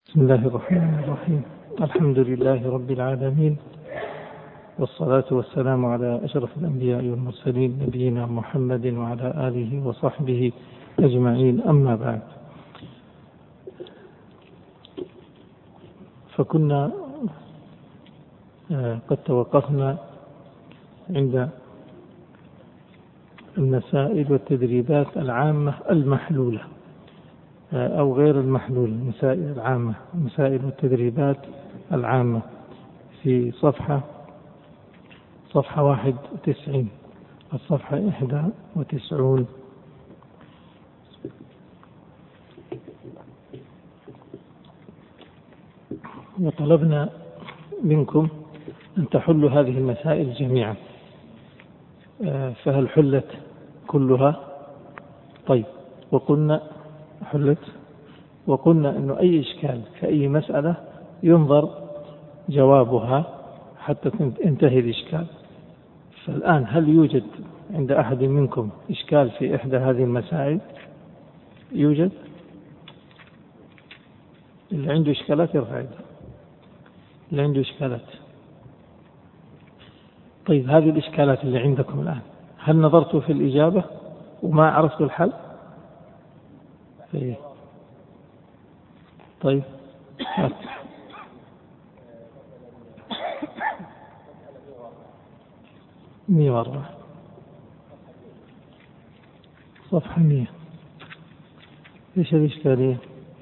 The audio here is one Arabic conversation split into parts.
بسم الله الرحمن الرحيم. الحمد لله رب العالمين، والصلاة والسلام على أشرف الأنبياء والمرسلين نبينا محمد وعلى آله وصحبه أجمعين. أما بعد، فكنا قد توقفنا عند المسائل والتدريبات العامة المحلولة أو غير المحلولة، المسائل العامة، المسائل والتدريبات العامة في صفحة 91، الصفحة 91. وطلبنا منكم أن تحلوا هذه المسائل جميعا، فهل حلت كلها؟ طيب، وقلنا أنه أي إشكال في أي مسألة ينظر جوابها حتى ينتهي الإشكال. فالآن هل يوجد عند أحد منكم إشكال في إحدى هذه المسائل؟ يوجد؟ اللي عنده إشكالات يرفع يده. اللي عنده إشكالات. طيب، هذه الإشكالات اللي عندكم الآن، هل نظرتوا في الإجابة وما عرفتوا الحل؟ طيب، 104 صفحة 100. إيش الإشكالية؟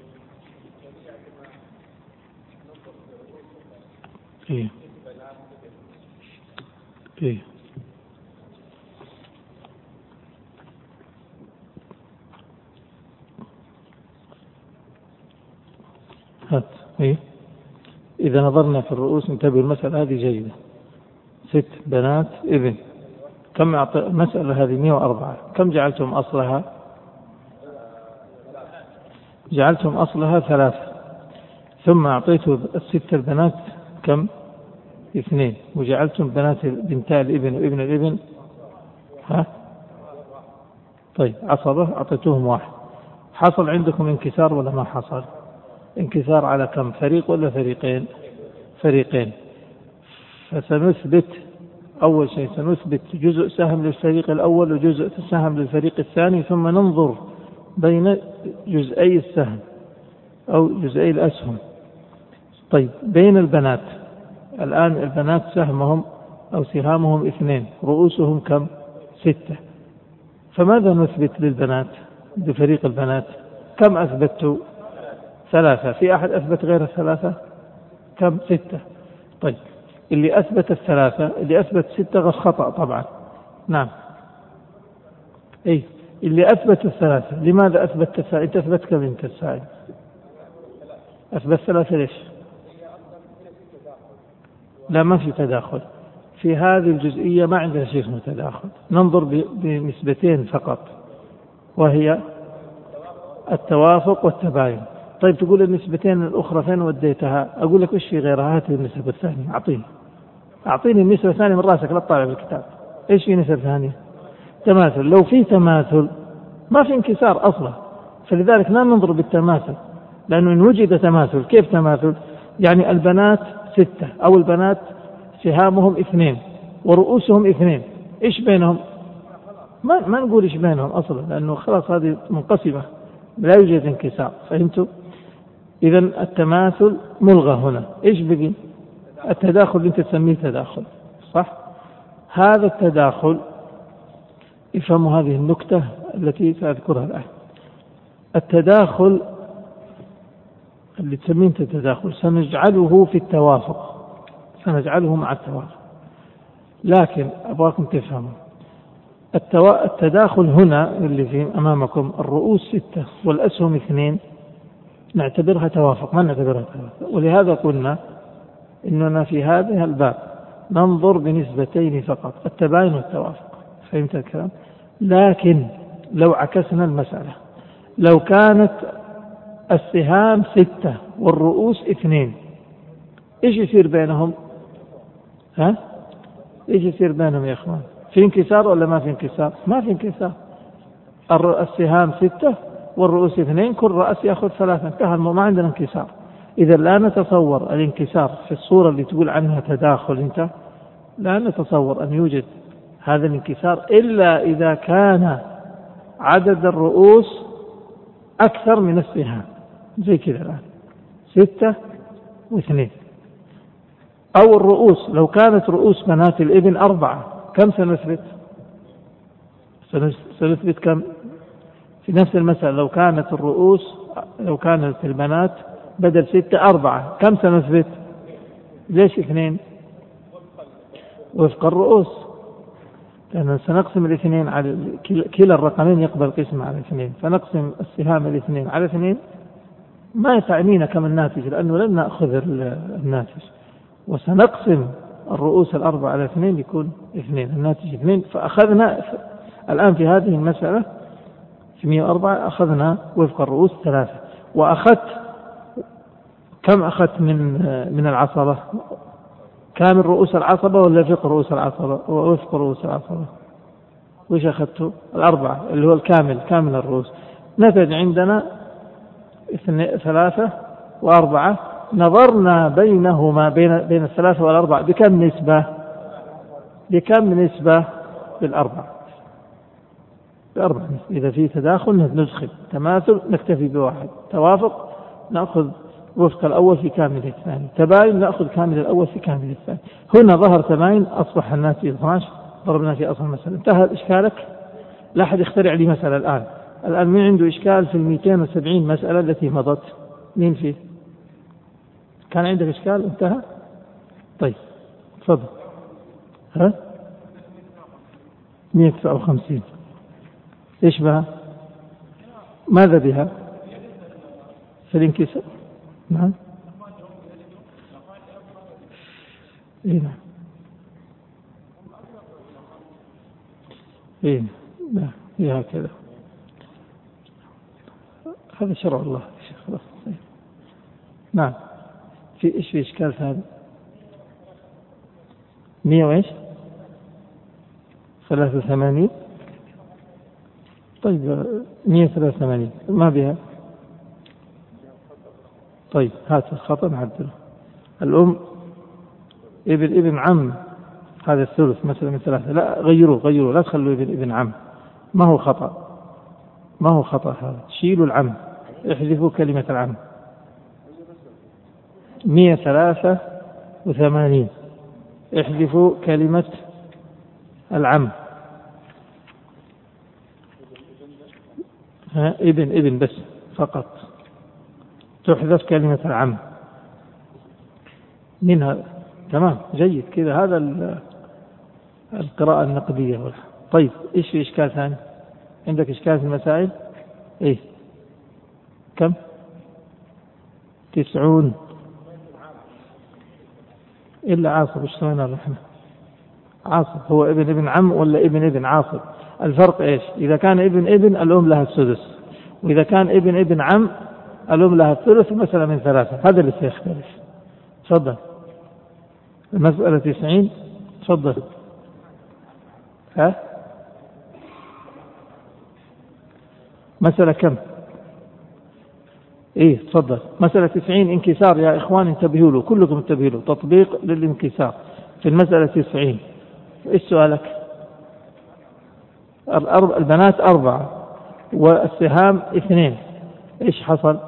إيه هات. إذا نظرنا في الرؤوس انتبهوا، المسألة هذه جيدة. 6 بنات ابن، كم مسألة هذه 104، كم جعلتم أصلها؟ جعلتم أصلها 3، ثم أعطيتوا ال6 البنات كم؟ 2، وجعلتم بنتا الابن وابن الابن طيب، عصبة، أعطيتوهم 1. حصل عندكم انكسار ولا ما حصل؟ انكسار على كم؟ فريق ولا فريقين. فسنثبت أول شيء، سنثبت جزء سهم للفريق الأول وجزء سهم للفريق الثاني، ثم ننظر بين جزئي السهم أو جزئي الأسهم. طيب، بين البنات الآن، البنات سهمهم أو سهامهم 2، رؤوسهم كم؟ 6. فماذا نثبت للبنات بفريق البنات؟ كم أثبتوا؟ 3. في أحد أثبت غير 3؟ كم؟ 6. طيب، اللي أثبت 3، اللي أثبت 6 غش خطأ طبعا. نعم، اللي أثبت 3، لماذا أثبت 3؟ أنت أثبت كم أنت السائل؟ أثبت 3 ليش؟ لا، ما في تداخل في هذه الجزئية، ما عندنا شيء اسمه تداخل. ننظر بنسبتين فقط، وهي التوافق والتباين. طيب، تقول النسبتين الأخرى فين وديتها؟ أقول لك وش في غيرها؟ هات النسبة الثانية، أعطيني النسبة الثانية من رأسك، لا تطالع بالكتاب. إيش في نسبة ثانية؟ تماثل. لو في تماثل ما في انكسار أصلا، فلذلك لا ننظر بالتماثل، لأنه إن وجد تماثل. كيف تماثل؟ يعني البنات 6 أو البنات سهامهم 2 ورؤوسهم 2، إيش بينهم؟ ما نقول إيش بينهم أصلا، لأنه خلاص هذه منقسمة، لا يوجد انكسار. فهمتوا؟ إذن التماثل ملغى هنا. إيش بقي؟ التداخل اللي أنت تسميه تداخل، صح؟ هذا التداخل، افهموا هذه النكتة التي سأذكرها الآن. التداخل اللي تسميه تداخل سنجعله في التوافق، سنجعله مع التوافق. لكن أبغاكم تفهموا التداخل هنا اللي في أمامكم، الرؤوس 6 والأسهم 2، نعتبرها توافق، ما نعتبرها توافق. ولهذا قلنا إننا في هذا الباب ننظر بنسبتين فقط، التباين والتوافق. فهمت الكلام؟ لكن لو عكسنا المسألة، لو كانت السهام 6 والرؤوس 2، إيش يصير بينهم؟ إيش يصير بينهم يا إخوان؟ في انكسار ولا ما في انكسار؟ ما في انكسار. السهام 6 والرؤوس 2، كل رأس يأخذ 3، انتهى، ما عندنا انكسار. إذا لا نتصور الانكسار في الصورة اللي تقول عنها تداخل أنت، لا نتصور أن يوجد هذا الانكسار إلا إذا كان عدد الرؤوس أكثر من السهام، زي كذا الآن 6 و2، أو الرؤوس لو كانت رؤوس بنات الابن 4 كم سنثبت؟ سنثبت كم في نفس المسألة؟ لو كانت البنات بدل 6 4 كم سنثبت؟ ليش 2؟ وفق الرؤوس، لأننا سنقسم الاثنين على كلا الرقمين يقبل قسم على 2، فنقسم السهام الاثنين على 2 ما يتعنينا كم الناتج، لأنه لن نأخذ الناتج، وسنقسم الرؤوس 4 على 2 يكون 2 الناتج 2. فأخذنا الآن في هذه المسألة في 104 أخذنا وفق الرؤوس 3. وأخذت كم أخذت من العصبة؟ كامل رؤوس العصبة ولا وفق رؤوس العصبة؟ وفق رؤوس العصبة. وش أخذته؟ 4 اللي هو كامل الرؤوس. نتج عندنا 3 و4. نظرنا بينهما بين 3 و4 بكم نسبة؟ بالأربع. إذا في تداخل ندخل، تماثل نكتفي بواحد، توافق نأخذ وفق الأول في كامل الثاني، تباين نأخذ كامل الأول في كامل الثاني. هنا ظهر تباين أصبح الناتج 12. ضربنا في أصل المسألة. انتهى إشكالك؟ لا أحد يخترع لي مسألة الآن مين عنده إشكال في 270 مسألة التي مضت؟ مين فيه؟ كان عندك إشكال؟ انتهى؟ طيب تفضل. 159 إيش بها؟ ماذا بها؟ في الانكسار. نعم. إيه نعم. إيه نعم. إيه هكذا. هذا شرع الله يا شيخ. خلاص. نعم. في إشكال في هذا؟ 100 وإيش؟ 83. طيب 183 ما بها. طيب هات الخطأ نعدله. الأم ابن عم هذا الثلث مثلا من 3. لا غيروه لا تخلوا ابن عم. ما هو خطأ هذا. شيلوا العم، احذفوا كلمة العم. 183 احذفوا كلمة العم. ابن بس فقط، تحذف كلمة العم منها. تمام جيد كذا. هذا القراءة النقدية. طيب إيش في إشكال ثاني؟ عندك إشكال في المسائل؟ إيه كم؟ 90 إلا عاصب. إيش سوينا الرحمة؟ عاصب هو ابن عم ولا ابن عاصب؟ الفرق إيش؟ إذا كان ابن الأم لها السدس، وإذا كان ابن عم الأم لها الثلث مثلا من 3. هذا اللي سيختلف. تفضل. المسألة 90. تفضل. مسألة كم؟ إيه تفضل. مسألة 90 انكسار يا إخوان، انتبهوا له كلكم، انتبهوا له. تطبيق للانكسار في المسألة 90. إيش سؤالك؟ البنات 4 والسهام 2. إيش حصل؟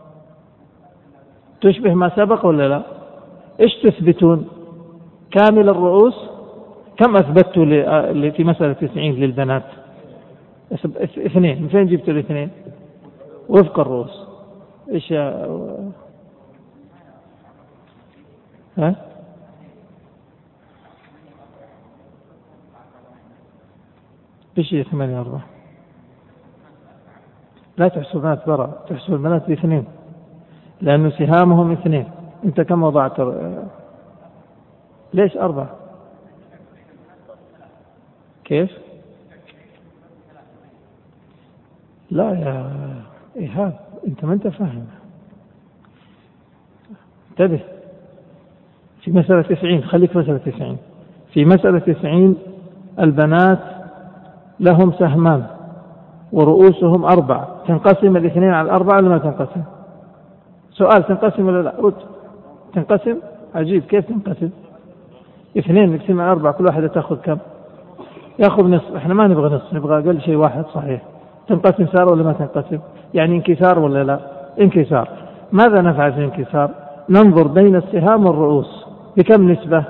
تشبه ما سبق ولا لا؟ إيش تثبتون؟ كامل الرؤوس. كم أثبتوا في مسألة 90 للبنات؟ 2. من فين جبتوا الاثنين؟ وفق الرؤوس. إيش إيش 8/4؟ لا تحسب البنات برا، تحسب البنات ب2 لأنه سهامهم 2. أنت كم وضعت؟ ليش 4؟ كيف؟ لا يا إيهاب أنت ما أنت فاهم. انتبه. في مسألة 90 خليك مسألة 90. في مسألة 90 البنات لهم سهمان ورؤوسهم 4. تنقسم 2 على 4 ولا ما تنقسم؟ سؤال تنقسم ولا لا؟ رد. تنقسم؟ عجيب، كيف تنقسم؟ 2 نقسم على 4 كل واحدة تأخذ كم؟ يأخذ نصف. احنا ما نبغى نصف، نبغى أقل شيء واحد. صحيح. تنقسم سارة ولا ما تنقسم؟ يعني انكسار ولا لا؟ انكسار. ماذا نفعل في الانكسار؟ ننظر بين السهام والرؤوس بكم نسبة؟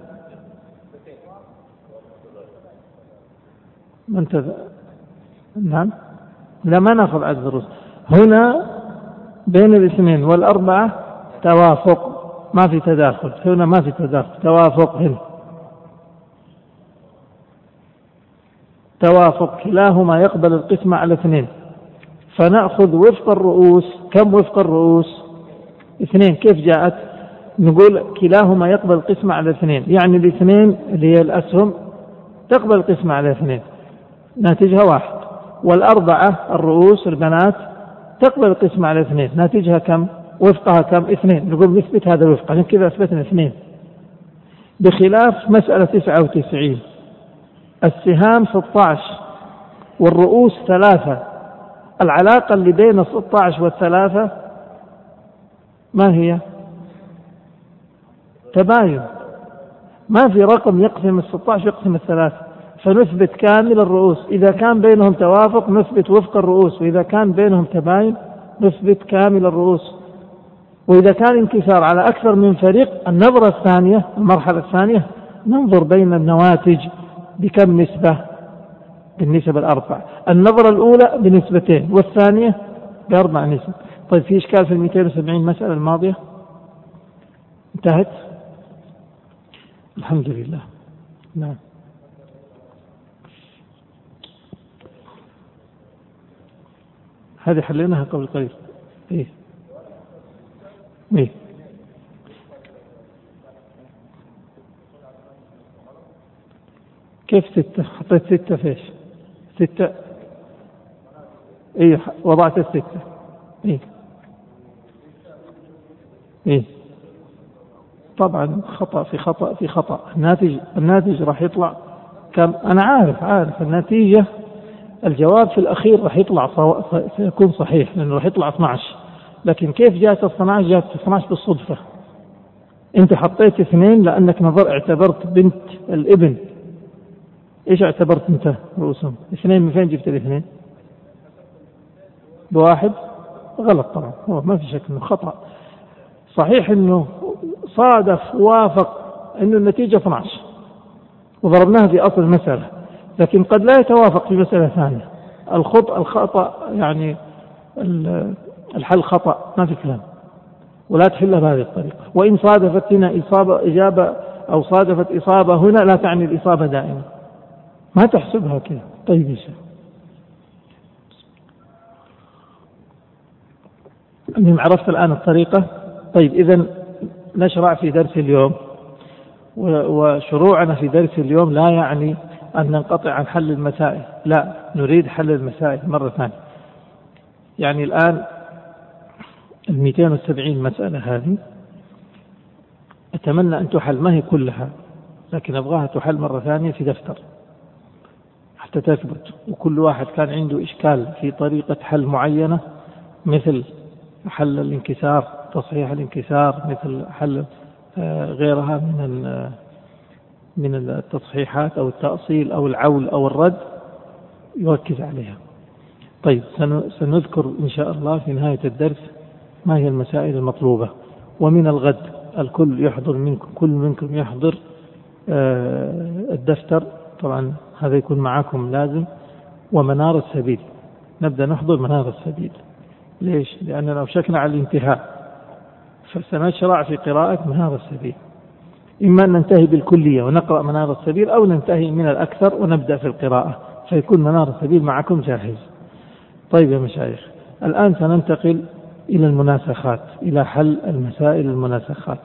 نعم، لا ما نأخذ عدد الرؤوس هنا. بين 2 و4 توافق، ما في تداخل. هنا ما في تداخل، توافق. هنا توافق، كلاهما يقبل القسمة على 2. فنأخذ وفق الرؤوس. كم وفق الرؤوس؟ 2. كيف جاءت؟ نقول كلاهما يقبل القسمة على 2، يعني 2 اللي هي الأسهم تقبل القسمة على 2، ناتجها 1. وال4 الرؤوس البنات تقبل القسمة على 2، ناتجها كم؟ وفقها كم؟ 2. نقول نثبت هذا الوفق، عشان كذا أثبتنا 2. بخلاف مسألة 99 السهام 16 والرؤوس 3. العلاقة اللي بين 16 والثلاثة ما هي؟ تباين. ما في رقم يقسم 16 يقسم 3، فنثبت كامل الرؤوس. إذا كان بينهم توافق نثبت وفق الرؤوس، وإذا كان بينهم تباين نثبت كامل الرؤوس. وإذا كان انكسار على أكثر من فريق، النظرة الثانية، المرحلة الثانية، ننظر بين النواتج بكم نسبة؟ بالنسب 4. النظرة الأولى بنسبتين والثانية ب4 نسب. طيب في إشكال في 270 مسألة الماضية؟ انتهت الحمد لله. نعم. هذه حليناها قبل قليل. إيه كيف 6؟ حطيت 6 فيش 6. إيه وضعت 6. إيه طبعا خطأ في خطأ في خطأ. الناتج راح يطلع كم؟ أنا عارف النتيجة. الجواب في الأخير راح يطلع سيكون صحيح، لأنه راح يطلع 12. لكن كيف جاءت 12؟ جاءت 12 بالصدفة. أنت حطيت 2 لأنك اعتبرت بنت الابن. إيش اعتبرت أنت رؤوسهم؟ 2 من فين جبت 2؟ ب1 غلط طبعا، هو ما في شك أنه خطأ. صحيح أنه صادف وافق أنه النتيجة 12 وضربناها في أصل المسألة، لكن قد لا يتوافق في مسألة ثانية. الخطأ يعني الحل خطأ، ما في كلام، ولا تحلها بهذه الطريقة. وإن صادفت هنا إجابة أو صادفت إصابة هنا لا تعني الإصابة دائما، ما تحسبها كذا. طيب يا شيخ، أنهم عرفت الآن الطريقة. طيب إذن نشرع في درس اليوم. وشروعنا في درس اليوم لا يعني أن ننقطع عن حل المسائل، لا، نريد حل المسائل مرة ثانية. يعني الآن 270 مسألة هذه أتمنى أن تحل، ما هي كلها، لكن أبغاها تحل مرة ثانية في دفتر حتى تثبت. وكل واحد كان عنده إشكال في طريقة حل معينة، مثل حل الانكسار، تصحيح الانكسار، مثل حل غيرها من التصحيحات أو التأصيل أو العول أو الرد، يركز عليها. طيب سنذكر إن شاء الله في نهاية الدرس ما هي المسائل المطلوبة. ومن الغد الكل يحضر منكم، كل منكم يحضر الدفتر، طبعا هذا يكون معكم لازم، ومنار السبيل. نبدأ نحضر منار السبيل. ليش؟ لأننا أوشكنا على الانتهاء، فسنشرع في قراءة منار السبيل. إما أن ننتهي بالكلية ونقرأ منار السبيل، أو ننتهي من الأكثر ونبدأ في القراءة، فيكون منار السبيل معكم جاهز. طيب يا مشايخ، الآن سننتقل إلى المناسخات، إلى حل المسائل المناسخات.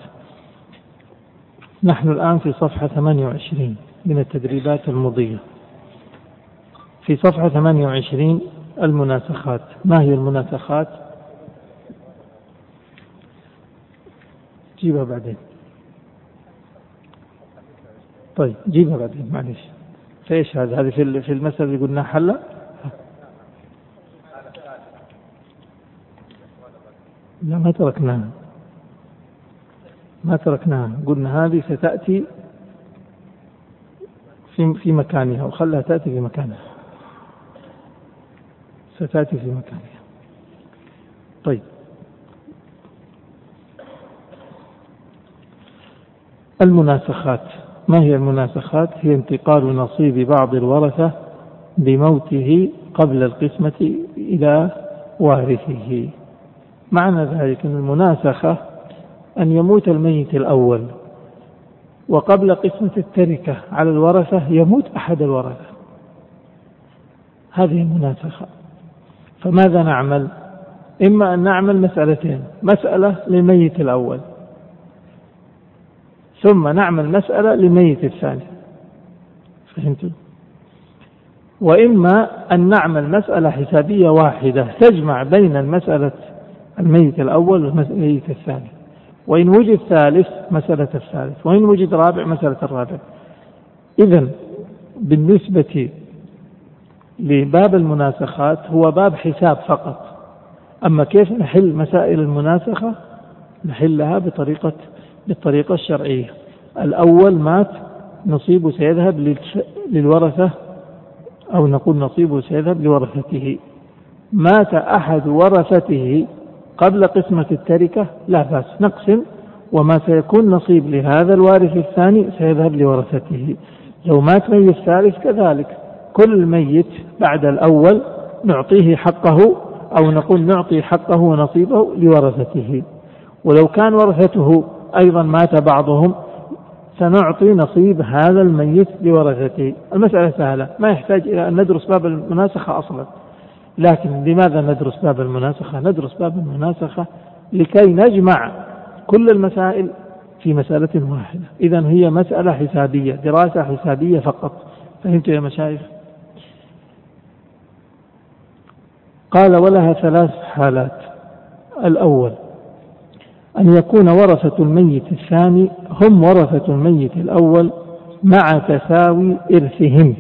نحن الآن في صفحة 28 من التدريبات المضية. في صفحة 28 المناسخات. ما هي المناسخات؟ جيبها بعدين. طيب جيبها بعدين، معلش. فإيش هذه في المسألة اللي قلنا حلها. لا ما تركناها، قلنا هذه ستأتي في مكانها، وخلها تأتي في مكانها، ستأتي في مكانها. طيب، المناسخات. ما هي المناسخات؟ هي انتقال نصيب بعض الورثة بموته قبل القسمة إلى وارثه. معنى ذلك أن المناسخة أن يموت الميت الأول، وقبل قسمة التركة على الورثة يموت أحد الورثة، هذه المناسخة. فماذا نعمل؟ إما أن نعمل مسألتين: مسألة للميت الأول، ثم نعمل مسألة للميت الثاني، فهمتوا؟ وإما أن نعمل مسألة حسابية واحدة تجمع بين المسألة الميت الأول والميت الثاني، وإن وجد ثالث مسألة الثالث، وإن وجد رابع مسألة الرابع. إذن بالنسبة لباب المناسخات هو باب حساب فقط. أما كيف نحل مسائل المناسخة؟ نحلها بالطريقة الشرعية. الأول مات، نصيبه سيذهب للورثة، أو نقول نصيبه سيذهب لورثته. مات أحد ورثته قبل قسمة التركة، لا بأس، نقسم، وما سيكون نصيب لهذا الوارث الثاني سيذهب لورثته. لو مات ميت الثالث كذلك، كل ميت بعد الأول نعطيه حقه، أو نقول نعطي حقه ونصيبه لورثته. ولو كان ورثته أيضا مات بعضهم، سنعطي نصيب هذا الميت لورثته. المسألة سهلة، ما يحتاج إلى أن ندرس باب المناسخة أصلا. لكن لماذا ندرس باب المناسخة؟ ندرس باب المناسخة لكي نجمع كل المسائل في مسألة واحدة. إذن هي مسألة حسابية، دراسة حسابية فقط. فهمت يا مشايخ؟ قال: ولها 3 حالات. الأول أن يكون ورثة الميت الثاني هم ورثة الميت الأول مع تساوي إرثهم،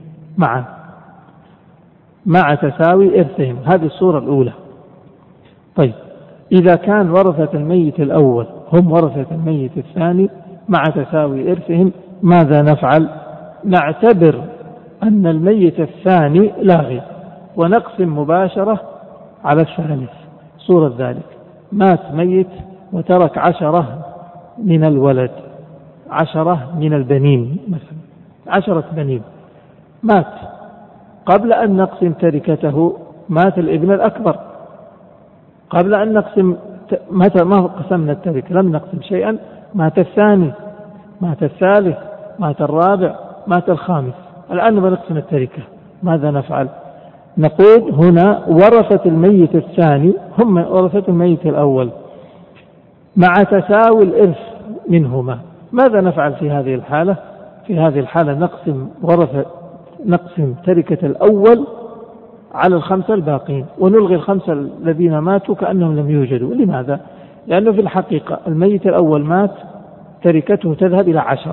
مع تساوي إرثهم. هذه الصورة الأولى. طيب، إذا كان ورثة الميت الأول هم ورثة الميت الثاني مع تساوي إرثهم، ماذا نفعل؟ نعتبر أن الميت الثاني لاغي، ونقسم مباشرة على الثالث. صورة ذلك: مات ميت وترك 10 من الولد، 10 من البنين، مثلا 10 بنين. مات قبل أن نقسم تركته، مات الابن الأكبر. قبل أن نقسم، متى ما قسمنا التركة لم نقسم شيئا، مات الثاني، مات الثالث، مات الرابع، مات الخامس. الآن بنقسم التركة، ماذا نفعل؟ نقول هنا ورثة الميت الثاني هم ورثة الميت الأول مع تساوي الإرث منهما. ماذا نفعل في هذه الحالة؟ في هذه الحالة نقسم تركة الأول على 5 الباقين، ونلغي 5 الذين ماتوا كأنهم لم يوجدوا. لماذا؟ لأنه في الحقيقة الميت الأول مات، تركته تذهب إلى 10،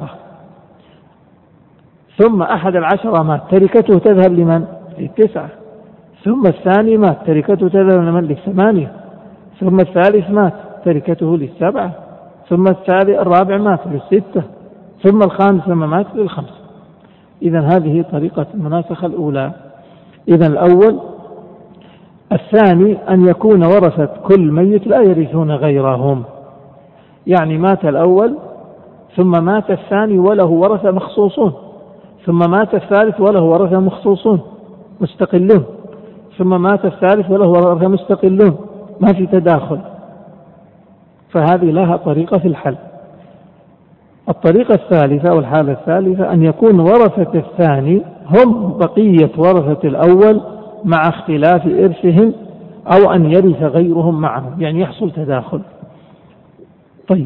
ثم أحد 10 مات، تركته تذهب لمن؟ ل9، ثم الثاني مات، تركته تذهب لمن؟ ل8، ثم الثالث مات، تركته ل7، ثم الرابع مات ل6، ثم الخامس لما مات ل5. إذن هذه طريقة المناسخة الأولى. إذن الأول. الثاني أن يكون ورثة كل ميت لا يرثون غيرهم، يعني مات الأول ثم مات الثاني وله ورثة مخصوصون، ثم مات الثالث وله ورثة مخصوصون مستقلون، ثم مات الثالث وله ورثة مستقلون، ما في تداخل. فهذه لها طريقة في الحل. الطريقة الثالثة والحالة الثالثة أن يكون ورثة الثاني هم بقية ورثة الأول مع اختلاف إرثهم، أو أن يرث غيرهم معهم، يعني يحصل تداخل. طيب،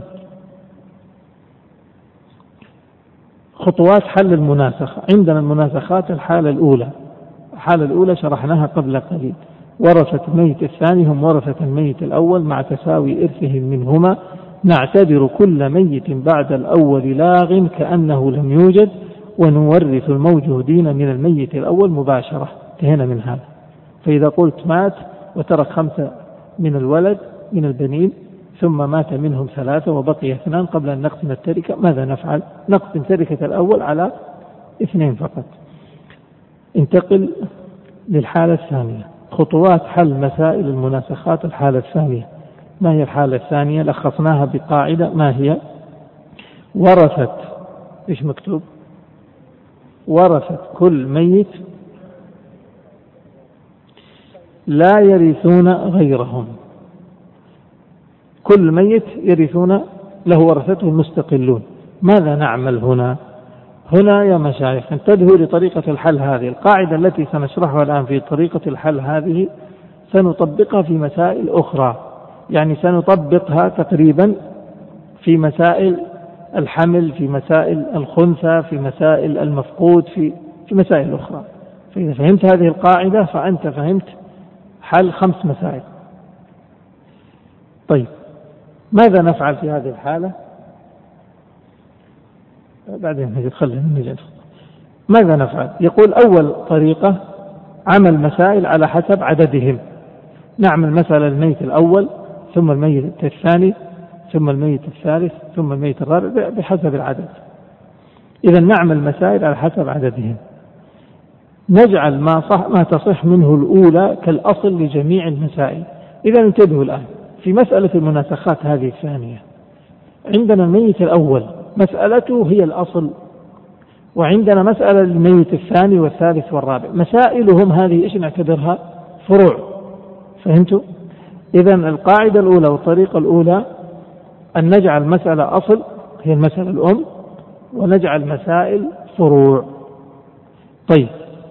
خطوات حل المناسخة. عندنا المناسخات الحالة الأولى شرحناها قبل قليل. ورثة الميت الثاني هم ورثة الميت الأول مع تساوي إرثهم منهما، نعتبر كل ميت بعد الأول لاغ كأنه لم يوجد، ونورث الموجودين من الميت الأول مباشرة. انتهينا من هذا. فإذا قلت مات وترك 5 من الولد من البنين ثم مات منهم 3 وبقي 2 قبل أن نقسم التركة، ماذا نفعل؟ نقسم تركة الأول على 2 فقط. انتقل للحالة الثانية، خطوات حل مسائل المناسخات. الحالة الثانية، ما هي الحالة الثانية؟ لخصناها بقاعدة، ما هي؟ ورثت، إيش مكتوب؟ ورثت كل ميت لا يرثون غيرهم. كل ميت يرثون له ورثته المستقلون. ماذا نعمل هنا؟ هنا يا مشايخ انتبهوا لطريقة الحل هذه. القاعدة التي سنشرحها الآن في طريقة الحل هذه سنطبقها في مسائل أخرى، يعني سنطبقها تقريبا في مسائل الحمل، في مسائل الخنثى، في مسائل المفقود، في مسائل أخرى. فإذا فهمت هذه القاعدة فأنت فهمت حل 5 مسائل. طيب ماذا نفعل في هذه الحالة؟ بعدين نجد. ماذا نفعل؟ يقول أول طريقة عمل مسائل على حسب عددهم. نعمل مثلا الميت الأول ثم الميت الثاني ثم الميت الثالث ثم الميت الرابع بحسب العدد. إذا نعمل مسائل على حسب عددهم. نجعل ما تصح منه الأولى كالأصل لجميع المسائل. إذا انتبهوا الآن في مسألة المناسخات هذه الثانية، عندنا الميت الأول مسألته هي الأصل، وعندنا مسألة الميت الثاني والثالث والرابع، مسائلهم هذه إيش نعتبرها؟ فروع. فهمتوا؟ إذا القاعدة الأولى والطريقة الأولى أن نجعل مسألة أصل هي المسألة الأم، ونجعل مسائل فروع. طيب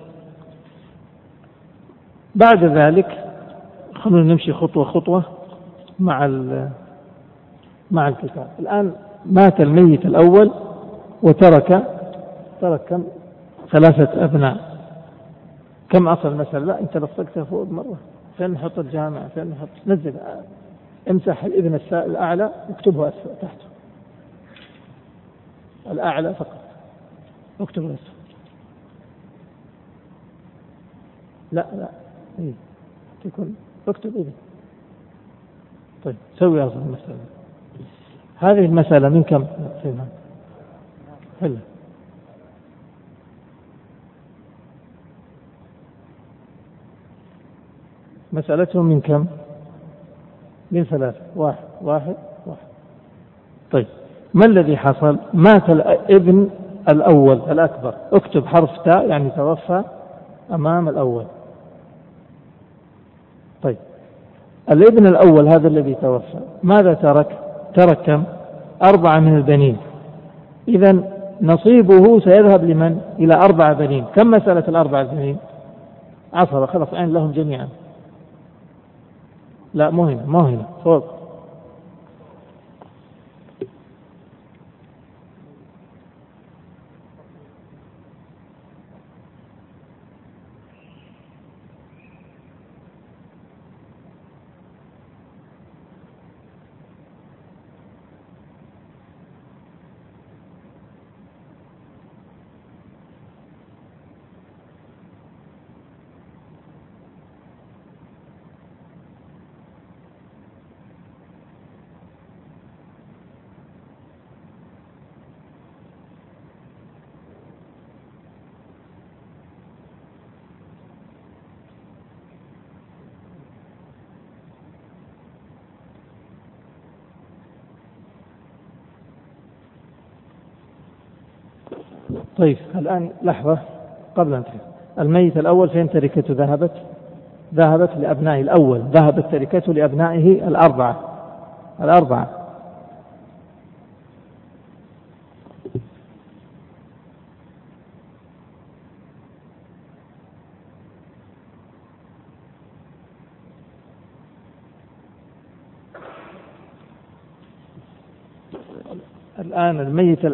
بعد ذلك خلونا نمشي خطوة خطوة مع الكتاب. الآن مات الميت الأول وترك كم؟ 3 أبناء. كم أصل المسألة؟ لا أنت لصقتها فوق مرة. فين نحط الجامع؟ فين نحط؟ نزل، امسح الابن الأعلى واكتبه أسفل تحته. الأعلى فقط اكتبه أسفل. لا إيه تكون اكتب إذا. طيب سوي أصل المسألة. هذه المسألة من كم؟ هلا مسألتهم من كم؟ من 3. واحد. طيب ما الذي حصل؟ مات الابن الأول الأكبر، اكتب حرف تاء يعني توفى أمام الأول. طيب الابن الأول هذا الذي توفى ماذا ترك؟ ترك كم؟ 4 من البنين. إذا نصيبه سيذهب لمن؟ إلى 4 بنين. كم مسألة 4 البنين؟ 10. خلاص عين لهم جميعا. لا مو هنا فوق. طيب الآن لحظة قبل أن تحس. الميت الأول فين تركته ذهبت؟ ذهبت لأبنائه الأول، ذهبت تركته لأبنائه الأربعة. الآن الميت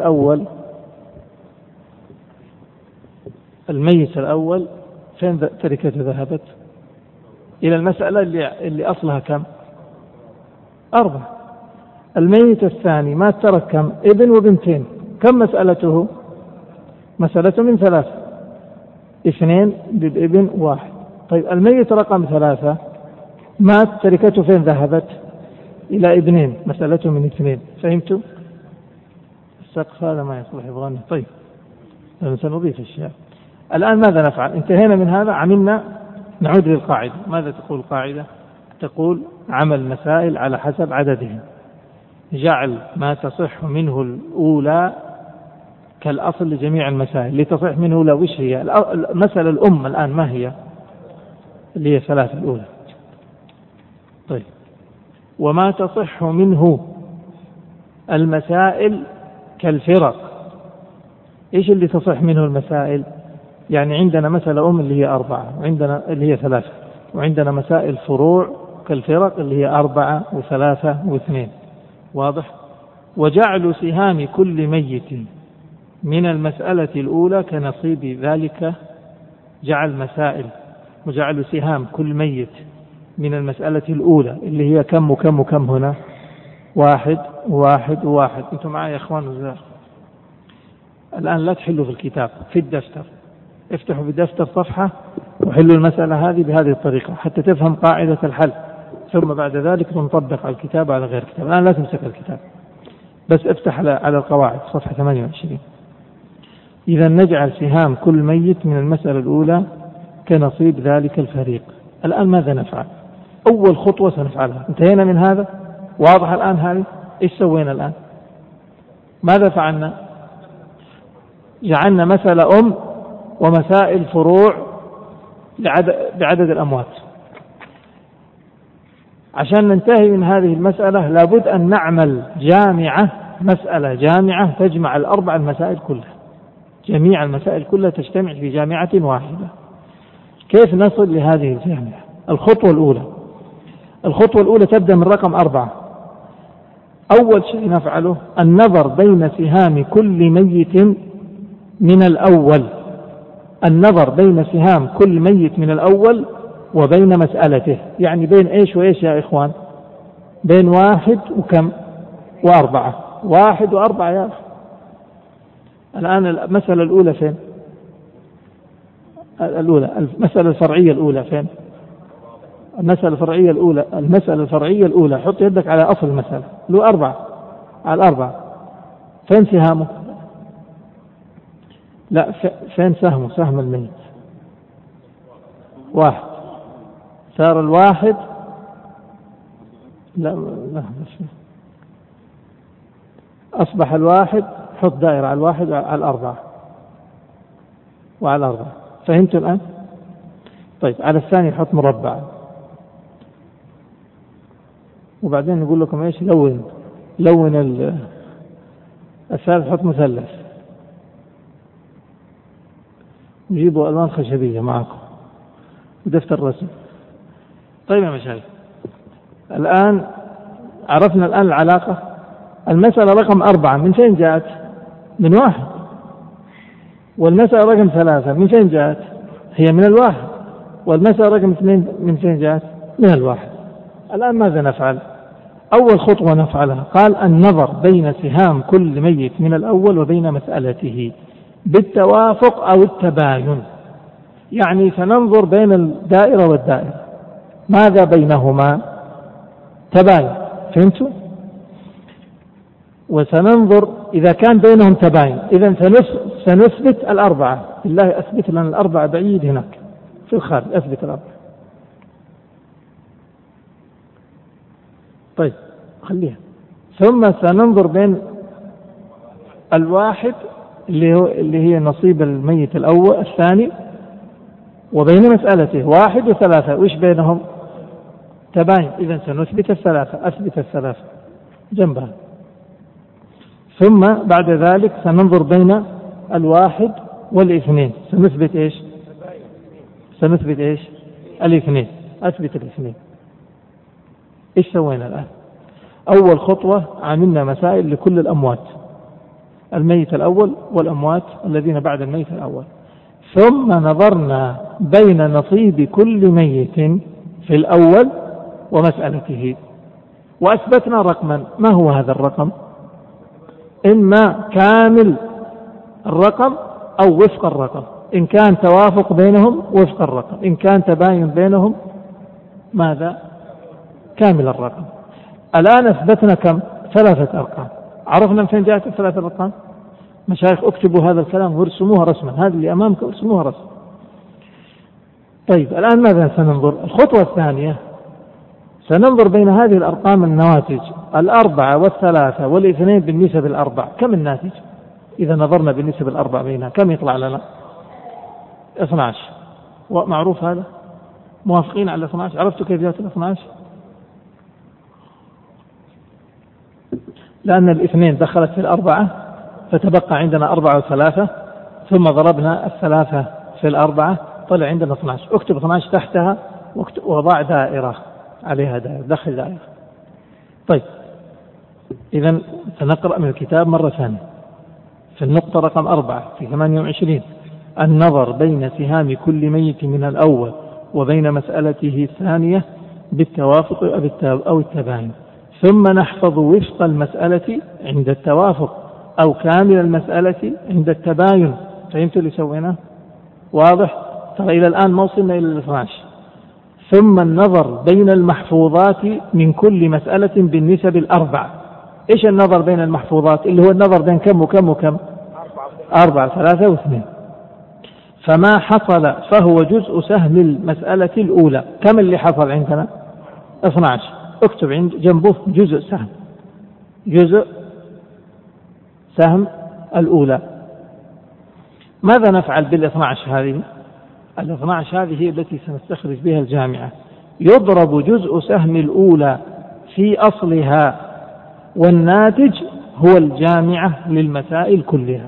الأول فين تركته ذهبت؟ إلى المسألة اللي أصلها كم؟ 4. الميت الثاني ما ترك كم؟ ابن وبنتين. كم مسألته؟ مسألته من 3، 2 للابن 1. طيب الميت رقم 3 مات تركته فين ذهبت؟ إلى ابنين، مسألته من 2. فهمتوا؟ السقف هذا ما يصلح يبغانا. طيب سنضيف الشيء. الآن ماذا نفعل؟ انتهينا من هذا، عملنا، نعود للقاعدة. ماذا تقول القاعدة؟ تقول عمل مسائل على حسب عددهم، جعل ما تصح منه الأولى كالأصل لجميع المسائل. لتصح منه لو إيش هي المسألة الأم الآن ما هي؟ اللي هي 3 الأولى. طيب وما تصح منه المسائل كالفرق. إيش اللي تصح منه المسائل؟ يعني عندنا مسألة أم اللي هي 4، وعندنا اللي هي 3، وعندنا مسائل فروع كالفرق اللي هي 4 و3 و2. واضح؟ وجعل سهام كل ميت من المسألة الأولى كنصيب ذلك. جعل مسائل وجعل سهام كل ميت من المسألة الأولى اللي هي كم وكم وكم هنا؟ 1 و1 و1. أنتم معي يا إخوان وزار؟ الآن لا تحلوا في الكتاب، في الدفتر، افتحوا في الدفتر صفحة وحلوا المسألة هذه بهذه الطريقة حتى تفهم قاعدة الحل، ثم بعد ذلك نطبق على الكتاب على غير الكتاب. الآن لا تمسك الكتاب، بس افتح على القواعد صفحة 28. إذا نجعل سهام كل ميت من المسألة الأولى كنصيب ذلك الفريق. الآن ماذا نفعل؟ أول خطوة سنفعلها، انتهينا من هذا، واضح الآن هذه؟ إيش سوينا الآن؟ ماذا فعلنا؟ جعلنا مسألة أم ومسائل فروع بعدد الأموات. عشان ننتهي من هذه المسألة لابد أن نعمل جامعة، مسألة جامعة تجمع الأربع المسائل كلها، جميع المسائل كلها تجتمع في جامعة واحدة. كيف نصل لهذه الجامعة؟ الخطوة الأولى تبدأ من رقم 4. أول شيء نفعله النظر بين سهام كل ميت من الأول، النظر بين سهام كل ميت من الأول وبين مسألته. يعني بين إيش وإيش يا إخوان؟ بين 1 وكم؟ و4. 1 و4 يا أخي. الآن المسألة الأولى فين؟ المسألة الفرعية الأولى فين؟ المسألة الفرعية الأولى حط يدك على أصل المسألة، له 4، على 4. فين سهامه؟ لا، فين سهم الميت؟ 1. صار 1. لا أصبح 1. حط دائرة على 1 وعلى 4 وعلى 4. فهمتوا الآن؟ طيب على الثاني حط مربع، وبعدين نقول لكم إيش؟ لون الثالث حط مثلث، نجيبوا ألوان خشبية معكم ودفتر رسم. طيب يا مشايخ، الآن عرفنا العلاقة. المسألة رقم 4 من فين جاءت؟ من 1. والمسألة رقم 3 من فين جاءت؟ هي من 1. والمسألة رقم 2 من فين جاءت؟ من 1. الآن ماذا نفعل؟ أول خطوة نفعلها قال النظر بين سهام كل ميت من الأول وبين مسألته بالتوافق أو التباين. يعني سننظر بين الدائرة والدائرة، ماذا بينهما؟ تباين. فهمتوا؟ وسننظر إذا كان بينهم تباين، إذا سنثبت 4. بالله أثبت لنا 4 بعيد هناك في الخارج، أثبت 4. طيب خليها. ثم سننظر بين 1 اللي هي نصيب الميت الأول الثاني وبين مسألته 1 و3. وإيش بينهم؟ تباين. إذن سنثبت 3. أثبت 3 جنبها. ثم بعد ذلك سننظر بين 1 و2. سنثبت إيش؟ سنثبت إيش؟ 2. أثبت 2. إيش سوينا الآن؟ أول خطوة عملنا مسائل لكل الأموات، الميت الأول والأموات الذين بعد الميت الأول. ثم نظرنا بين نصيب كل ميت في الأول ومسألته، وأثبتنا رقما. ما هو هذا الرقم؟ إما كامل الرقم أو وفق الرقم. إن كان توافق بينهم وفق الرقم، إن كان تباين بينهم ماذا؟ كامل الرقم. الآن أثبتنا كم؟ 3 أرقام. عرفنا من فين جاءت ال3 أرقام؟ مشايخ اكتبوا هذا الكلام وارسموها رسما، هذا اللي أمامكم ارسموها رسما. طيب الآن ماذا سننظر؟ الخطوة الثانية سننظر بين هذه الأرقام النواتج 4 و3 و2 بالنسب الأربع. كم الناتج؟ إذا نظرنا بالنسب الأربع بينها كم يطلع لنا؟ 12. ومعروف هذا؟ موافقين على 12؟ عرفتوا كيف جاءت 12؟ لأن الاثنين دخلت في 4 فتبقى عندنا 4 و3 ثم ضربنا 3 في 4 طلع عندنا 12. اكتب 12 تحتها وضع دائرة عليها دائرة، دخل دائرة. طيب إذا سنقرأ من الكتاب مرة ثانية في النقطة رقم 4 في 28: النظر بين سهام كل ميت من الأول وبين مسألته الثانية بالتوافق أو التباين، ثم نحفظ وفق المسألة عند التوافق أو كامل المسألة عند التباين. فهمتوا اللي سويناه؟ واضح؟ ترى إلى الآن ما وصلنا إلى 12. ثم النظر بين المحفوظات من كل مسألة بالنسب الأربع. إيش النظر بين المحفوظات؟ اللي هو النظر بين كم وكم وكم؟ 4 3 و2. فما حصل فهو جزء سهم المسألة الأولى. كم اللي حصل عندنا؟ 12. اكتب عند جنبه جزء سهم، جزء سهم الأولى. ماذا نفعل بال12 هذه؟ ال12 هذه هي التي سنستخرج بها الجامعة. يضرب جزء سهم الأولى في أصلها، والناتج هو الجامعة للمسائل كلها.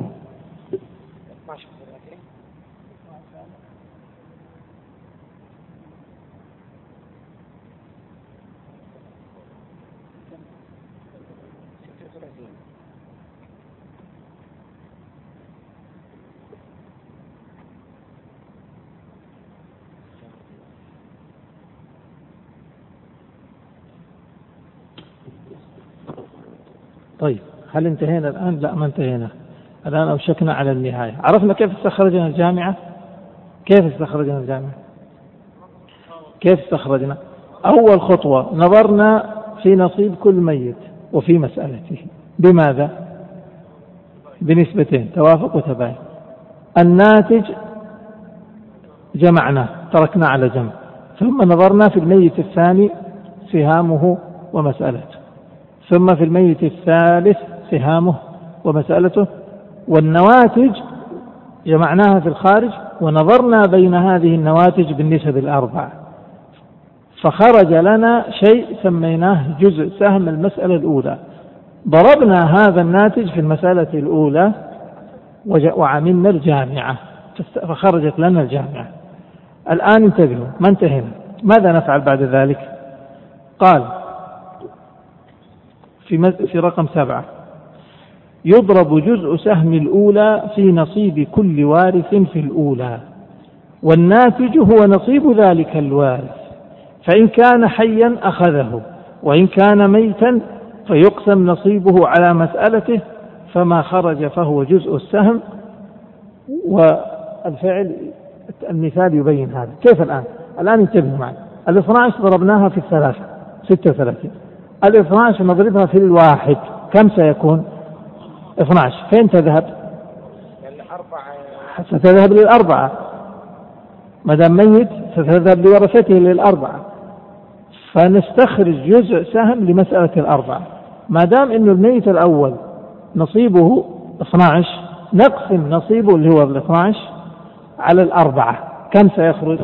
طيب هل انتهينا الآن؟ لا ما انتهينا الآن، أوشكنا على النهاية. عرفنا كيف استخرجنا الجامعة؟ كيف استخرجنا الجامعة؟ كيف استخرجنا؟ أول خطوة نظرنا في نصيب كل ميت وفي مسألته. بماذا؟ بنسبتين، توافق وتباين. الناتج جمعناه تركنا على جنب، ثم نظرنا في الميت الثاني سهامه ومسألته، ثم في الميت الثالث سهامه ومسألته، والنواتج جمعناها في الخارج ونظرنا بين هذه النواتج بالنسب الأربع، فخرج لنا شيء سميناه جزء سهم المسألة الأولى. ضربنا هذا الناتج في المسألة الأولى وعملنا الجامعة فخرجت لنا الجامعة. الآن انتبهوا، ما انتهينا. ماذا نفعل بعد ذلك؟ قال في رقم 7: يضرب جزء سهم الأولى في نصيب كل وارث في الأولى، والناتج هو نصيب ذلك الوارث، فإن كان حيا أخذه، وإن كان ميتا فيقسم نصيبه على مسألته، فما خرج فهو جزء السهم. والفعل المثال يبين هذا. كيف الآن انتبهوا معي. 12 ضربناها في 3 36. 12 نضربها في 1 كم سيكون؟ 12. فين تذهب؟ ستذهب لل4. ما دام ميت ستذهب لورثته لل4، فنستخرج جزء سهم لمسألة ال4. ما دام إنه الميت الأول نصيبه 12 نقسم نصيبه اللي هو 12 على 4. كم سيخرج؟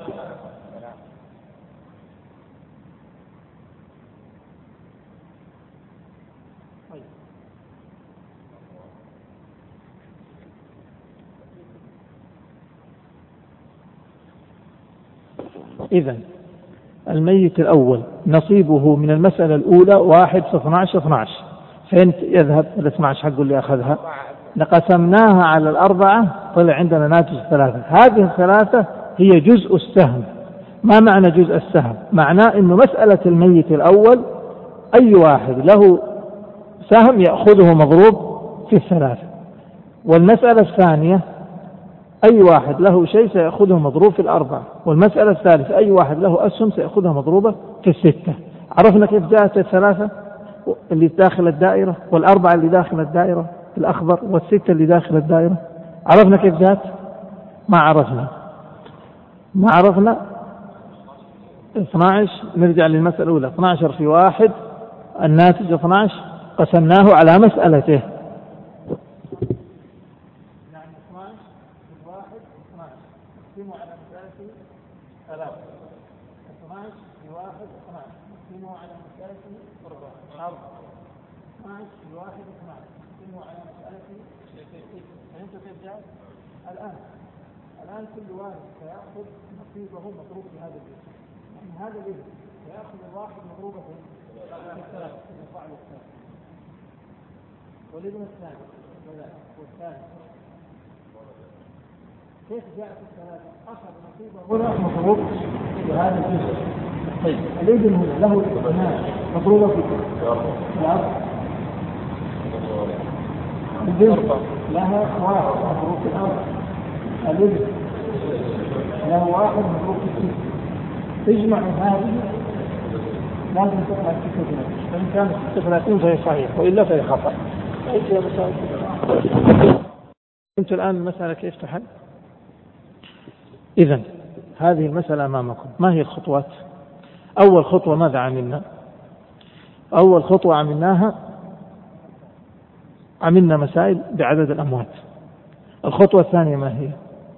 إذن الميت الأول نصيبه من المسألة الأولى 1 في 12 12. فين يذهب ال12 حقه اللي أخذها؟ لقسمناها على 4 طلع عندنا ناتج 3. هذه 3 هي جزء السهم. ما معنى جزء السهم؟ معناه إنه مسألة الميت الأول أي واحد له سهم يأخذه مضروب في 3، والمسألة الثانية أي واحد له شيء سيأخذه مضروب في 4، والمسألة الثالثة أي واحد له أسهم سيأخذها مضروبة في 6. عرفنا كيف جاءت الثلاثة اللي داخل الدائرة، والأربعة اللي داخل الدائرة الأخضر، والستة اللي داخل الدائرة. عرفنا كيف جاءت؟ ما عرفنا 12. نرجع للمسألة الأولى. 12 في 1 الناتج 12 قسمناه على مسألته. يعني 12 في 1 12 نقسمه على مسألته 3. 12 في 1 12 نقسمه على مسألته 4. 12 في 1 12 نقسمه على مسألته 6. فهمتوا كيف جاء؟ الآن كل واحد سيأخذ نصيبه مضروب في هذا الجزء. يعني هذا الجزء سيأخذ الواحد مضروبة في الثلاث والابن الثاني والثالث. كيف جاءت الثلاثة؟ أخذ نصيبه هنا مضروب في هذا الجزء. طيب الابن هنا له اثنان مضروبة في الأرض. البنت لها واحد مضروب في الأرض. الابن له واحد مضروب في الست. تجمع هذه لازم تطلع 36. فإن كانت 36 فهي صحيح، وإلا فهي خطأ. فهمت الآن المسألة كيف تحل؟ إذن هذه المسألة أمامكم. ما هي الخطوات؟ أول خطوة ماذا عملنا؟ أول خطوة عملنا مسائل بعدد الأموات. الخطوة الثانية ما هي؟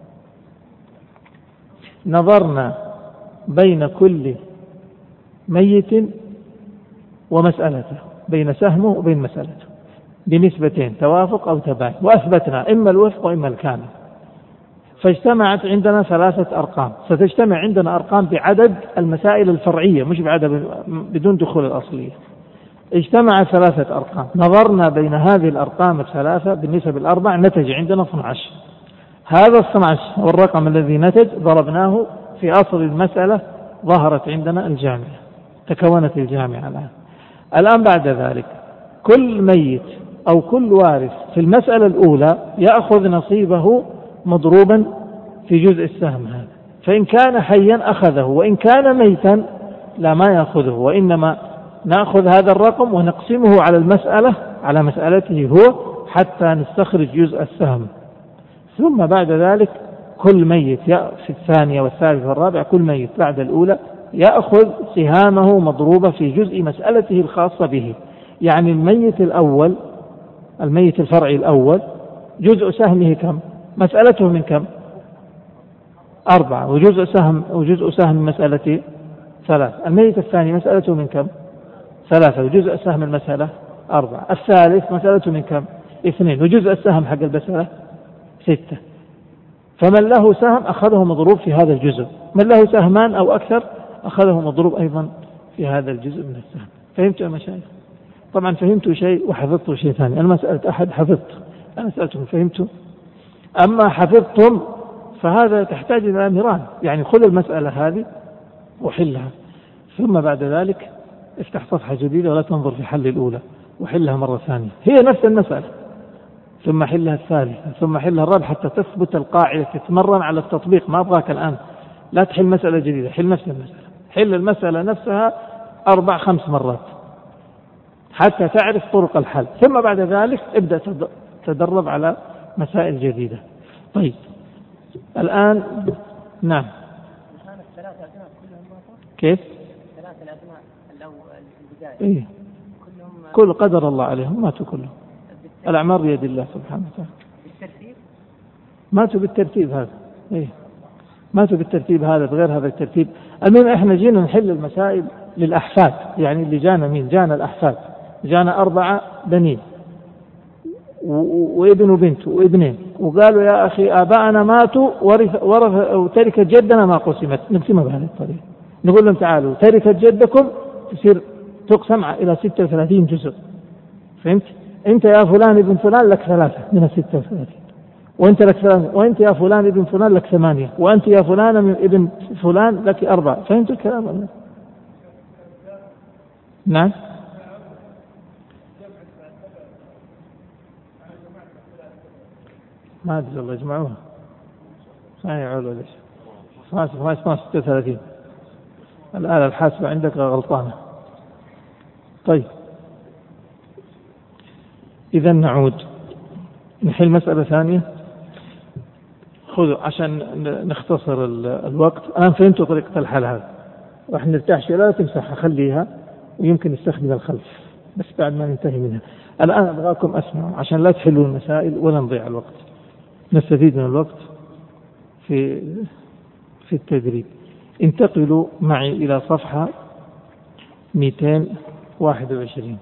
نظرنا بين كل ميت ومسألته، بين سهمه وبين مسألته بنسبتين توافق أو تباين، وأثبتنا إما الوفق وإما الكامل. فاجتمعت عندنا 3 أرقام. ستجتمع عندنا أرقام بعدد المسائل الفرعية، مش بعدد بدون دخول الأصلية. اجتمع 3 أرقام. نظرنا بين هذه الأرقام ال3 بالنسب الأربع، نتج عندنا 12. هذا 12 والرقم الذي نتج ضربناه في أصل المسألة، ظهرت عندنا الجامعة، تكونت الجامعة. الآن بعد ذلك كل ميت أو كل وارث في المسألة الأولى يأخذ نصيبه مضروبا في جزء السهم هذا. فإن كان حيا أخذه، وإن كان ميتا لا ما يأخذه، وإنما نأخذ هذا الرقم ونقسمه على المسألة على مسألته هو حتى نستخرج جزء السهم. ثم بعد ذلك كل ميت في الثانية والثالثة والرابعة، كل ميت بعد الأولى يأخذ سهامه مضروبة في جزء مسألته الخاصة به. يعني الميت الفرعي الأول جزء سهمه كم؟ مسألته من كم؟ 4. وجزء سهم مسألته 3. الميت الثاني مسألته من كم؟ 3. وجزء سهم المسألة 4. الثالث مسألته من كم؟ 2. وجزء السهم حق المسألة 6. فمن له سهم أخذه مضروب في هذا الجزء، من له سهمان أو أكثر أخذه مضروب أيضا في هذا الجزء من السهم. فهمتوا يا مشايخ؟ طبعا فهمتوا شيء وحفظتوا شيء ثاني. أنا مسألة أحد حفظت، أنا سألتم فهمتوا؟ أما حفظتم فهذا تحتاج إلى مران. يعني خذ المسألة هذه وحلها، ثم بعد ذلك افتح صفحة جديدة ولا تنظر في حل الأولى، وحلها مرة ثانية هي نفس المسألة، ثم حلها الثالثة، ثم حلها الرابعة، حتى تثبت القاعدة، تتمرن على التطبيق. ما أبغاك الآن لا تحل مسألة جديدة، حل نفس المسألة، حل المسألة نفسها 4-5 مرات حتى تعرف طرق الحل. ثم بعد ذلك ابدأ تدرب على مسائل جديدة. طيب الآن نعم. كيف؟ 3 الأبناء البداية إيه؟ كل قدر الله عليهم ماتوا كلهم. الأعمار بيد الله سبحانه وتعالى. بالترتيب؟ ماتوا بالترتيب هذا. إيه؟ ماتوا بالترتيب هذا بغير هذا الترتيب. المهم إحنا جينا نحل المسائل للأحفاد. يعني اللي جانا مين؟ جانا الأحفاد، جانا 4 بنين وابن وبنت وابنين، وقالوا يا أخي آباءنا ماتوا وتركة جدنا ما قسمت، نقسمها بهذه الطريقة. نقول لهم تعالوا تركة جدكم تصير تقسم إلى 36 جزء. فهمت؟ أنت يا فلان ابن فلان لك 3 من 36، وأنت لك 3، وأنت يا فلان ابن فلان لك 8، وأنت يا فلان ابن فلان لك 4. فهمت الكلام ولا؟ نعم. ما أدري الله يجمعوها. صحيح علو ليش؟ ما اسمها 36. الآلة الحاسبة عندك غلطانة. طيب إذا نعود نحل مسألة ثانية. خذوا عشان نختصر الوقت. أنا فهمت طريقة الحل هذا، راح نرتاح شوي، لا تمسحها خليها، ويمكن نستخدم الخلف بس بعد ما ننتهي منها. الآن أبغاكم أسمعوا عشان لا تحلوا المسائل ولا نضيع الوقت، نستفيد من الوقت في التدريب. انتقلوا معي إلى صفحة 221.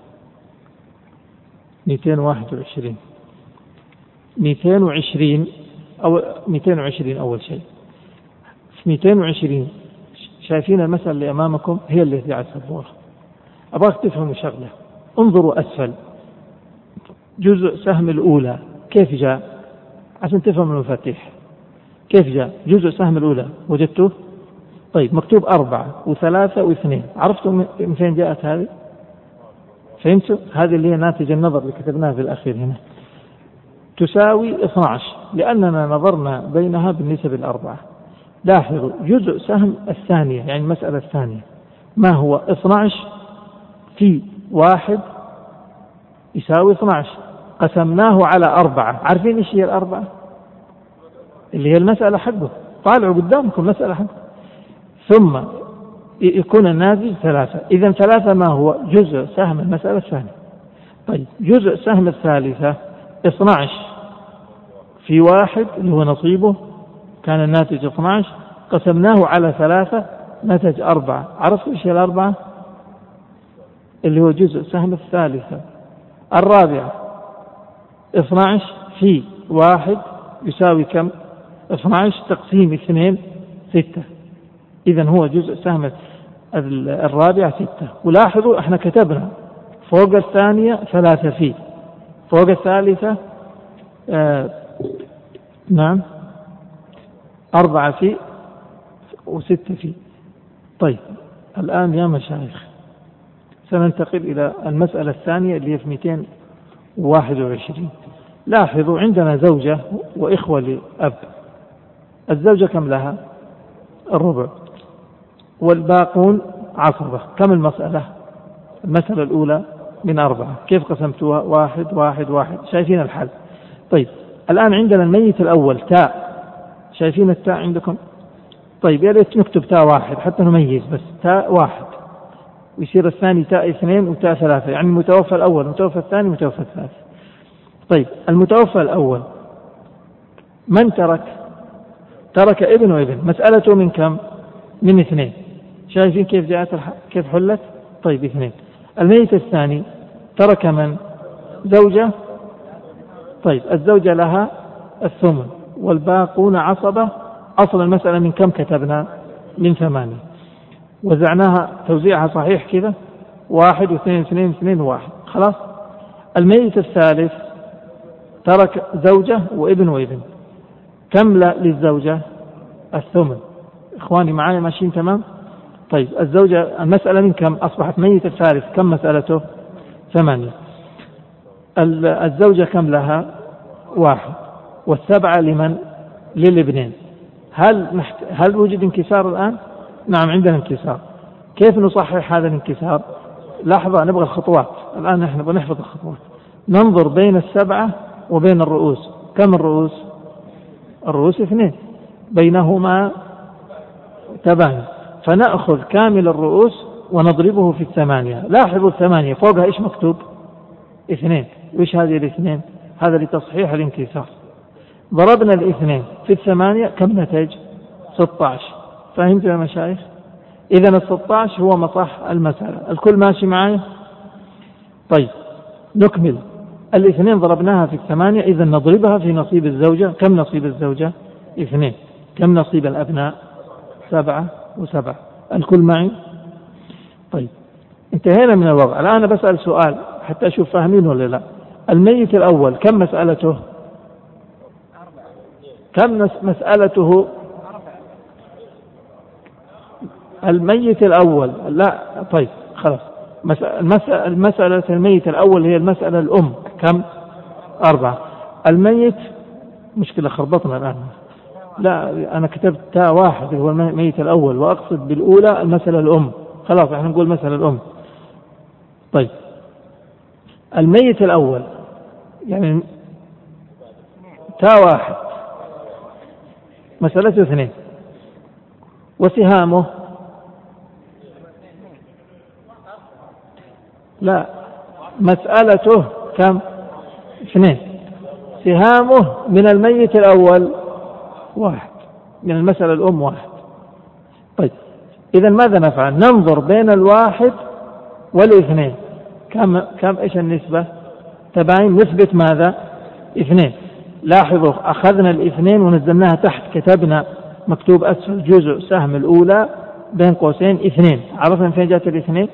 220 أو 220 أول شيء. في 220 شايفين المسألة اللي أمامكم هي التي على السبورة. أبغاك تفهموا شغلة. انظروا أسفل، جزء سهم الأولى كيف جاء عشان تفهموا المفاتيح. كيف جاء جزء سهم الأولى؟ وجدتوه؟ طيب مكتوب 4 و3 و2. عرفتوا من فين جاءت هذه؟ فهمتوا؟ هذه اللي هي ناتج النظر اللي كتبناها في الأخير هنا تساوي 12، لأننا نظرنا بينها بالنسب الأربعة. لاحظوا جزء سهم الثانية يعني المسألة الثانية ما هو؟ 12 في 1 يساوي 12، قسمناه على 4. عارفين إيش هي الأربعة؟ اللي هي المسألة حقه، طالعوا قدامكم مسألة حقه، ثم يكون الناتج 3. إذا 3 ما هو؟ جزء سهم المسألة الثانية. طيب جزء سهم الثالثة 12 في 1 اللي هو نصيبه، كان الناتج 12، قسمناه على 3 نتج 4. عرفتوا ايش هي الأربعة؟ اللي هو جزء سهم الثالثة. الرابعة 12 في 1 يساوي كم؟ 12 تقسيم 2 6. إذن هو جزء سهم الرابعة 6. ولاحظوا احنا كتبنا فوق الثانية 3 في، فوق الثالثة 4 في و6 في. طيب الآن يا مشايخ سننتقل إلى المسألة الثانية اللي هي في 221. لاحظوا عندنا زوجة وإخوة لأب. الزوجة كم لها؟ الربع، والباقون عصبة. كم المسألة؟ المسألة الأولى من 4. كيف قسمتوها؟ 1 1 1. شايفين الحل؟ طيب الآن عندنا الميت الأول تاء. شايفين التاء عندكم؟ طيب يا ريت نكتب تاء 1 حتى نميز، بس تاء 1 ويصير الثاني تاء 2 وتاء 3، يعني المتوفى الأول متوفى الثاني متوفى الثالث. طيب المتوفى الأول من ترك ابن وابن. مسألته من كم؟ من 2. شايفين كيف جاءت كيف حلت؟ طيب 2. الميت الثاني ترك من؟ زوجة. طيب الزوجة لها الثمن والباقون عصبة. أصل المسألة من كم كتبنا؟ من 8. وزعناها توزيعها صحيح كذا 1 و2 2 2 1. خلاص. الميت الثالث ترك زوجة وابن وابن. كم للزوجة؟ الثمن. إخواني معايا ماشيين تمام؟ طيب الزوجة المسألة من كم؟ أصبحت ميت الثالث كم مسألته؟ 8. الزوجة كم لها؟ 1. والسبعة لمن؟ للابنين. هل وجد انكسار الآن؟ نعم عندنا انكسار. كيف نصحح هذا الانكسار؟ لحظة نبغى الخطوات الآن، نحن نبغى نحفظ الخطوات. ننظر بين السبعة وبين الرؤوس. كم الرؤوس؟ الرؤوس 2 بينهما 8. فنأخذ كامل الرؤوس ونضربه في 8. لاحظوا 8 فوقها إيش مكتوب؟ 2. وإيش هذه 2؟ هذا لتصحيح الانكسار. ضربنا 2 في 8 كم نتج؟ 16. فهمتوا يا مشايخ؟ إذن 16 هو مصح المسألة. الكل ماشي معي؟ طيب نكمل. 2 ضربناها في 8، إذن نضربها في نصيب الزوجة. كم نصيب الزوجة؟ 2. كم نصيب الأبناء؟ 7 و7. الكل معي؟ طيب انتهينا من الوضع. الآن أنا بسأل سؤال حتى أشوف فاهمين ولا لا. الميت الأول كم مسألته؟ كم مسألته؟ الميت الأول لا. طيب خلاص. المسألة الميت الأول هي المسألة الأم. كم؟ 4. الميت مشكلة خربطنا الآن. لا أنا كتبت تاء 1 هو الميت الأول، وأقصد بالأولى المسألة الأم. خلاص احنا نقول مسألة الأم. طيب الميت الأول يعني تاء واحد مسألته 2 وسهامه لا مسألته كم 2 سهامه من الميت الأول 1 من المسألة الأم 1. طيب إذا ماذا نفعل؟ ننظر بين 1 و2 كم إيش النسبة؟ تباين نثبت ماذا؟ 2. لاحظوا أخذنا 2 ونزلناها تحت كتبنا مكتوب أسفل جزء سهم الأولى بين قوسين 2. عرفنا فين جاءت 2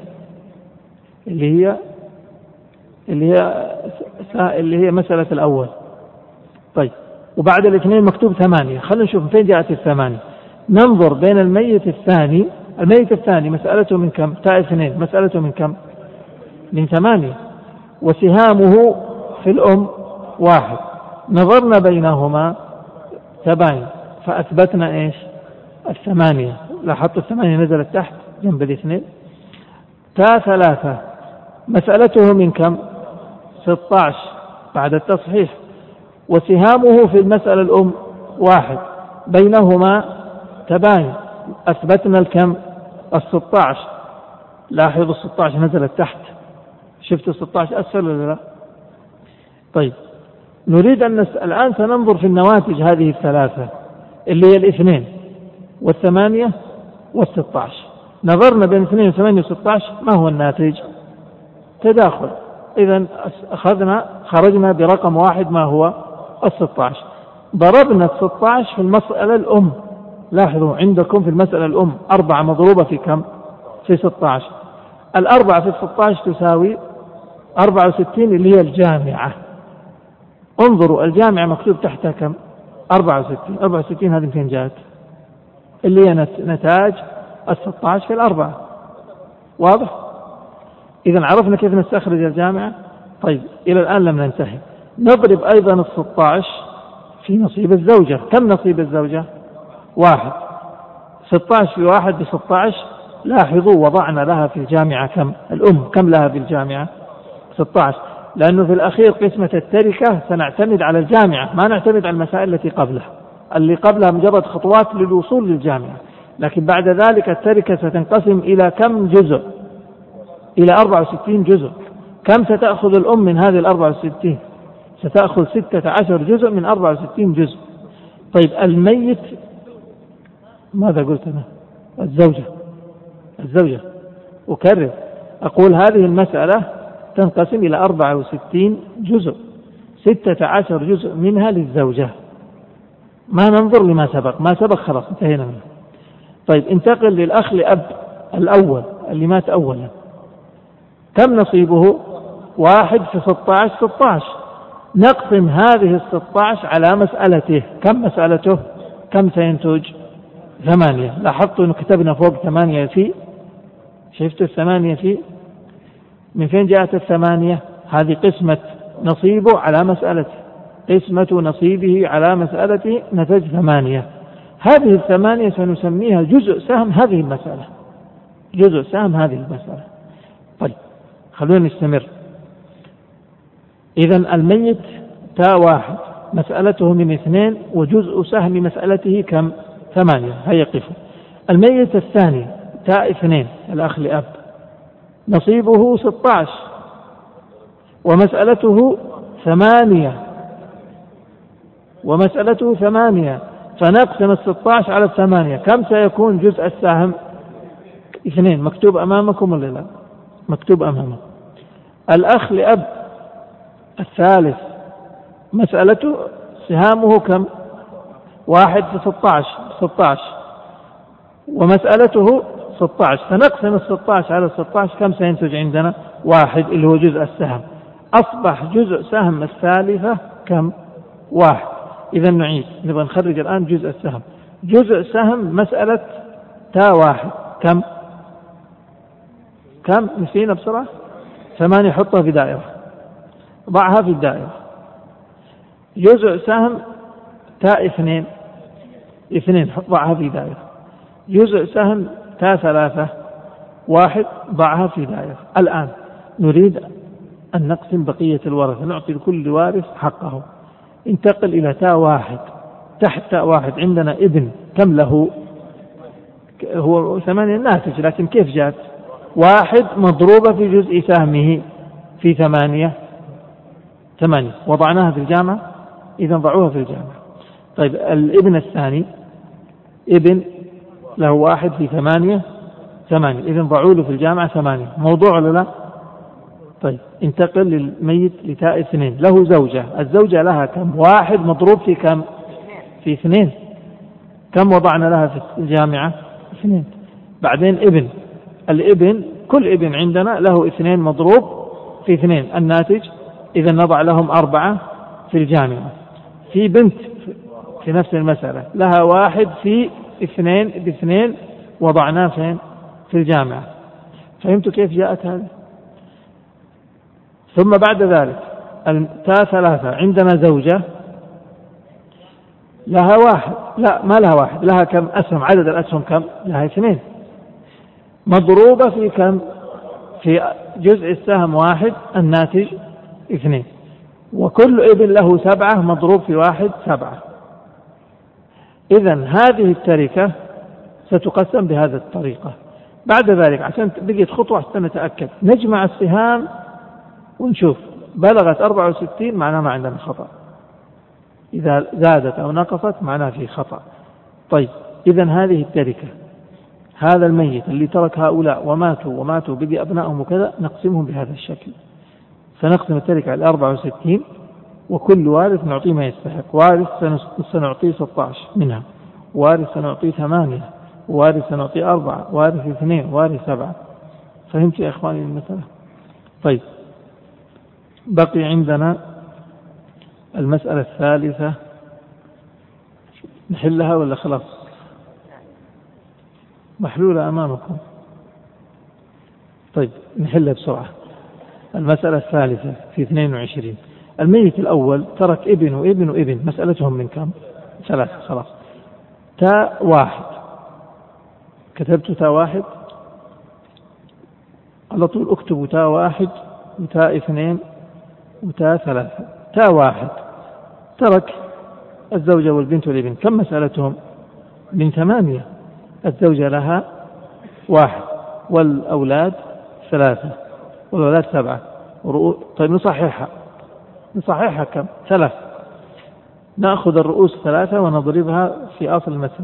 اللي هي مسألة الأول. طيب وبعد 2 مكتوب 8. خلينا نشوف فين جاءت 8. ننظر بين الميت الثاني مسألته من كم؟ تاء 2 مسألته من كم؟ من 8 وسهامه في الأم 1. نظرنا بينهما تباين فأثبتنا إيش؟ 8. لاحظت 8 نزلت تحت جنب 2. تاء 3 مسألته من كم؟ 16 بعد التصحيح وسهامه في المسألة الأم 1. بينهما تباين أثبتنا الكم؟ 16. لاحظوا 16 نزلت تحت. شفت 16 أسفل ولا لا؟ طيب نريد أن الآن سننظر في النواتج هذه 3 اللي هي 2 و8 و16. نظرنا بين 2 و8 و16 ما هو الناتج؟ تداخل. إذن خرجنا برقم 1 ما هو 16. ضربنا 16 في المسألة الأم. لاحظوا عندكم في المسألة الأم 4 مضروبة في كم؟ في 16. 4 في 16 تساوي 64 اللي هي الجامعة. انظروا الجامعة مكتوب تحتها كم؟ 64 هذه فين جاءت؟ اللي هي نتاج 16 في 4. واضح؟ إذن عرفنا كيف نستخرج الجامعة. طيب إلى الآن لم ننتهي. نضرب أيضا 16 في نصيب الزوجة. كم نصيب الزوجة؟ 1. 16 في 1 ب16. لاحظوا وضعنا لها في الجامعة كم؟ الأم كم لها في الجامعة؟ 16. لأنه في الأخير قسمة التركة سنعتمد على الجامعة ما نعتمد على المسائل التي قبلها. اللي قبلها مجرد خطوات للوصول للجامعة. لكن بعد ذلك التركة ستنقسم إلى كم جزء؟ إلى 64 جزء. كم ستأخذ الأم من هذه 64؟ ستأخذ 16 جزء من 64 جزء. طيب الميت ماذا قلت أنا؟ الزوجة أكرر أقول هذه المسألة تنقسم إلى 64 جزء. 16 جزء منها للزوجة. ما ننظر لما سبق. ما سبق خلاص انتهينا منه. طيب انتقل للأخ لأب الأول اللي مات أولا. كم نصيبه؟ 1 في 16. نقسم هذه 16 على مسألته. كم مسألته؟ كم سينتج؟ 8. لاحظتوا أنه كتبنا فوق 8 في. شفتوا 8 في؟ من فين جاءت 8؟ هذه قسمة نصيبه على مسألته. قسمة نصيبه على مسألته نتج 8. هذه 8 سنسميها جزء سهم هذه المسألة. جزء سهم هذه المسألة. طيب خلونا نستمر. إذن الميت تاء 1 مسألته من 2 وجزء سهم مسألته كم؟ 8. هيا قفوا. الميت الثاني تاء 2 الأخ لأب نصيبه 16 ومسألته 8 فنقسم 16 على 8. كم سيكون جزء السهم؟ 2. مكتوب أمامكم ولا لا؟ مكتوب أمامكم. الأخ لأب الثالث مسألته سهامه كم؟ 1 في 16 ومسألته 16. فنقسم 16 على 16. كم سينتج عندنا؟ 1 اللي هو جزء السهم. أصبح جزء سهم الثالثة كم؟ 1. إذا نعيد نبغى نخرج الآن جزء السهم. جزء سهم مسألة تاء 1 كم؟ نسينا بسرعة. 8 حطها في دائرة. ضعها في الدائرة. جزء سهم تاء 2 ضعها في دائرة. جزء سهم تاء 3 1 ضعها في دائرة. الآن نريد أن نقسم بقية الورثة، نعطي لكل وارث حقه. انتقل إلى تاء واحد. تحت تاء واحد عندنا ابن، كم له؟ هو 8 ناتج، لكن كيف جاءت؟ 1 مضروبة في جزء سهمه في 8 وضعناها في الجامعة، إذا ضعوها في الجامعة. طيب الابن الثاني ابن له 1 في 8، إذا ضعوا له في الجامعة 8. موضوع ولا لا؟ طيب انتقل للميت لتاء 2. له زوجة، الزوجة لها كم؟ 1 مضروب في كم؟ في 2. كم وضعنا لها في الجامعة؟ 2. بعدين ابن، الابن كل ابن عندنا له 2 مضروب في 2 الناتج، إذا نضع لهم 4 في الجامعة. في بنت في نفس المسألة لها 1 في 2 وضعناه فين؟ في الجامعة. فهمتوا كيف جاءت هذه؟ ثم بعد ذلك تاء 3 عندنا زوجة لها 1، لا ما لها 1، لها كم أسهم؟ عدد الأسهم كم؟ لها 2 مضروبة في كم؟ في جزء السهم 1 الناتج 2. وكل ابن له 7 مضروب في 1 7. إذن هذه التركة ستقسم بهذه الطريقة. بعد ذلك عشان بقيت خطوة نتأكد، نجمع السهام ونشوف بلغت 64 معناه ما عندنا خطأ، إذا زادت أو نقصت معناه في خطأ. طيب إذن هذه التركة، هذا الميت اللي ترك هؤلاء وماتوا بقي أبنائهم وكذا، نقسمهم بهذا الشكل. سنقسم التركة على 64 وكل وارث نعطيه ما يستحق. وارث سنعطيه 16 منها، وارث سنعطيه 8، وارث سنعطيه 4، وارث 2، وارث 7. فهمت يا إخواني المسألة؟ طيب بقي عندنا المسألة الثالثة، نحلها ولا خلاص؟ محلولة أمامكم. طيب نحلها بسرعة. المسألة الثالثة في 22. الميت الأول ترك ابن وابن وابن، مسألتهم من كم؟ 3. خلاص. تاء 1 كتبت تاء 1 على طول، اكتبوا تاء 1 وتاء 2 وتاء 3. تاء 1 ترك الزوجة والبنت والابن، كم مسألتهم؟ من 8. الزوجة لها 1 والأولاد 3 والأولاد 7. طيب نصححها كم؟ 3. نأخذ الرؤوس 3 ونضربها في أصل المسألة.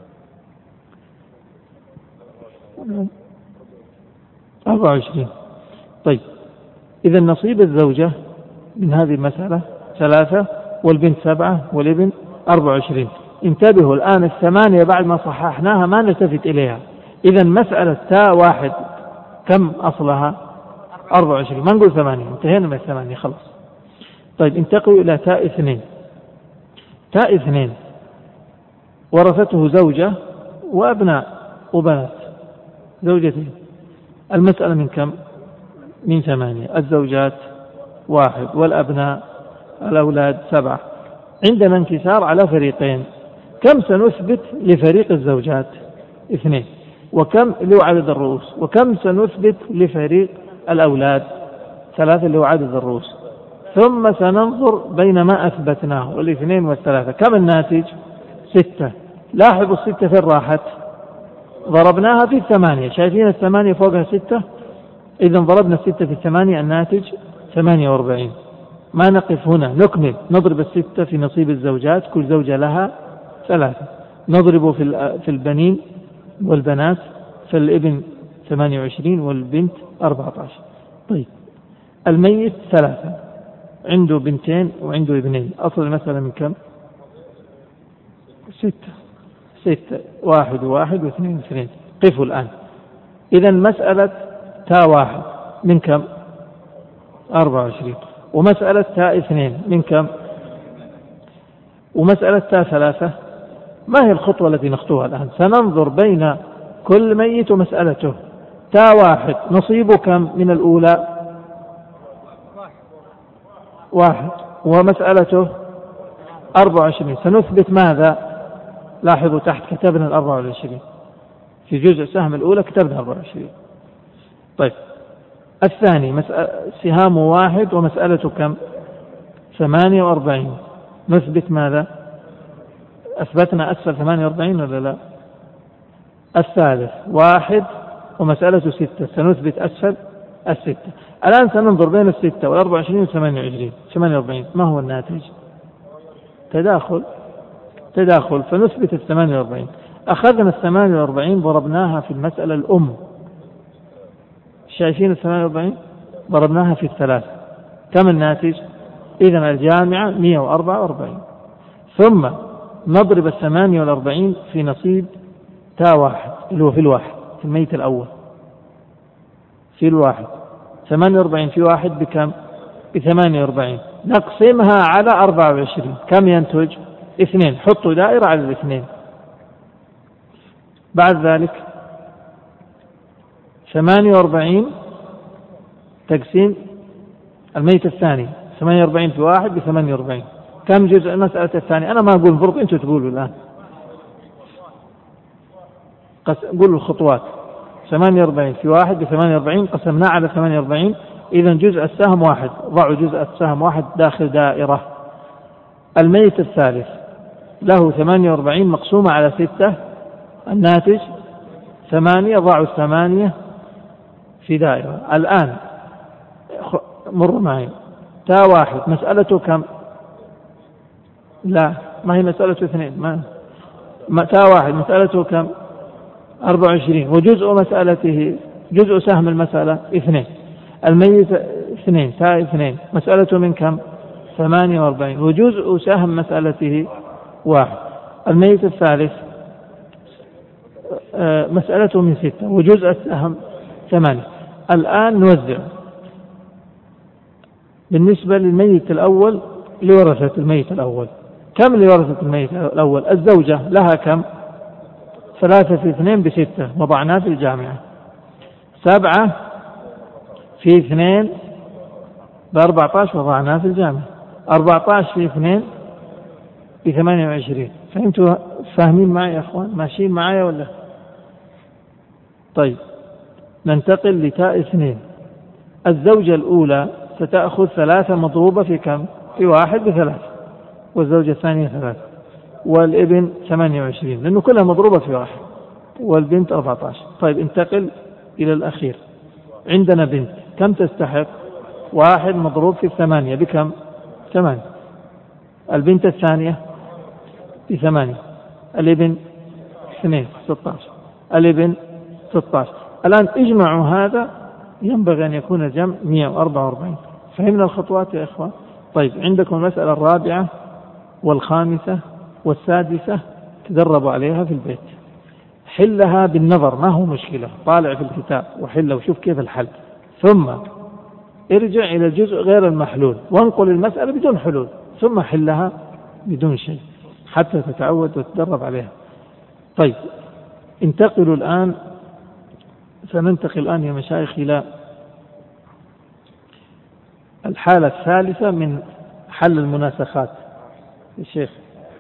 24. طيب إذا نصيب الزوجة من هذه المسألة 3 والبنت 7 والابن 24. انتبهوا الآن 8 بعد ما صححناها ما نلتفت إليها. إذا مسألة تاء 1 كم أصلها؟ 24. ما نقول 8، انتهينا من 8 خلاص. طيب انتقلوا إلى تاء 2. تاء 2 ورثته زوجة وأبناء وبنات، زوجتين. المسألة من كم؟ من 8. الزوجات 1 والأبناء الأولاد 7. عندنا انكسار على فريقين. كم سنثبت لفريق الزوجات؟ 2. وكم اللي هو عدد الرؤوس؟ وكم سنثبت لفريق الأولاد؟ 3 اللي هو عدد الرؤوس. ثم سننظر بين ما أثبتناه والاثنين والثلاثة، كم الناتج؟ 6. لاحظوا 6 فين راحت؟ ضربناها في 8. شايفين 8 فوقها 6؟ إذا ضربنا 6 في 8 الناتج 48. ما نقف هنا، نكمل، نضرب 6 في نصيب الزوجات، كل زوجة لها 3. نضرب في البنين والبنات، فالابن 28 والبنت 14. طيب الميت 3 عنده بنتين وعنده ابنين، أصل المسألة من كم؟ 6. 1 و1 و2 و2. قفوا الآن. إذا مسألة تاء 1 من كم؟ 24. ومسألة تاء 2 من كم؟ ومسألة تاء 3. ما هي الخطوة التي نخطوها الآن؟ سننظر بين كل ميت ومسألته. تاء 1 نصيبه كم من الأولى؟ 1 ومسألته 24. سنثبت ماذا؟ لاحظوا تحت كتبنا 24 في جزء سهم الأولى، كتبنا 24. طيب الثاني سهام 1 ومسألة كم؟ 48. نثبت ماذا؟ أثبتنا أسفل 48 ولا لا؟ الثالث 1 ومسألة 6، سنثبت أسفل 6. الآن سننظر بين 6 و24 و28. 48 ما هو الناتج؟ تداخل، فنثبت 48. أخذنا 48 ضربناها في المسألة الأم، شايفين 48 ضربناها في 3، كم الناتج؟ إذن الجامعة 144. ثم نضرب 48 في نصيب تا 1 اللي هو في الواحد، في الميت الأول في الواحد. 48 في 1 بكم؟ ب48. نقسمها على 24، كم ينتج؟ 2. حطوا دائرة على 2. بعد ذلك 48 تقسيم الميت الثاني، 48 في 1 ب48. كم جزء المسألة الثانية؟ أنا ما أقول فرق، أنتوا تقولوا الآن، قولوا الخطوات. 48 في 1 ب48، قسمناه على 48. إذن جزء السهم 1، ضعوا جزء السهم 1 داخل دائرة. الميت الثالث له 48 مقسومة على 6، الناتج 8، ضعوا 8 في دائرة. الآن مر معي تا 1 مسألته كم؟ لا، ما هي مسألته 2. تا 1 مسألته كم؟ 24. وجزء مسألته، جزء سهم المسألة 2. الميت 2 تا 2 مسألته من كم؟ 48. وجزء سهم مسألته 1. الميت الثالث مسألته من 6 وجزء السهم 8. الآن نوزع بالنسبة للميت الأول لورثة الميت الأول. كم لورثة الميت الأول؟ الزوجة لها كم؟ 3 في 2 ب6، وضعناه في الجامعة. 7 في 2 ب14، وضعناه في الجامعة. 14 في 2 ب28. فأنتوا فاهمين معي يا أخوان؟ ماشيين معي ولا؟ طيب ننتقل لتاء 2. الزوجة الأولى ستأخذ 3 مضروبة في كم؟ في 1 ب3، والزوجة الثانية 3، والابن 28 لأنه كلها مضروبة في 1، والبنت 14. طيب انتقل إلى الأخير. عندنا بنت، كم تستحق؟ 1 مضروب في 8 بكم؟ 8. البنت الثانية ب8، الابن 2 16، الابن 16. الآن اجمعوا هذا، ينبغي أن يكون الجمع 144. فهمنا الخطوات يا إخوان؟ طيب عندكم المسألة الرابعة والخامسة والسادسة، تدربوا عليها في البيت. حلها بالنظر، ما هو مشكلة، طالع في الكتاب وحله وشوف كيف الحل، ثم ارجع إلى الجزء غير المحلول وانقل المسألة بدون حلول، ثم حلها بدون شيء حتى تتعود وتدرب عليها. طيب انتقلوا الآن، سننتقل الآن يا مشايخ إلى الحالة الثالثة من حل المناسخات. الشيخ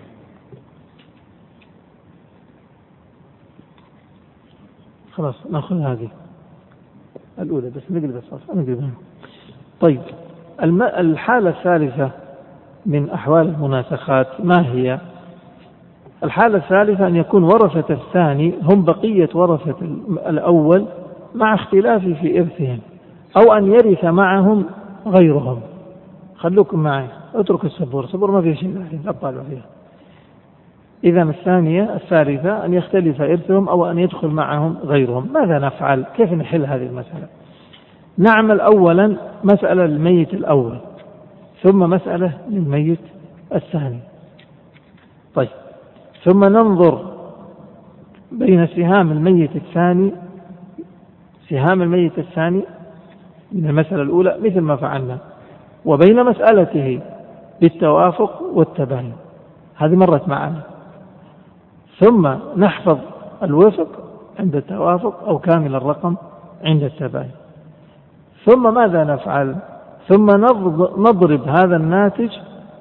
خلاص نأخذ هذه الأولى بس نقلب الصف. طيب الحالة الثالثة من أحوال المناسخات ما هي؟ الحالة الثالثة أن يكون ورثة الثاني هم بقية ورثة الأول مع اختلاف في إرثهم، أو أن يرث معهم غيرهم. خلوكم معي، اترك السبور ما فيه شيء أبطال فيها. إذا الثالثة أن يختلف إرثهم أو أن يدخل معهم غيرهم. ماذا نفعل؟ كيف نحل هذه المسألة؟ نعمل أولا مسألة للميت الأول، ثم مسألة للميت الثاني. طيب ثم ننظر بين سهام الميت الثاني من المسألة الأولى مثل ما فعلنا، وبين مسألته بالتوافق والتباين، هذه مرت معنا. ثم نحفظ الوفق عند التوافق أو كامل الرقم عند التباين. ثم ماذا نفعل؟ ثم نضرب هذا الناتج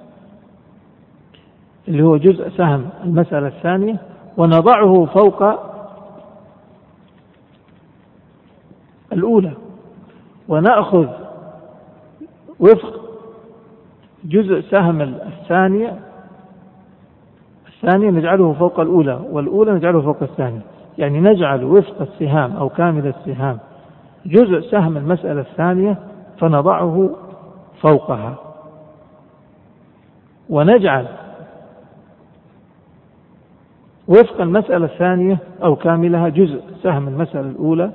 اللي هو جزء سهم المسألة الثانية ونضعه فوق الأولى، ونأخذ وفق جزء سهم الثانية نجعله فوق الأولى، والأولى نجعله فوق الثانية، يعني نجعل وفق السهام أو كامل السهام جزء سهم المسألة الثانية فنضعه فوقها، ونجعل وفق المسألة الثانية أو كاملها جزء سهم المسألة الأولى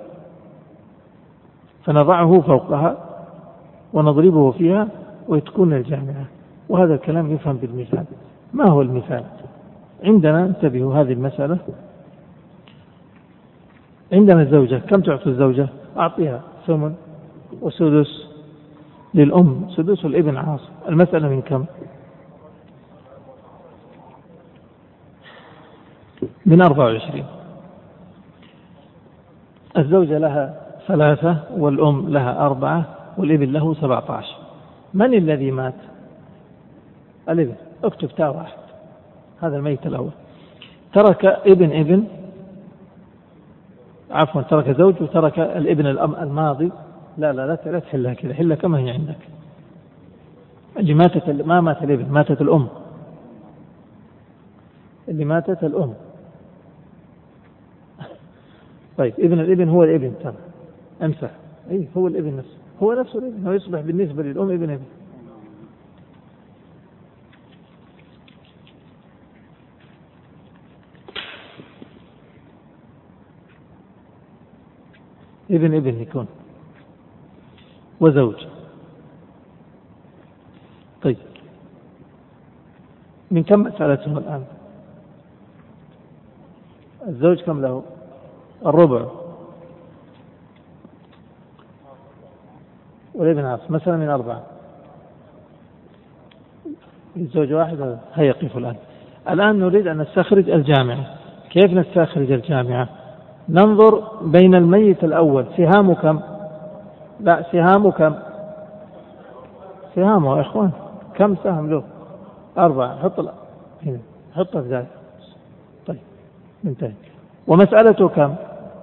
فنضعه فوقها ونضربه فيها وتكون الجامعة. وهذا الكلام يفهم بالمثال. ما هو المثال؟ عندنا، انتبهوا هذه المسألة، عندنا الزوجة، كم تعطي الزوجة؟ أعطيها ثمن وسدس للأم، سدس الابن عاص. المسألة من كم؟ من 24. الزوجة لها 3 والأم لها 4 والابن له 17. من الذي مات؟ الابن. اكتب تاء واحد، هذا الميت الأول. ترك ابن عفوا، ترك زوج وترك الابن الماضي. لا تحلها كذا، حلها كما هي عندك. اللي ماتت، ما مات الابن، ماتت الأم. اللي ماتت الأم. طيب ابن الابن هو الابن، ترى امسح. اي هو الابن نفسه، هو نفسه الابن، هو يصبح بالنسبة للأم ابن. ابن يكون وزوج. طيب من كم مسألتهم الآن؟ الزوج كم له؟ الربع، والابن عاص مثلا من 4. الزوج واحد. هيا قفوا الآن نريد أن نستخرج الجامعة. كيف نستخرج الجامعة؟ ننظر بين الميت الأول سهام كم؟ لا، سهام كم؟ سهامه يا إخوان كم سهم له؟ 4. هنا حطها في ذلك. طيب انتهي. ومسألته كم؟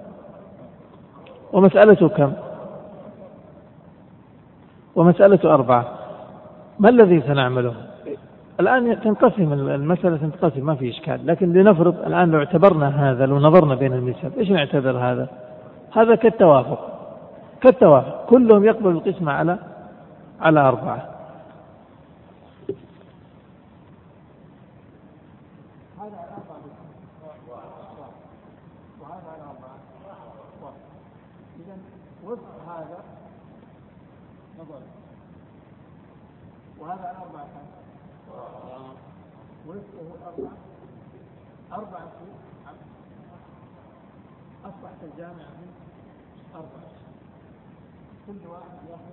ومسألته 4. ما الذي سنعمله الآن؟ تنقسم المسألة، تنقسم، ما في إشكال. لكن لنفرض الآن لو اعتبرنا هذا، لو نظرنا بين المثال، إيش نعتبر هذا؟ هذا كالتوافق، كلهم يقبل القسمة على 4. هذا على 4 وهذا على 4. إذا وفق هذا نظر، وهذا على 4 وفقه 4 أصبحت الجامعة 4. كل واحد يأخذ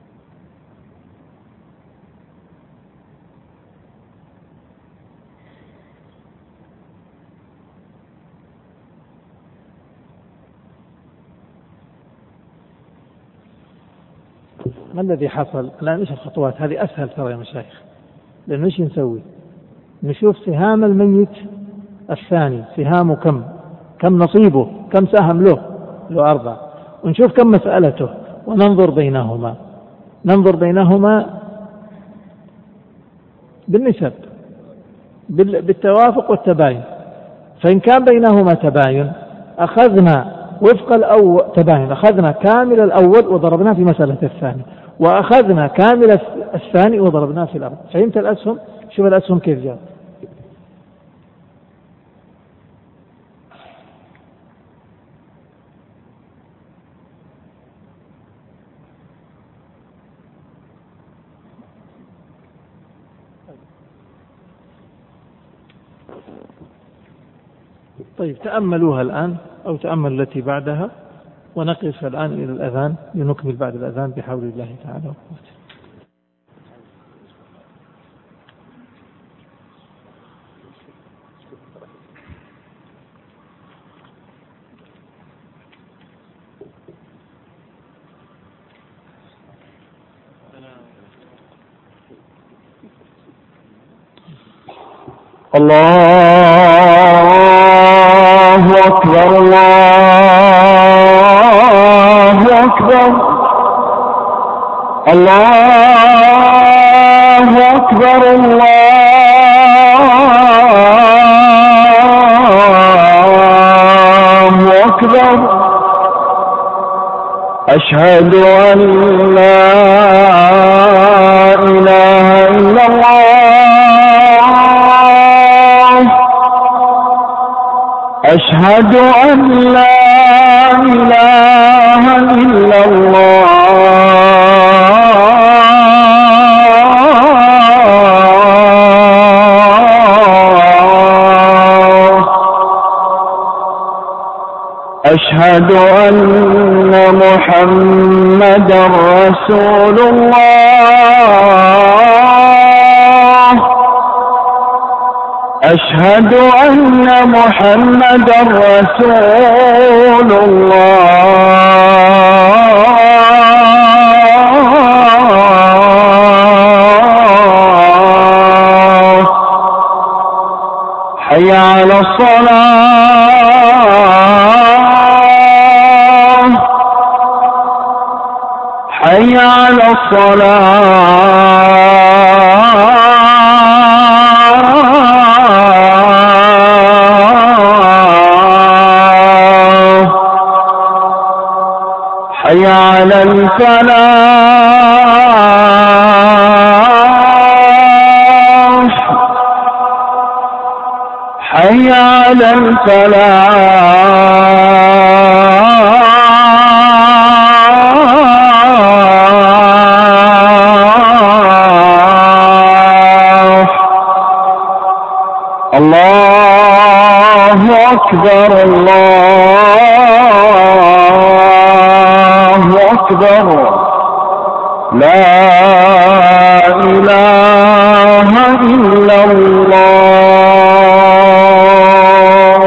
ما الذي حصل الآن؟ إيش الخطوات هذه؟ أسهل ترى يا مشايخ، لأنه إيش نسوي؟ نشوف سهام الميت الثاني، سهامه كم نصيبه، كم سهم له 4، ونشوف كم مسألته، وننظر بينهما بالنسب، بالتوافق والتباين. فإن كان بينهما تباين أخذنا وفق الأول تباين، أخذنا كامل الأول وضربناه في مسألة الثاني، وأخذنا كامل الثاني وضربناه في الأرض. فهمت الأسهم؟ شوف الأسهم كيف جاء. طيب تأملوها الآن، أو تأملوا التي بعدها، ونقف الآن إلى الأذان لنكمل بعد الأذان بحول الله تعالى وقوته. الله أكبر الله أكبر أشهد أن لا إله إلا الله أشهد أن لا إله إلا الله أشهد أن محمدا رسول الله أشهد أن محمدا رسول الله حي على الصلاة حي على الصلاة حي على الفلاح حي على الفلاح الله أكبر الله أكبر لا إله إلا الله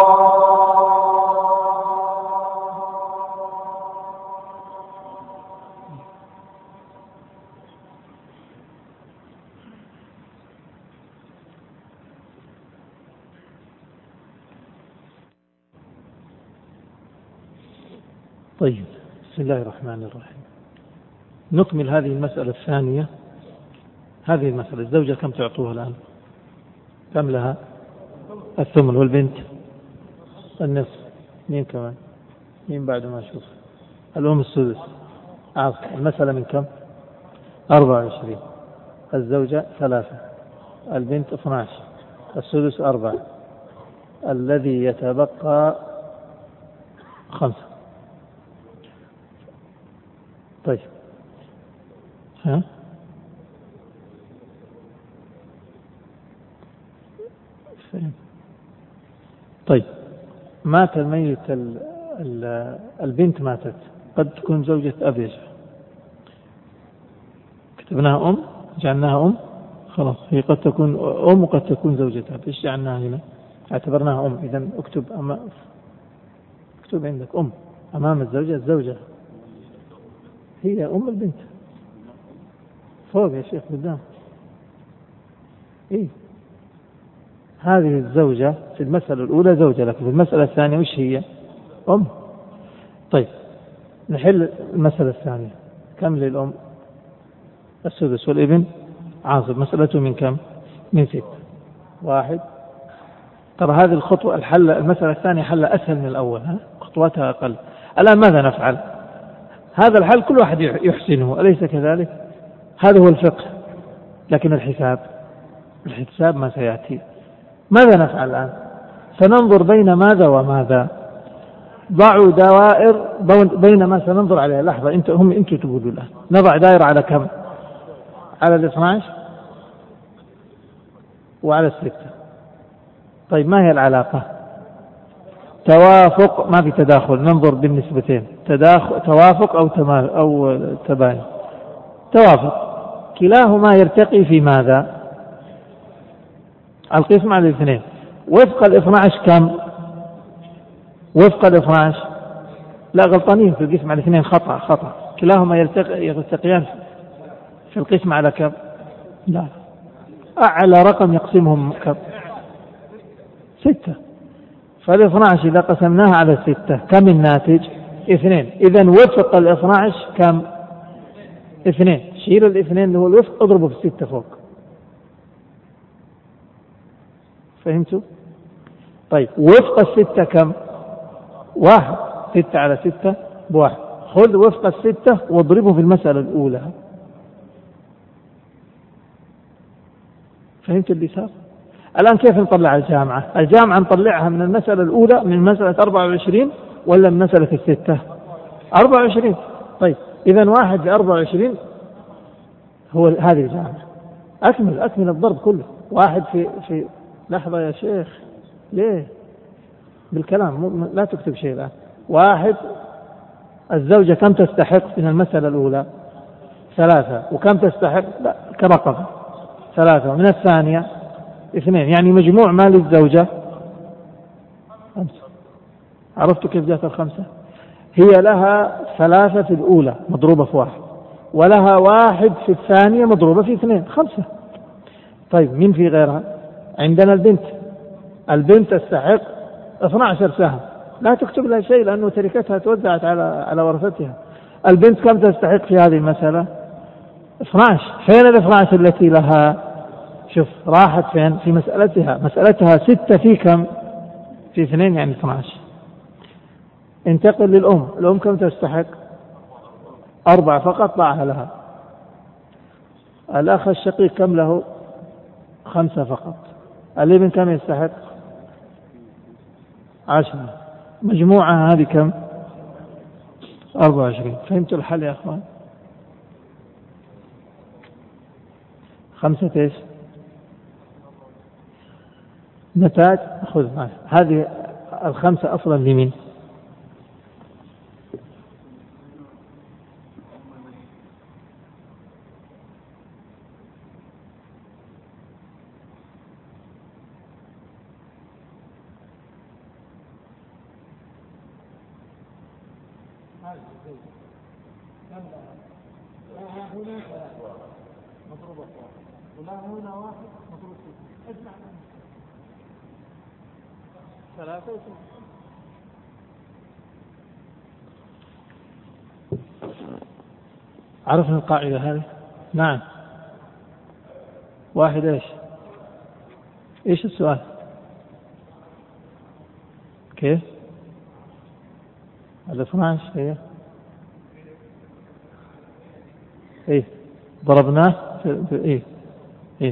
طيب، بسم الله الرحمن الرحيم. نكمل هذه المسألة الثانية. هذه المسألة الزوجة كم تعطوها الآن؟ كم لها؟ الثمن. والبنت النصف. مين كمان؟ مين بعد ما أشوف؟ الأم السدس. المسألة من كم؟ 24. الزوجة 3، البنت 12، السدس 4، الذي يتبقى 5. طيب، ها؟ طيب، مات الميت، البنت ماتت، قد تكون زوجة أب. كتبناها أم، جعلناها أم، خلاص هي قد تكون أم وقد تكون زوجة أب. إيش جعلناها هنا؟ اعتبرناها أم. إذن اكتب عندك أم أمام الزوجة هي أم البنت فوق يا شيخ قدام. إيه، هذه الزوجة في المسألة الأولى زوجة، لكن في المسألة الثانية وش هي؟ أم. طيب، نحل المسألة الثانية. كم للأم؟ السدس. والابن عاصب. مسألته من كم؟ من 6. 1. ترى هذه الخطوة المسألة الثانية حل أسهل من الأول، خطواتها أقل. الآن ماذا نفعل؟ هذا الحل كل واحد يحسنه، أليس كذلك؟ هذا هو الفقه. لكن الحساب ما سيأتي. ماذا نفعل الآن؟ سننظر بين ماذا وماذا. ضعوا دوائر بين ما سننظر عليها. لحظة، أنتم تقولوا الآن نضع دائرة على كم؟ على 12 وعلى 6. طيب، ما هي العلاقة؟ توافق، ما في تداخل. ننظر بالنسبتين، توافق أو تباين. توافق. كلاهما يرتقي في ماذا؟ القسم على 2 وفق 12. كم وفق 12؟ لا، غلطانين في القسم على 2. خطأ. كلاهما يرتقيان في القسم على كم؟ لا، أعلى رقم يقسمهم كم؟ 6. فال12 إذا قسمناها على 6 كم الناتج؟ 2. إذن وفق 12 كم؟ 2. شيل 2 اللي هو الوفق، اضربه في 6 فوق. فهمتوا؟ طيب، وفق 6 كم؟ 1. 6 على 6 ب1. خذ وفق الستة واضربه في المسألة الأولى. فهمت اللي صار؟ الآن كيف نطلع الجامعة؟ الجامعة نطلعها من المسألة الأولى، من مسألة 24 ولا من مسألة الستة؟ 24. طيب إذا 1 في 24 هو هذه الجامعة. أكمل الضرب كله. 1 في لحظة يا شيخ، ليه بالكلام؟ لا تكتب شيء الآن. 1 الزوجة كم تستحق من المسألة الأولى؟ 3. وكم تستحق كرقم؟ 3. ومن الثانية 2. يعني مجموع مال الزوجة 5. عرفتوا كيف جاءت ال5؟ هي لها 3 في الأولى مضروبة في 1، ولها 1 في الثانية مضروبة في 2، 5. طيب مين في غيرها؟ عندنا البنت تستحق 12 سهم. لا تكتب لها شيء لأنه تركتها توزعت على ورثتها. البنت كم تستحق في هذه المسألة؟ 12. فين 12 التي لها؟ شوف راحت فين في مسألتها 6 في كم؟ في 2 يعني 12. انتقل الأم كم تستحق؟ 4 فقط ضعها لها. الأخ الشقيق كم له؟ 5 فقط. الابن كم يستحق؟ 10. مجموعة هذه كم؟ 24. فهمتوا الحل يا أخوان؟ 5 إيش؟ نتاج. خذ معي هذه 5 أصلا لمين؟ عرفنا القاعدة هذه؟ نعم. 1 ايش السؤال؟ كيف 12 هي ايه ضربناه في ايه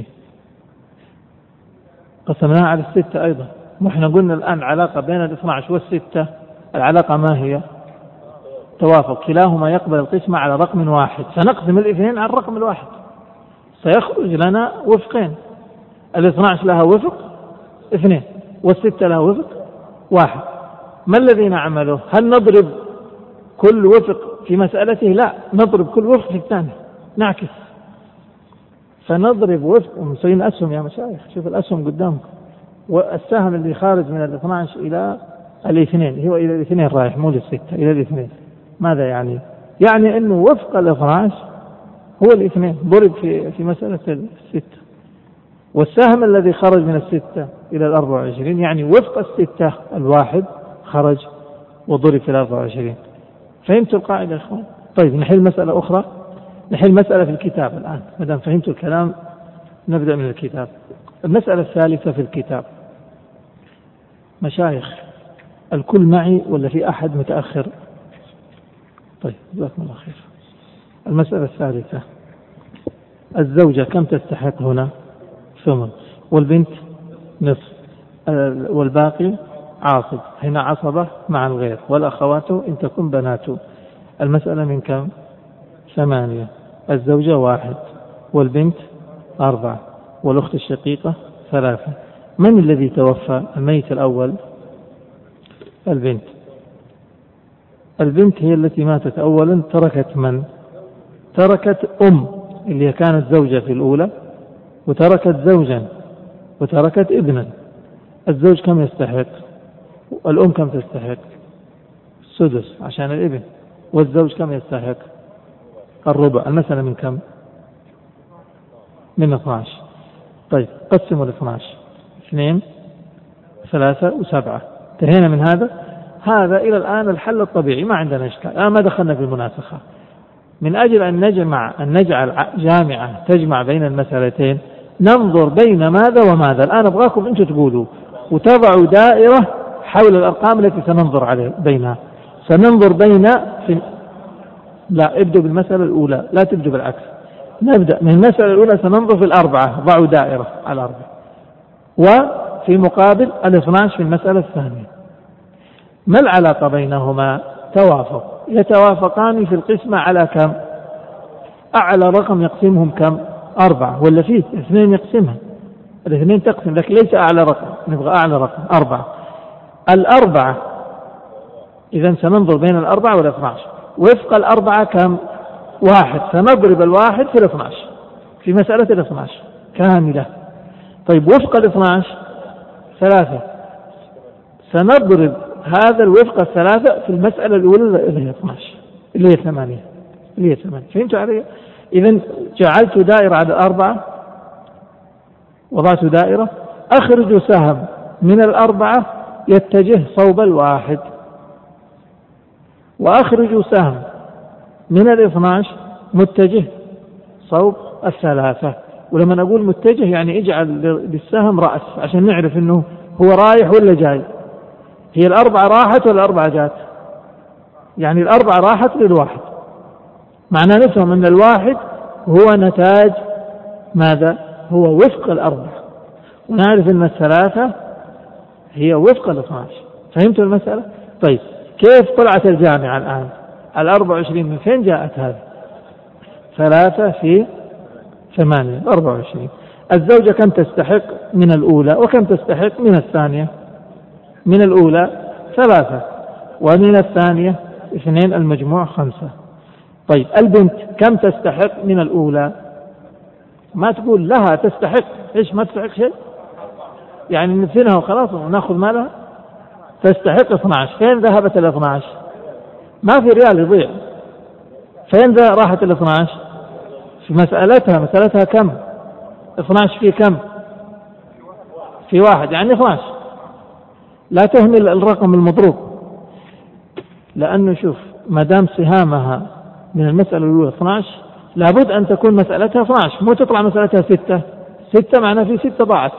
قسمناه على 6 ايضا. واحنا قلنا الان العلاقة بين 12 وال6 العلاقة ما هي؟ توافق. كلاهما يقبل القسمة على رقم واحد، فنقسم 2 على الرقم الواحد سيخرج لنا وفقين. 12 لها وفق 2 وال6 لها وفق 1. ما الذي نعمله؟ هل نضرب كل وفق في مسألته؟ لا، نضرب كل وفق في الثاني، نعكس. فنضرب وفق مسوين أسهم يا مشايخ، شوف الأسهم قدامكم، والسهم اللي خارج من 12 إلى 2 هو إلى 2 رايح، مو لل6 إلى 2. ماذا يعني؟ يعني أنه وفق 12 هو 2 ضرب في مسألة 6، والسهم الذي خرج من 6 إلى 24 يعني وفق 6 الواحد خرج وضرب في 24. فهمتوا القاعدة يا إخوان؟ طيب نحل مسألة أخرى، نحل مسألة في الكتاب الآن، مدام فهمتوا الكلام نبدأ من الكتاب. المسألة الثالثة في الكتاب. مشايخ الكل معي ولا في أحد متأخر؟ طيب جزاكم الله خير. المسألة الثالثة، الزوجة كم تستحق هنا؟ 8، والبنت نصف، والباقي عاصب. هنا عصبة مع الغير، والأخوات إن تكن بنات. المسألة من كم؟ 8. الزوجة 1 والبنت 4 والأخت الشقيقة 3. من الذي توفى؟ الميت الأول البنت. البنت هي التي ماتت أولا. تركت من؟ تركت اللي كانت زوجة في الأولى، وتركت زوجا، وتركت ابنا. الزوج كم يستحق؟ الأم كم تستحق؟ 1/6 عشان الابن. والزوج كم يستحق؟ 1/4. المسألة من كم؟ من 12. طيب قسموا 12، 2 3 و7. انتهينا من هذا إلى الآن الحل الطبيعي، ما عندنا إشكال. ما دخلنا في المناسخة. من أجل أن نجعل جامعة تجمع بين المسألتين ننظر بين ماذا وماذا. الآن أبغاكم أنتم تقولوا وتضعوا دائرة حول الأرقام التي سننظر بينها. سننظر بين لا، ابدأ بالمسألة الأولى، لا تبدأ بالعكس. نبدأ من المسألة الأولى، سننظر في الأربعة، ضعوا دائرة على الأربعة، وفي مقابل 12 في المسألة الثانية. ما العلاقة بينهما؟ توافق، يتوافقان في القسمة على كم؟ أعلى رقم يقسمهم كم؟ 4، ولا فيه 2 يقسمها؟ الاثنين تقسم، لكن ليس أعلى رقم، نبغى أعلى رقم 4. الأربعة، إذا سننظر بين الأربعة وال12. وفق الأربعة كم؟ 1. سنضرب 1 في 12 في مسألة 12 كاملة. طيب وفق 12 3، سنضرب هذا الوفق 3 في المسألة الأولى اللي هي 12 اللي هي 8 فهمتوا علي؟ إذن جعلت دائرة على 4، وضعت دائرة، أخرج سهم من 4 يتجه صوب 1، وأخرج سهم من 12 متجه صوب 3. ولما أقول متجه يعني اجعل للسهم رأس عشان نعرف أنه هو رايح ولا جاي. هي 4 راحت ولا 4 جات؟ يعني 4 راحت لل1، معناه نفهم أن 1 هو نتاج ماذا؟ هو وفق 4، ونعرف أن 3 هي وفق 12. فهمتوا المسألة؟ طيب كيف طلعت الجامعة الآن؟ 24 من فين جاءت هذه؟ 3 في 8 24. الزوجة كم تستحق من الأولى وكم تستحق من الثانية؟ من الأولى 3، ومن الثانية 2، المجموع 5. طيب البنت كم تستحق من الأولى؟ ما تقول لها تستحق، إيش ما تستحق شيء؟ يعني ندفنها وخلاص ونأخذ مالها؟ تستحق 12. فين ذهبت 12؟ ما في ريال يضيع. فين راحت 12؟ في مسألتها كم؟ 12 في كم؟ في 1، يعني 12. لا تهمل الرقم المضروب، لأنه شوف ما دام سهامها من المسألة الأولى 12 لابد أن تكون مسألتها 12، مو تطلع مسألتها 6 معناه في 6 ضاعت.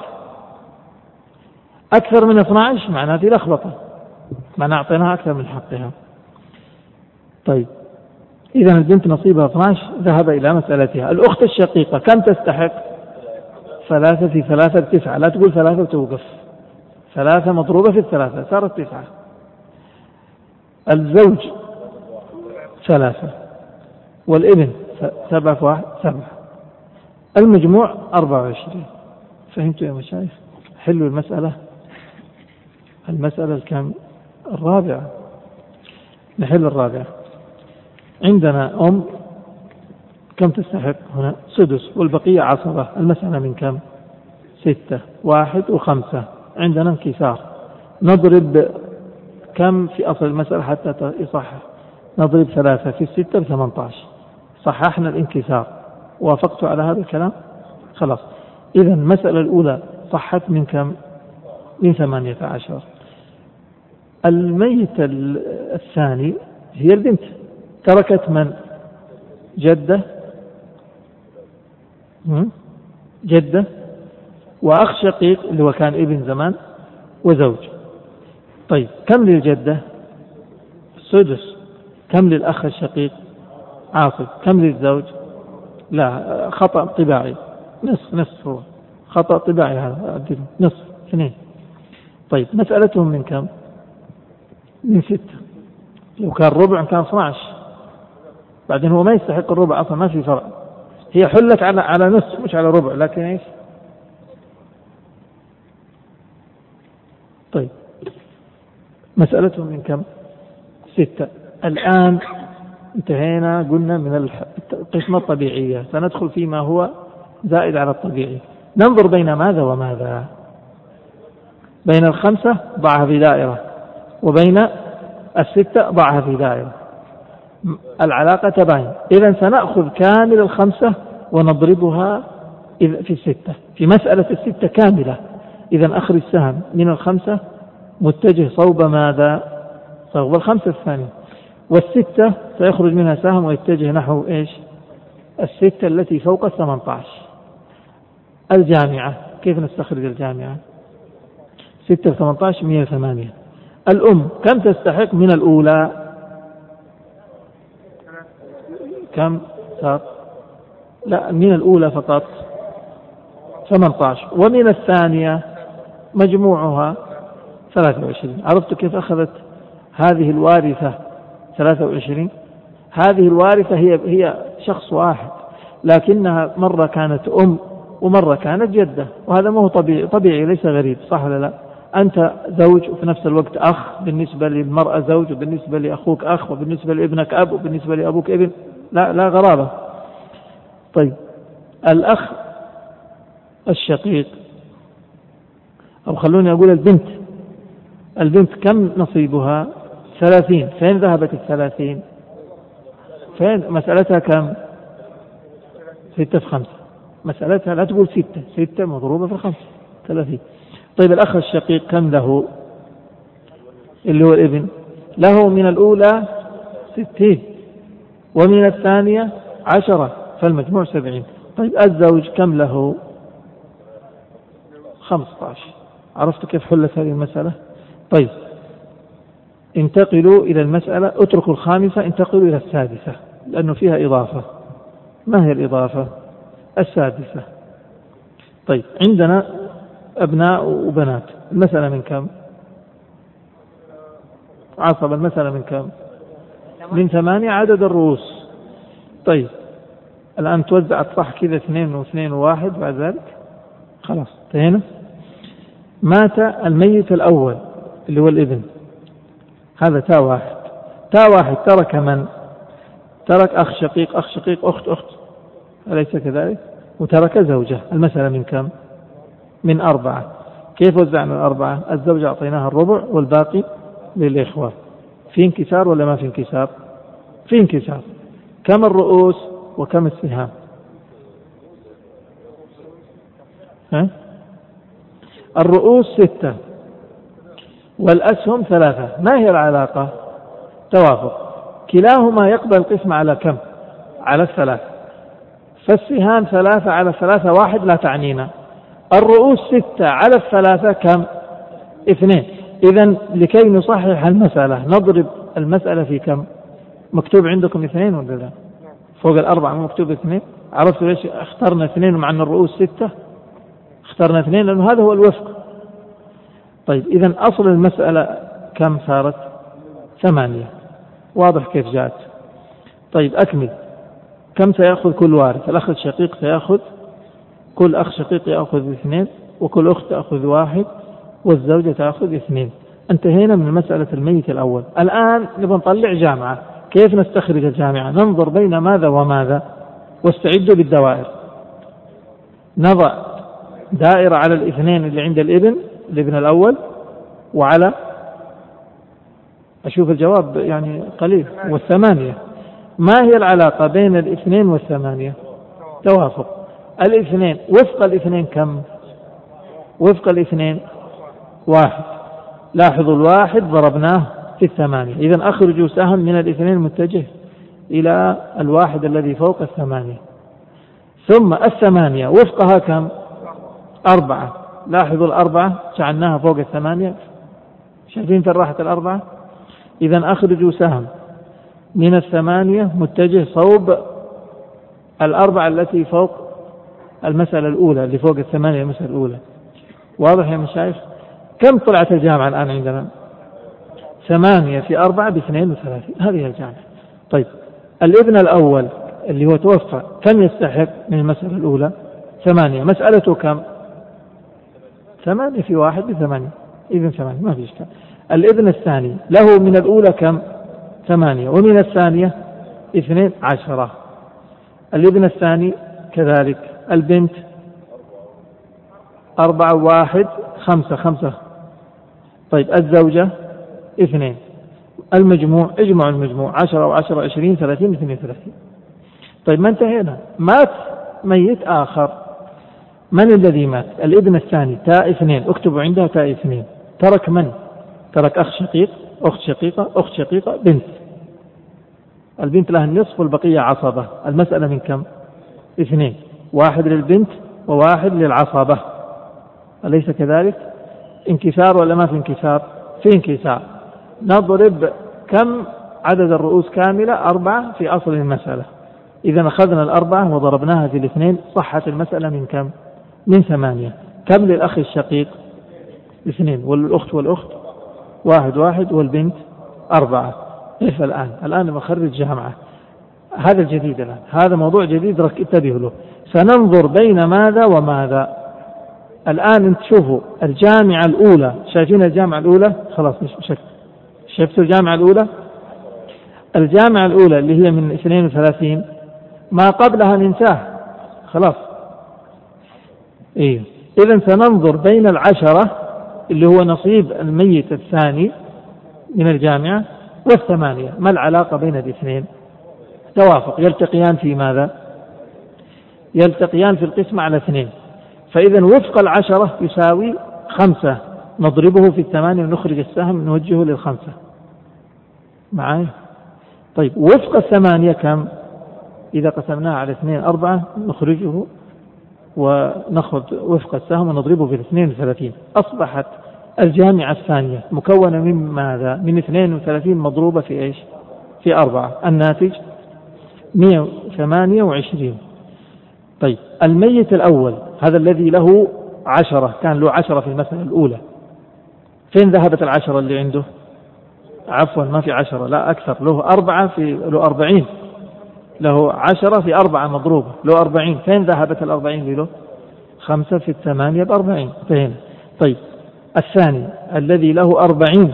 أكثر من 12 معناه في لخبطة، معناه أعطيناها أكثر من حقها. طيب إذا البنت نصيبها 12 ذهب إلى مسألتها. الأخت الشقيقة كم تستحق؟ 3 في 3 9، لا تقول 3 وتوقف، 3 مضروبة في 3 صارت 9. الزوج 3، والابن 7 في 1 7، المجموع 24. فهمتوا يا مشايخ؟ حلوا المسألة الكام؟ الرابعة. نحل الرابعة. عندنا أم كم تستحق هنا؟ 6، والبقية عصبة. المسألة من كم؟ 6 1 و5. عندنا انكسار، نضرب كم في أصل المسألة حتى يصحح؟ نضرب 3 في 6 ب18. صححنا الانكسار. وافقت على هذا الكلام؟ خلاص. إذا المسألة الأولى صحت من كم؟ من 18. الميت الثاني هي البنت، تركت من؟ جدة وأخ شقيق اللي هو كان ابن زمان وزوج. طيب كم للجدة؟ 6. كم للأخ الشقيق؟ عاصب. كم للزوج؟ لا، خطأ طباعي، نصف هو خطأ طباعي، هذا نصف 2. طيب مسألتهم من كم؟ من 6. لو كان ربع كان 12. بعدين هو ما يستحق الربع أصلا، ما في فرق. هي حلت على نصف مش على ربع، لكن ايش؟ طيب مسألتهم من كم؟ 6. الآن انتهينا، قلنا من القسمة الطبيعية، سندخل فيما هو زائد على الطبيعي. ننظر بين ماذا وماذا؟ بين 5 ضعها في دائرة، وبين 6 ضعها في دائرة. العلاقة تباين. إذن سنأخذ كامل 5 ونضربها في 6 في مسألة 6 كاملة. إذن أخرج سهم من 5 متجه صوب ماذا؟ صوب 5 الثاني. 6 سيخرج منها سهم ويتجه نحو إيش؟ 6 التي فوق 18. الجامعة كيف نستخرج الجامعة؟ 6 في 18 108. الأم كم تستحق من الأولى؟ كم صار؟ لا، من الأولى فقط 18، ومن الثانية مجموعها 23. عرفت كيف أخذت هذه الوارثة 23؟ هذه الوارثة هي شخص واحد، لكنها مرة كانت أم ومرة كانت جدة، وهذا ما هو طبيعي ليس غريب، صح ولا لا؟ أنت زوج وفي نفس الوقت أخ، بالنسبة للمرأة زوج، وبالنسبة لأخوك أخ، وبالنسبة لابنك أب، وبالنسبة لأبوك ابن، لا غرابة. طيب الأخ الشقيق، أو خلوني أقول البنت كم نصيبها؟ 30. فين ذهبت 30؟ فين مسألتها؟ كم؟ 6 في 5. مسألتها لا تقول 6 مضروبة في 5، 30. طيب الأخ الشقيق كم له؟ اللي هو الابن، له من الأولى 60 ومن الثانية 10، فالمجموع 70. طيب الزوج كم له؟ 15. عرفت كيف حلت هذه المسألة؟ طيب انتقلوا إلى المسألة، اتركوا الخامسة، انتقلوا إلى السادسة لأنه فيها إضافة. ما هي الإضافة؟ السادسة. طيب عندنا أبناء وبنات، المسألة من كم؟ عصب، المسألة من كم؟ من 8 عدد الرؤوس. طيب الآن توزعت صح كذا 2 و2 و1 بعد ذلك خلاص انتهينا. مات الميت الأول اللي هو الابن، هذا تاء واحد ترك من؟ ترك أخ شقيق، أخت، أليس كذلك؟ وترك زوجة. المسألة من كم؟ من 4. كيف وزعنا 4؟ الزوجة أعطيناها الربع والباقي للإخوة. في انكسار ولا ما في انكسار؟ في انكسار. كم الرؤوس وكم السهام؟ الرؤوس 6 والأسهم 3. ما هي العلاقة؟ توافق، كلاهما يقبل القسم على كم؟ على 3. فالسهام 3 على 3 1 لا تعنينا. الرؤوس 6 على 3 كم؟ 2. إذن لكي نصحح المسألة نضرب المسألة في كم؟ مكتوب عندكم 2 ولا لا؟ فوق 4 مكتوب 2. عرفتوا ليش اخترنا 2 مع أن الرؤوس 6؟ اخترنا 2 لأنه هذا هو الوفق. طيب إذن أصل المسألة كم صارت؟ 8. واضح كيف جاءت؟ طيب أكمل. كم سيأخذ كل وارث؟ الأخ الشقيق سيأخذ، كل أخ شقيق يأخذ 2، وكل أخت تأخذ 1، والزوجة تأخذ 2. انتهينا من مسألة الميت الأول. الآن نبغى نطلع جامعة. كيف نستخرج الجامعة؟ ننظر بين ماذا وماذا، واستعدوا بالدوائر. نضع دائرة على 2 اللي عند الابن الأول، وعلى أشوف الجواب يعني قليل، وال8. ما هي العلاقة بين 2 وال8؟ توافق. 2 وفق 2 كم؟ وفق 2 1. لاحظوا 1 ضربناه في 8. إذن أخرجوا سهم من 2 متجه إلى 1 الذي فوق 8. ثم 8 وفقها كم؟ 4. لاحظوا 4 جعلناها فوق 8. شايفين في راحة 4؟ إذن أخرجوا سهم من 8 متجه صوب 4 التي فوق المسألة الأولى، اللي فوق 8 المسألة الأولى. واضح يا مشايخ؟ كم طلعت الجامعة الآن عندنا؟ 8 في 4 ب32. هذه الجامعة. طيب الابن الأول اللي هو توفى كم يستحق من المسألة الأولى؟ 8. مسألته كم؟ 8 في 1 ب8، إذن 8 ما في إشكال. الابن الثاني له من الأولى كم؟ 8، ومن الثانية 2 10. الابن الثاني كذلك. البنت 4 1 5. طيب الزوجة 2. المجموع، اجمع المجموع 10 و10 20 30 32. طيب ما انتهينا. مات ميت آخر. من الذي مات؟ الابن الثاني تاء 2. اكتبوا عندها تاء 2. ترك من؟ ترك أخ شقيق، أخت شقيقة، بنت. البنت لها النصف والبقية عصبة. المسألة من كم؟ 2. 1 للبنت و1 للعصبة، أليس كذلك؟ انكسار ولا ما في انكسار؟ في انكسار. نضرب كم عدد الرؤوس كاملة؟ 4 في أصل المسألة. إذا أخذنا الأربعة وضربناها في الاثنين صحت المسألة من كم؟ من 8. كم للأخ الشقيق؟ 2. والأخت 1 والبنت 4. كيف الآن بخرج جامعة. هذا الجديد الآن، هذا موضوع جديد انتبهوا له. سننظر بين ماذا وماذا. الآن انت شوفوا الجامعة الأولى، شايفين الجامعة الأولى؟ خلاص مش شك، شفتوا الجامعة الأولى؟ الجامعة الأولى اللي هي من 32 ما قبلها ننساه خلاص. إيه. إذن سننظر بين 10 اللي هو نصيب الميت الثاني من الجامعة و8. ما العلاقة بين الاثنين؟ توافق، يلتقيان في ماذا؟ يلتقيان في القسمة على 2. فإذا وفق 10 يساوي 5 نضربه في 8 ونخرج السهم نوجهه لل5 معاي. طيب وفق 8 كم؟ إذا قسمناها على 2 4 نخرجه ونأخذ وفق السهم ونضربه في 32. أصبحت الجامعة الثانية مكونة من ماذا؟ من 32 مضروبة في إيش؟ في 4. الناتج 128. طيب الميت الأول هذا الذي له 10 كان له 10 في المسألة الأولى، فين ذهبت 10 اللي عنده؟ عفوا ما في 10، لا أكثر، له 4 له 40، له 10 في 4 مضروبة له 40. فين ذهبت 40 اللي له؟ 5 في 8 ب40. فين؟ طيب الثاني الذي له 40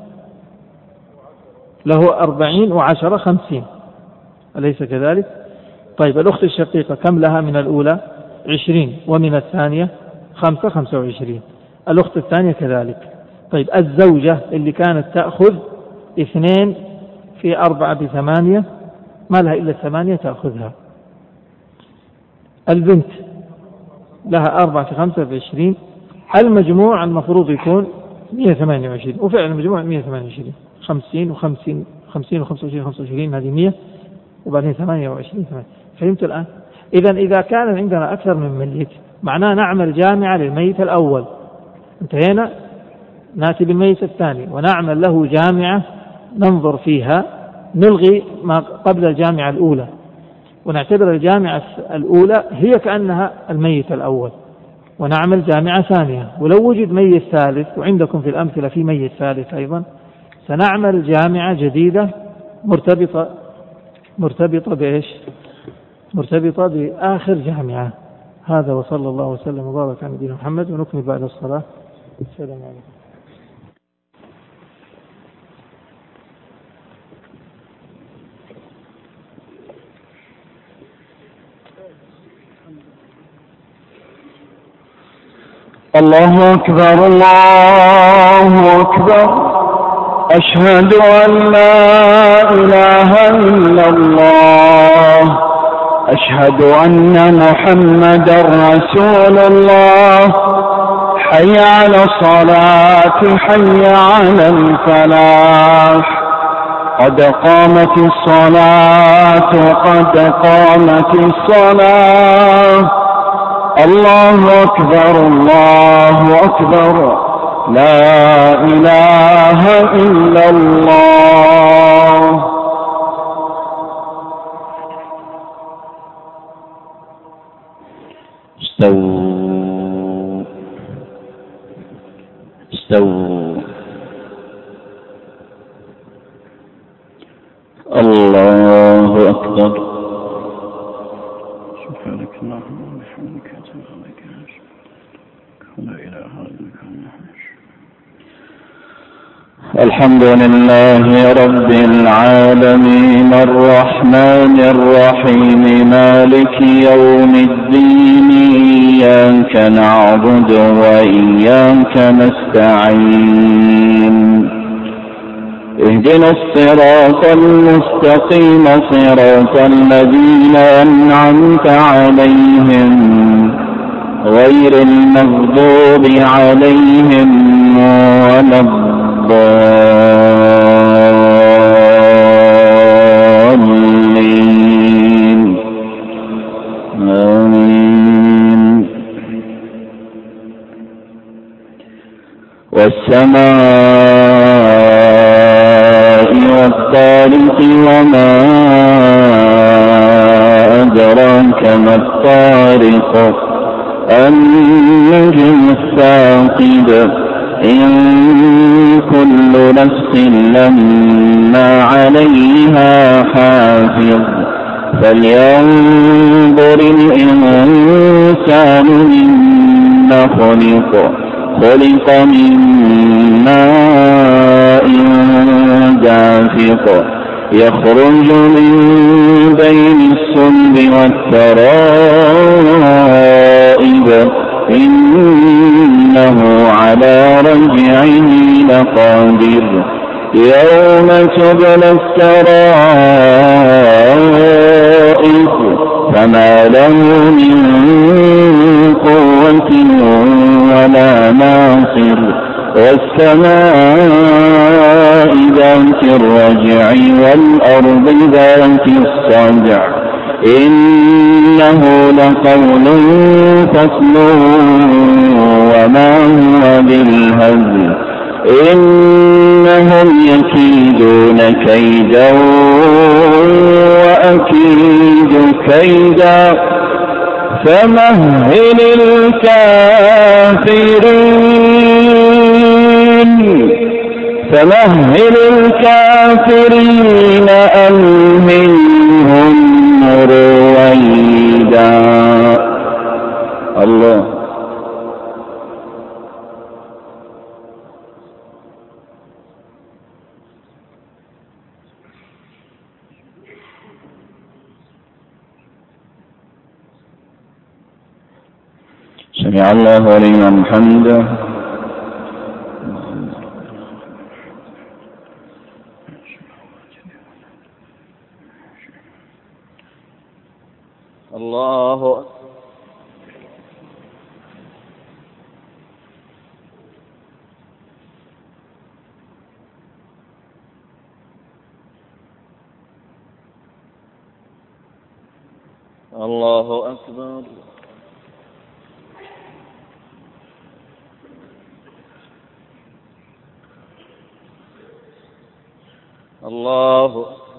له 40 و10 50، أليس كذلك؟ طيب الأخت الشقيقة كم لها من الأولى؟ 20 ومن الثانية 5 25. الأخت الثانية كذلك. طيب الزوجة اللي كانت تأخذ 2 في 4 ب8 ما لها إلا 8 تأخذها. البنت لها 4 في 5 ب20. المجموع المفروض يكون 128، وفعلا المجموع 128. 50 و50 50 و25 25 هذه 100 وبعدين 28. فهمت الآن؟ إذا كان عندنا أكثر من ميت معناه نعمل جامعة للميت الأول، انتهينا، نأتي بالميت الثاني ونعمل له جامعة ننظر فيها، نلغي ما قبل الجامعة الأولى ونعتبر الجامعة الأولى هي كأنها الميت الأول، ونعمل جامعة ثانية. ولو وجد ميت ثالث، وعندكم في الأمثلة في ميت ثالث أيضا، سنعمل جامعة جديدة مرتبطة بإيش؟ مرتبطة بآخر جامعة. هذا وصلى الله وسلم وبارك على نبينا محمد، ونكمل بعد الصلاة. السلام عليكم. الله أكبر الله أكبر. أشهد أن لا إله إلا الله. أشهد أن محمدا رسول الله. حي على الصلاة حي على الفلاح. قد قامت الصلاة قد قامت الصلاة. الله أكبر الله أكبر. لا إله إلا الله. استووا. الله أكبر. سبحانك اللهم وبحمدك أتوب إليك. لا إله إلا أنت. الحمد لله رب العالمين الرحمن الرحيم مالك يوم الدين. إياك نعبد وإياك نستعين. اهدنا الصراط المستقيم صراط الذين أنعمت عليهم غير المغضوب عليهم ولا الضالين. آمين. والسماء والطارق وما أدراك ما الطارق النجم الثاقب إن كل نفس لما عليها حافظ فلينظر الإنسان مما خلق من ماء دافق يخرج من بين الصلب والترائب إنه على رجعه لقادر يوم تبلى السرائر فما له من قوة ولا ناصر والسماء ذات الرجع والأرض ذات الصدع إنه لقول فصل وما هو بالهزل إنهم يكيدون كيدا وأكيد كيدا فمهل الكافرين أمهلهم رويدا. الله. سمع الله لمن حمده. الله الله أكبر. الله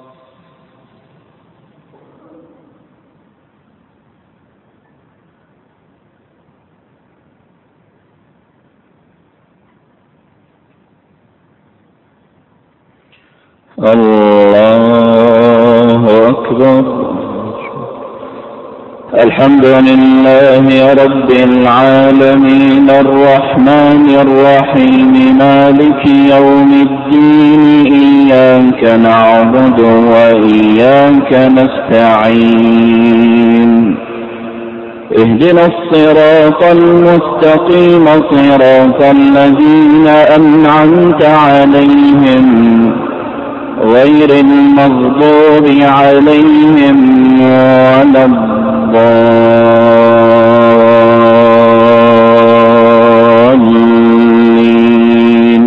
الله أكبر. الحمد لله رب العالمين الرحمن الرحيم مالك يوم الدين إياك نعبد وإياك نستعين اهدنا الصراط المستقيم صراط الذين أنعمت عليهم غير المغضوب عليهم ولا الضالين.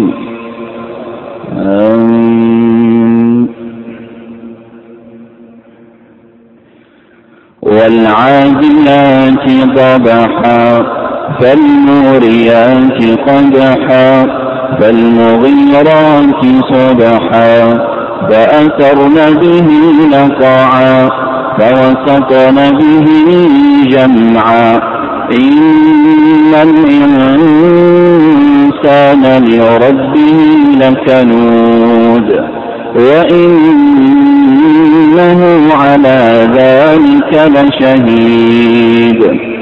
والعاديات ضبحا فالموريات قدحا فالمغيرات صبحا فأثرن به نقعا فوسطن به جمعا إن الإنسان لربه لكنود وإنه على ذلك لشهيد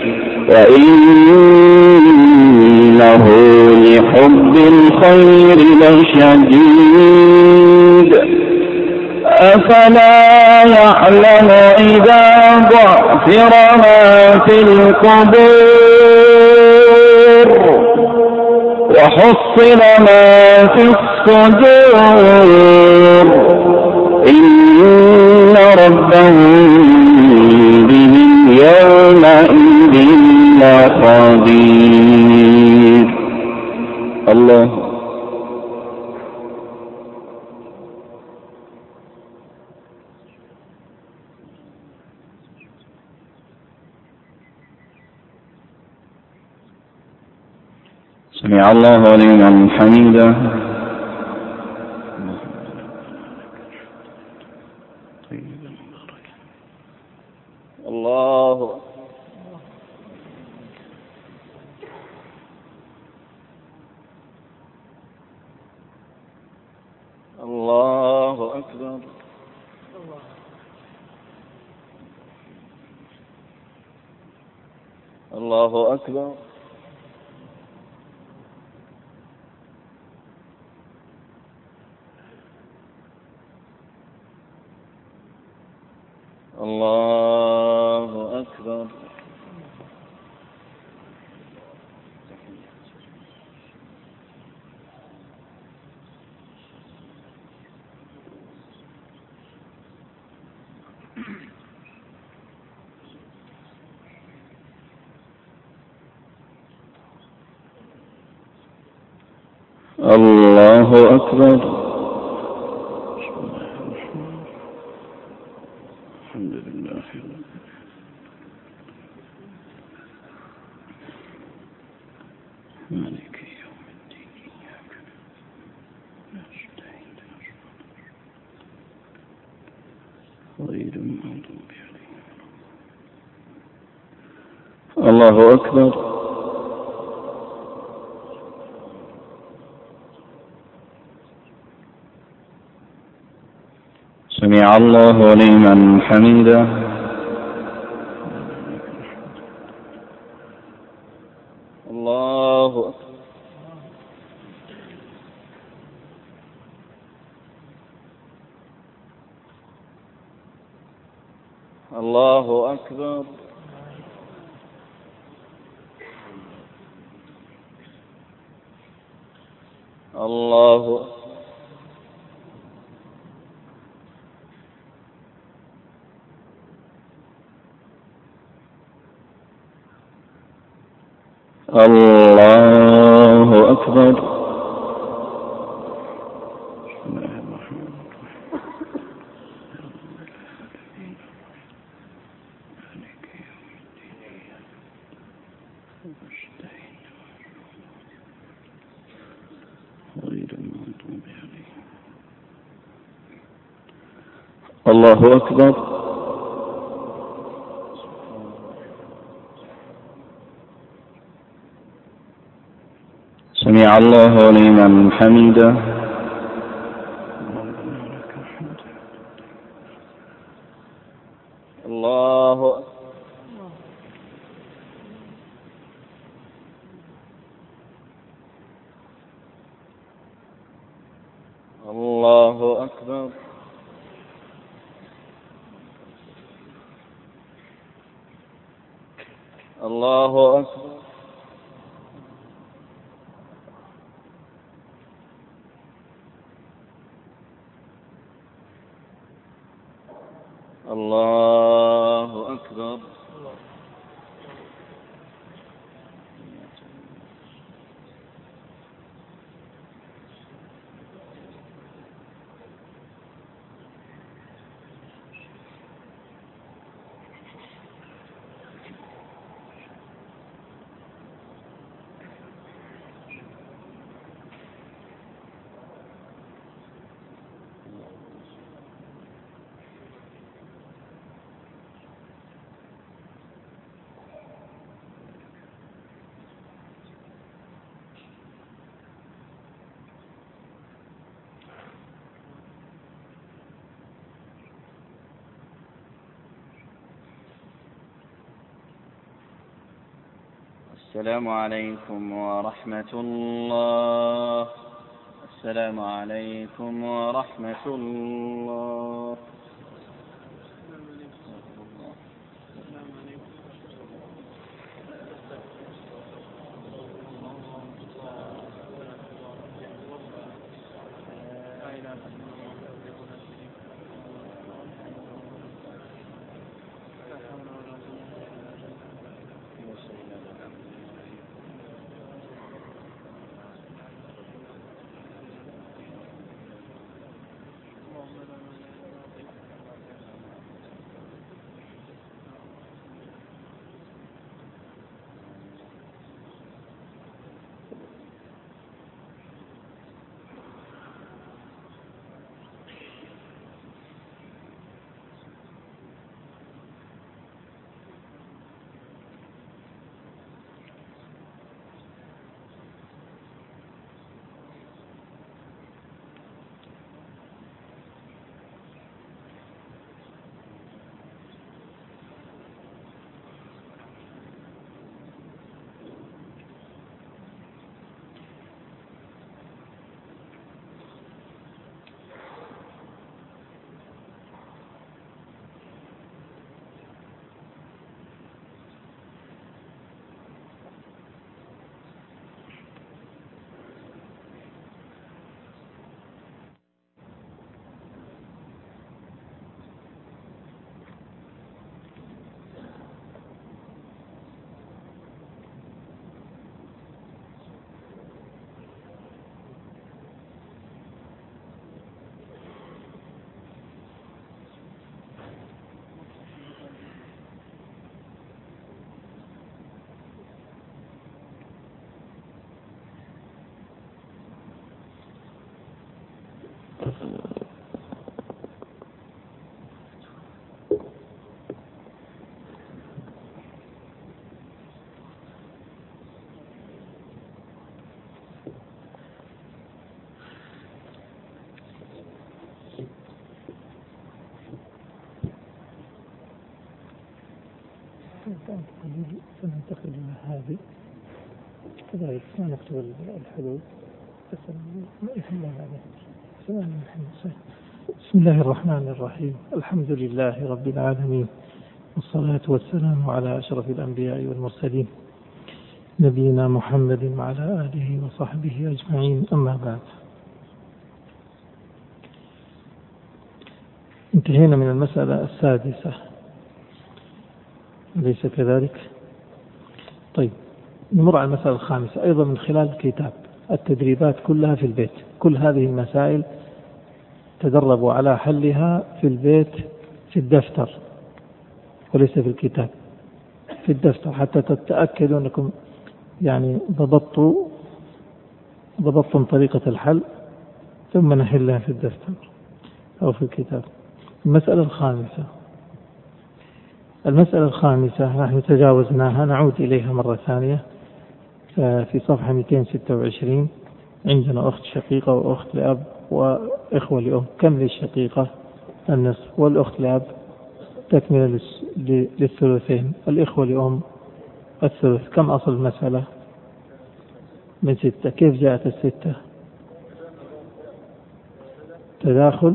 وإنه لحب الخير لشديد أفلا يعلم إذا بعثر ما في القبور وحصل ما في الصدور إن ربهم بهم يومئذ لخبير. الله. سمع الله لمن حمده. الله أكبر. الله أكبر. الله أكبر. الله أكبر. الحمد لله مالك يوم الدين إياك نستعين غير المغضوب عليهم. الله أكبر. سمع الله لمن حمده. الله أكبر. الله أكبر. الله الله أكبر. بسم الله الرحمن الرحيم. مالك يوم الدين إياك نستعين غير المغضوب عليهم. الله أكبر. سمع الله لمن حمده. ربنا لك الحمد. الله الله أكبر. الله أكبر. الله أكبر. السلام عليكم ورحمة الله. السلام عليكم ورحمة الله. سننتقل إلى هذه كذلك نكتب الحلول. بسم الله الرحمن الرحيم. الحمد لله رب العالمين، والصلاة والسلام على أشرف الأنبياء والمرسلين نبينا محمد وعلى آله وصحبه أجمعين. أما بعد، انتهينا من المسألة السادسة، أليس كذلك؟ طيب، نمر على المسألة الخامسة أيضا من خلال الكتاب. التدريبات كلها في البيت، كل هذه المسائل تدربوا على حلها في البيت في الدفتر وليس في الكتاب، في الدفتر، حتى تتأكدوا أنكم يعني ضبطتم طريقة الحل، ثم نحلها في الدفتر أو في الكتاب. المسألة الخامسة نحن تجاوزناها، نعود إليها مرة ثانية. في صفحة 226 عندنا أخت شقيقة وأخت لأب وإخوة لأم. كم للشقيقة؟ النصف، والأخت لأب تكملة للثلثين، الإخوة لأم الثلث. كم أصل المسألة؟ من 6. كيف جاءت 6؟ تداخل.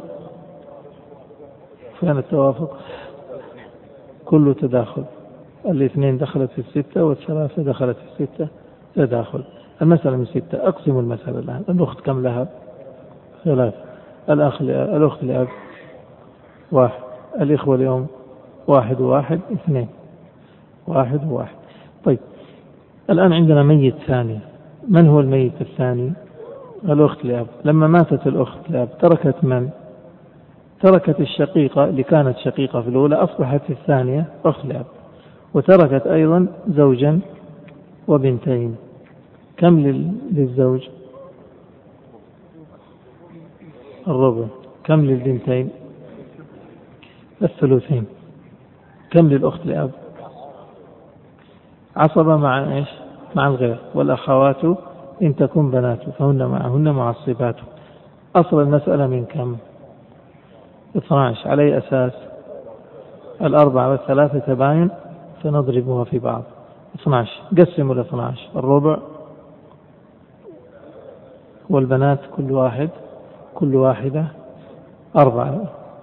فين التوافق؟ كله تداخل، 2 دخلت في 6 و3 دخلت في 6، تداخل. المسألة من 6. أقسم المسألة الآن. الأخت كم لها؟ 3. الأخت لأب 1. الإخوة لأم 1 و1 2. 1 و1. طيب، الآن عندنا ميت ثاني. من هو الميت الثاني؟ الأخت لأب. لما ماتت الأخت لأب تركت من؟ تركت الشقيقة اللي كانت شقيقة في الأولى، أصبحت في الثانية أخت لأب، وتركت أيضا زوجا وبنتين. كم للزوج؟ الربع. كم للبنتين؟ الثلثين. كم للأخت لأب؟ عصبة مع إيش؟ مع الغير. والأخوات إن تكن بنات فهن معهن معصبات. أصل المسألة من كم؟ 12. على أي أساس؟ 4 و3 تباين فنضربها في بعض. 12. قسموا ل 12. الربع، والبنات كل واحدة 4،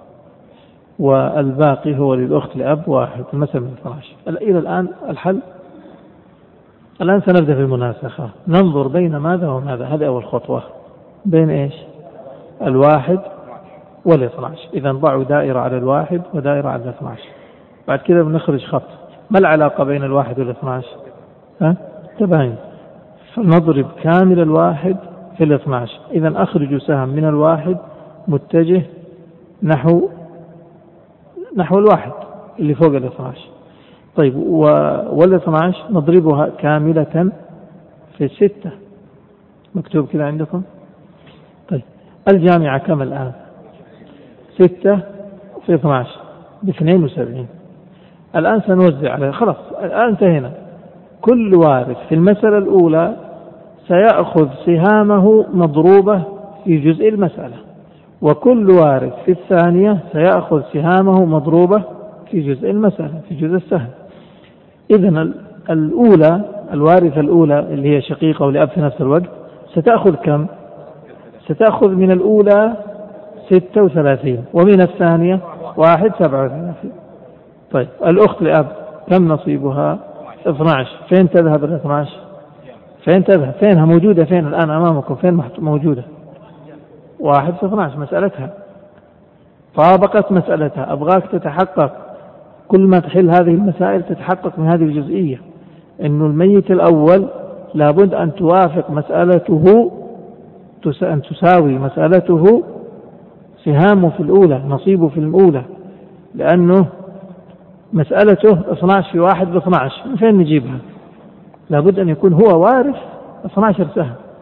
والباقي هو للأخت لأب 1. المسألة من 12. إلى الآن الحل. الآن سنبدأ في المناسخة، ننظر بين ماذا وماذا. هذه أول خطوة، بين إيش؟ 1 وال12. إذا ضعوا دائرة على 1 ودائرة على 12. بعد كده بنخرج خط. ما العلاقة بين 1 وال12؟ تباين. فنضرب كامل 1 في 12. إذا أخرج سهم من 1 متجه نحو 1 اللي فوق 12. طيب، وال12 نضربها كاملة في 6. مكتوب كده عندكم؟ طيب، الجامعة كم الآن؟ 6 في 12 ب72. الآن سنوزع عليه. خلاص، الآن انتهينا. كل وارث في المسألة الأولى سيأخذ سهامه مضروبة في جزء المسألة، وكل وارث في الثانية سيأخذ سهامه مضروبة في جزء المسألة، في جزء السهم. إذن الأولى، الوارثة الأولى اللي هي شقيقة ولأب في نفس الوقت، ستأخذ كم؟ ستأخذ من الأولى 36، ومن الثانية 37. طيب، الأخت لأب كم نصيبها؟ 12. فين تذهب 12؟ فين تذهب؟ فينها موجودة؟ فين الآن أمامكم؟ فين موجودة؟ 1 في 12. مسألتها طابقت مسألتها. أبغاك تتحقق كل ما تحل هذه المسائل، تتحقق من هذه الجزئية، إنه الميت الأول لابد أن توافق مسألته، أن تساوي مسألته سهامه في الأولى، نصيبه في الأولى، لأنه مسألته 12 في 1 ب12. من فين نجيبها؟ لابد أن يكون هو وارث 12 سهم،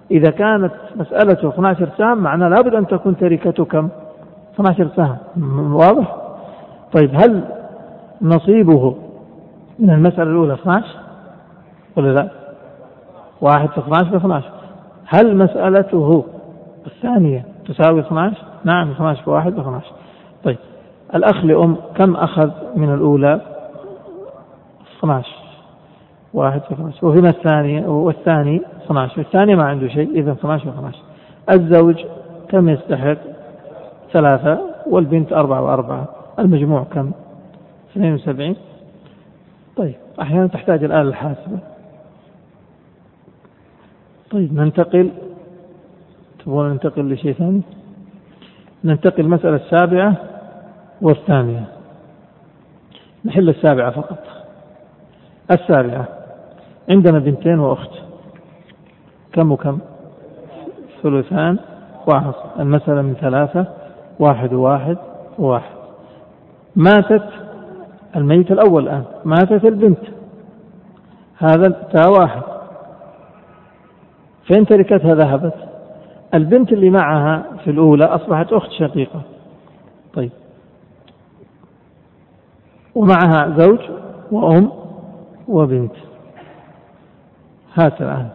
إذا كانت مسألته 12 سهم معناه لابد أن تكون تركته كم؟ 12 سهم. واضح؟ طيب هل نصيبه من المسألة الأولى 12 ولا لا؟ 1 في 12 ب12. هل مسألته الثانية تساوي 12؟ نعم، 12 في 1 ب12. طيب الأخ لأم كم أخذ من الأولى؟ 12. 1 في 12. وفيما الثانية والثاني 12. الثاني ما عنده شيء، إذا 12 في 12. الزوج كم يستحق؟ 3 والبنت 4 و4. المجموع كم؟ 72. طيب أحيانا تحتاج الآلة الحاسبة. طيب تبغون ننتقل لشيء ثاني؟ ننتقل المسألة السابعة والثامنة. نحل السابعة فقط. السابعة عندنا بنتين وأخت، كم وكم؟ 3 و1. المسألة من 3، 1 و1 و1. ماتت الميت الأول الآن، ماتت البنت، هذا تا 1. فين تركتها ذهبت؟ البنت اللي معها في الأولى أصبحت أخت شقيقة. طيب ومعها زوج وأم وبنت. هات الآن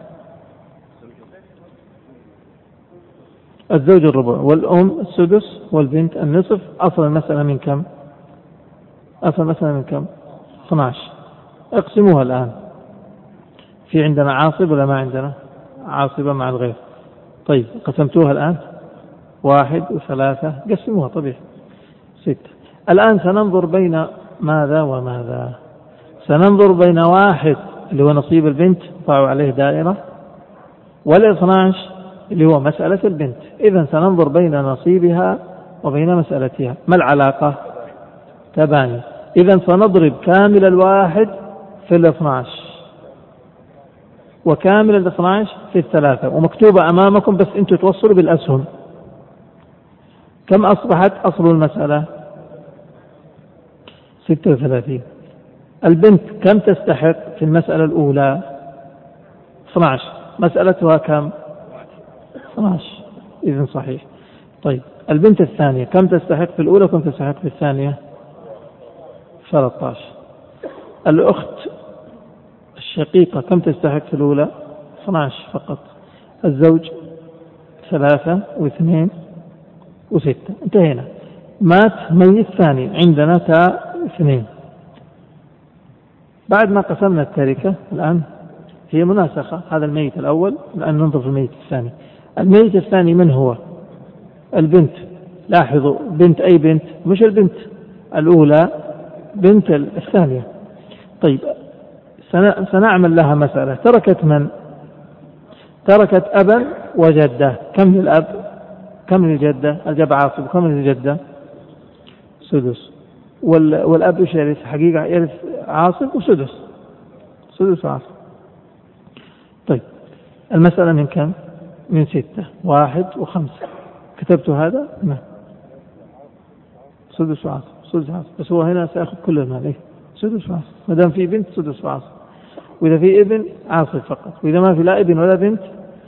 الزوج الربع والأم السدس والبنت النصف. أصل المسألة من كم؟ 12. اقسموها الآن. في عندنا عاصب ولا ما عندنا؟ عاصبة مع الغير. طيب قسمتوها الآن 1 و3، قسموها طبيعي 6. الآن سننظر بين ماذا وماذا؟ سننظر بين 1 اللي هو نصيب البنت ضعوا عليه دائرة، وال12 اللي هو مسألة البنت. إذن سننظر بين نصيبها وبين مسألتها. ما العلاقة؟ تباين. إذن سنضرب كامل 1 في 12 وكامل 12 في 3، ومكتوبة أمامكم بس أنتم توصلوا بالأسهم. كم أصبحت أصل المسألة؟ 36. البنت كم تستحق في المسألة الأولى؟ 12. مسألتها كم؟ 12. إذن صحيح. طيب البنت الثانية كم تستحق في الأولى وكم تستحق في الثانية؟ 13. الأخت الشقيقة كم تستحق في الأولى؟ 12 فقط. الزوج 3 و2 و6. انتهينا. مات ميت ثاني عندنا تا 2. بعد ما قسمنا التركة الآن هي مناسخة. هذا الميت الأول، الآن ننظر في الميت الثاني. الميت الثاني من هو؟ البنت. لاحظوا بنت، أي بنت؟ مش البنت الأولى، بنت الثانية. طيب سنعمل لها مسألة. تركت من؟ تركت أبا وجدة. كم للأب؟ كم للجدة؟ الجب عاصب. كم للجدة؟ سدس. والأب إيش يرث؟ حقيقة يرث عاصب وسدس. سدس عاصب. طيب المسألة من كم؟ من 6. 1 و5. كتبت هذا؟ نعم. سدس وعاصب. سدس عاصب. بس هو هنا سيأخذ كل المال. إيه؟ سدس وعاصب. ما دام في بنت سدس وعاصب. وإذا في ابن عاصب فقط. وإذا ما في لا ابن ولا بنت،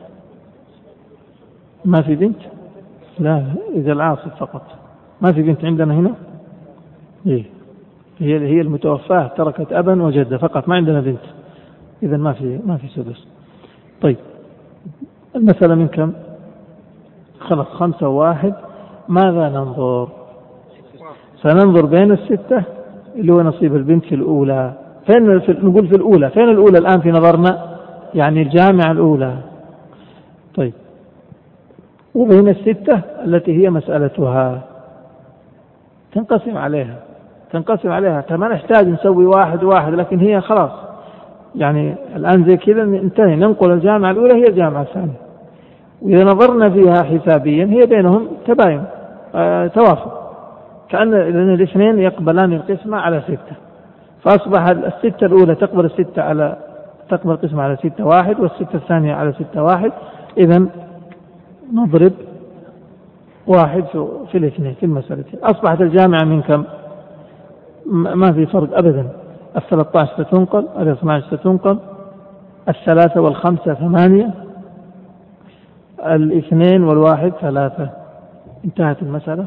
ما في بنت، لا، إذا العاصب فقط. ما في بنت عندنا هنا. إيه؟ هي المتوفاة تركت أبا وجدة فقط، ما عندنا بنت. إذا ما في سدس. طيب المسألة من كم؟ خلاص 5 و1. ماذا ننظر؟ سننظر بين 6 اللي هو نصيب البنت في الأولى. نقول في الأولى. فين الأولى الآن في نظرنا؟ يعني الجامعة الأولى. طيب وبين 6 التي هي مسألتها تنقسم عليها. ما نحتاج نسوي 1 و1، لكن هي خلاص يعني الآن زي كذا انتهي. ننقل الجامعة الأولى هي الجامعة الثانية. وإذا نظرنا فيها حسابيا هي بينهم تباين، توافق، كأن الاثنين يقبلان القسمة على 6. فأصبح 6 الأولى تقبل القسمة على 6 1، والستة الثانية على 6 1. إذن نضرب 1 في الاثنين في المسألة. أصبحت الجامعة من كم؟ ما في فرق أبدا. 13 ستنقل، 12 ستنقل، 3 و5 8، 2 والواحد 3. انتهت المسألة.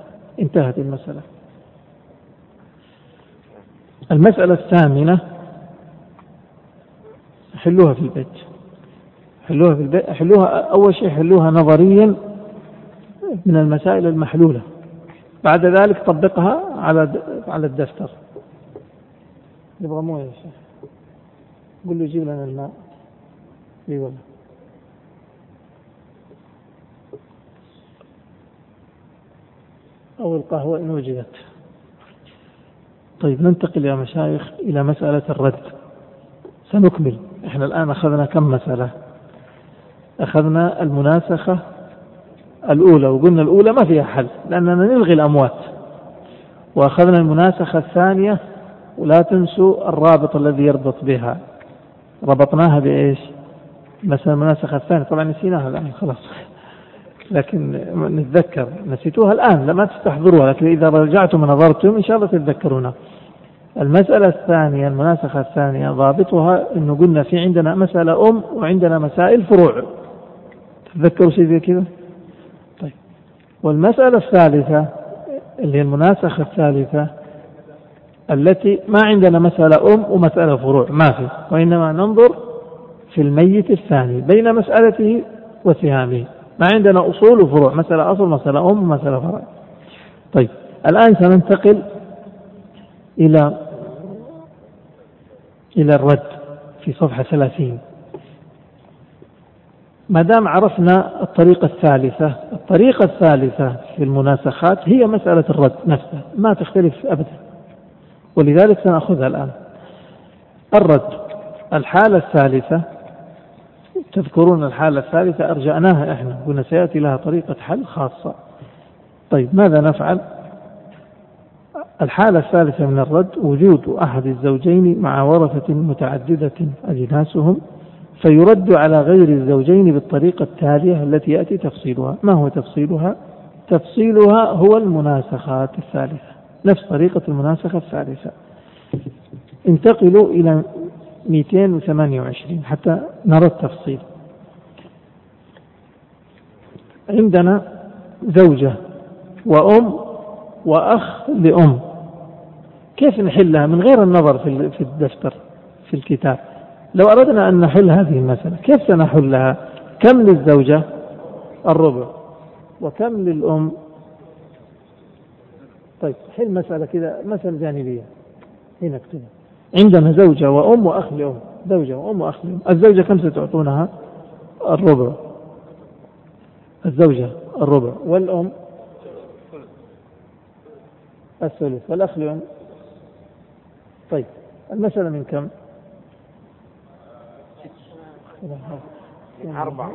المسألة الثامنة حلوها في البيت. حلوها أول شيء، حلوها نظريا من المسائل المحلولة، بعد ذلك طبقها على الدفتر. يبغى مويه يا شيخ، قل له جيب لنا الماء. اي والله. أو القهوة إن وجدت. طيب ننتقل يا مشايخ إلى مسألة الرد. سنكمل. إحنا الآن أخذنا كم مسألة؟ أخذنا المناسخة الأولى، وقلنا الأولى ما فيها حل لأننا نلغي الأموات. وأخذنا المناسخة الثانية، ولا تنسوا الرابط الذي يربط بها، ربطناها بإيش؟ مثلا المناسخة الثانية طبعا نسيناها الآن خلاص، لكن نتذكر. نسيتوها الآن لما تستحضروها، لكن إذا رجعتم ونظرتم إن شاء الله تتذكرونها. المسألة الثانية، المناسخة الثانية، ضابطها إنه قلنا في عندنا مسألة وعندنا مسائل فروع. تتذكروا شيء زي كذا؟ طيب. والمسألة الثالثة اللي هي المناسخة الثالثة التي ما عندنا مسألة ومسألة فروع، ما في، وإنما ننظر في الميت الثاني بين مسألته وسهامه. ما عندنا أصول وفروع، مسألة أصل، مسألة ومسألة فرع. طيب الآن سننتقل إلى الرد في صفحة 30. ما دام عرفنا الطريقة الثالثة في المناسخات هي مسألة الرد نفسها، ما تختلف أبدا، ولذلك سنأخذها الآن. الرد، الحالة الثالثة، تذكرون الحالة الثالثة أرجعناها إحنا، قلنا سيأتي لها طريقة حل خاصة. طيب ماذا نفعل؟ الحالة الثالثة من الرد وجود أحد الزوجين مع ورثة متعددة أجناسهم، فيرد على غير الزوجين بالطريقة التالية التي يأتي تفصيلها. ما هو تفصيلها؟ تفصيلها هو المناسخات الثالثة، نفس طريقة المناسخة الثالثة. انتقلوا إلى 228 حتى نرى التفصيل. عندنا زوجة وأم وأخ لأم، كيف نحلها من غير النظر في الدفتر في الكتاب؟ لو أردنا أن نحل هذه المسألة كيف سنحلها؟ كم للزوجة؟ الربع. وكم للأم؟ طيب حل مسألة كذا، مسألة جانبية هنا اكتبها. عندنا زوجة وأم وأخ لأم، زوجة وأم وأخ لأم. الزوجة كم ستعطونها؟ الربع. الزوجة الربع، والأم الثلث، والأخ لأم. طيب المسألة من كم؟ 4.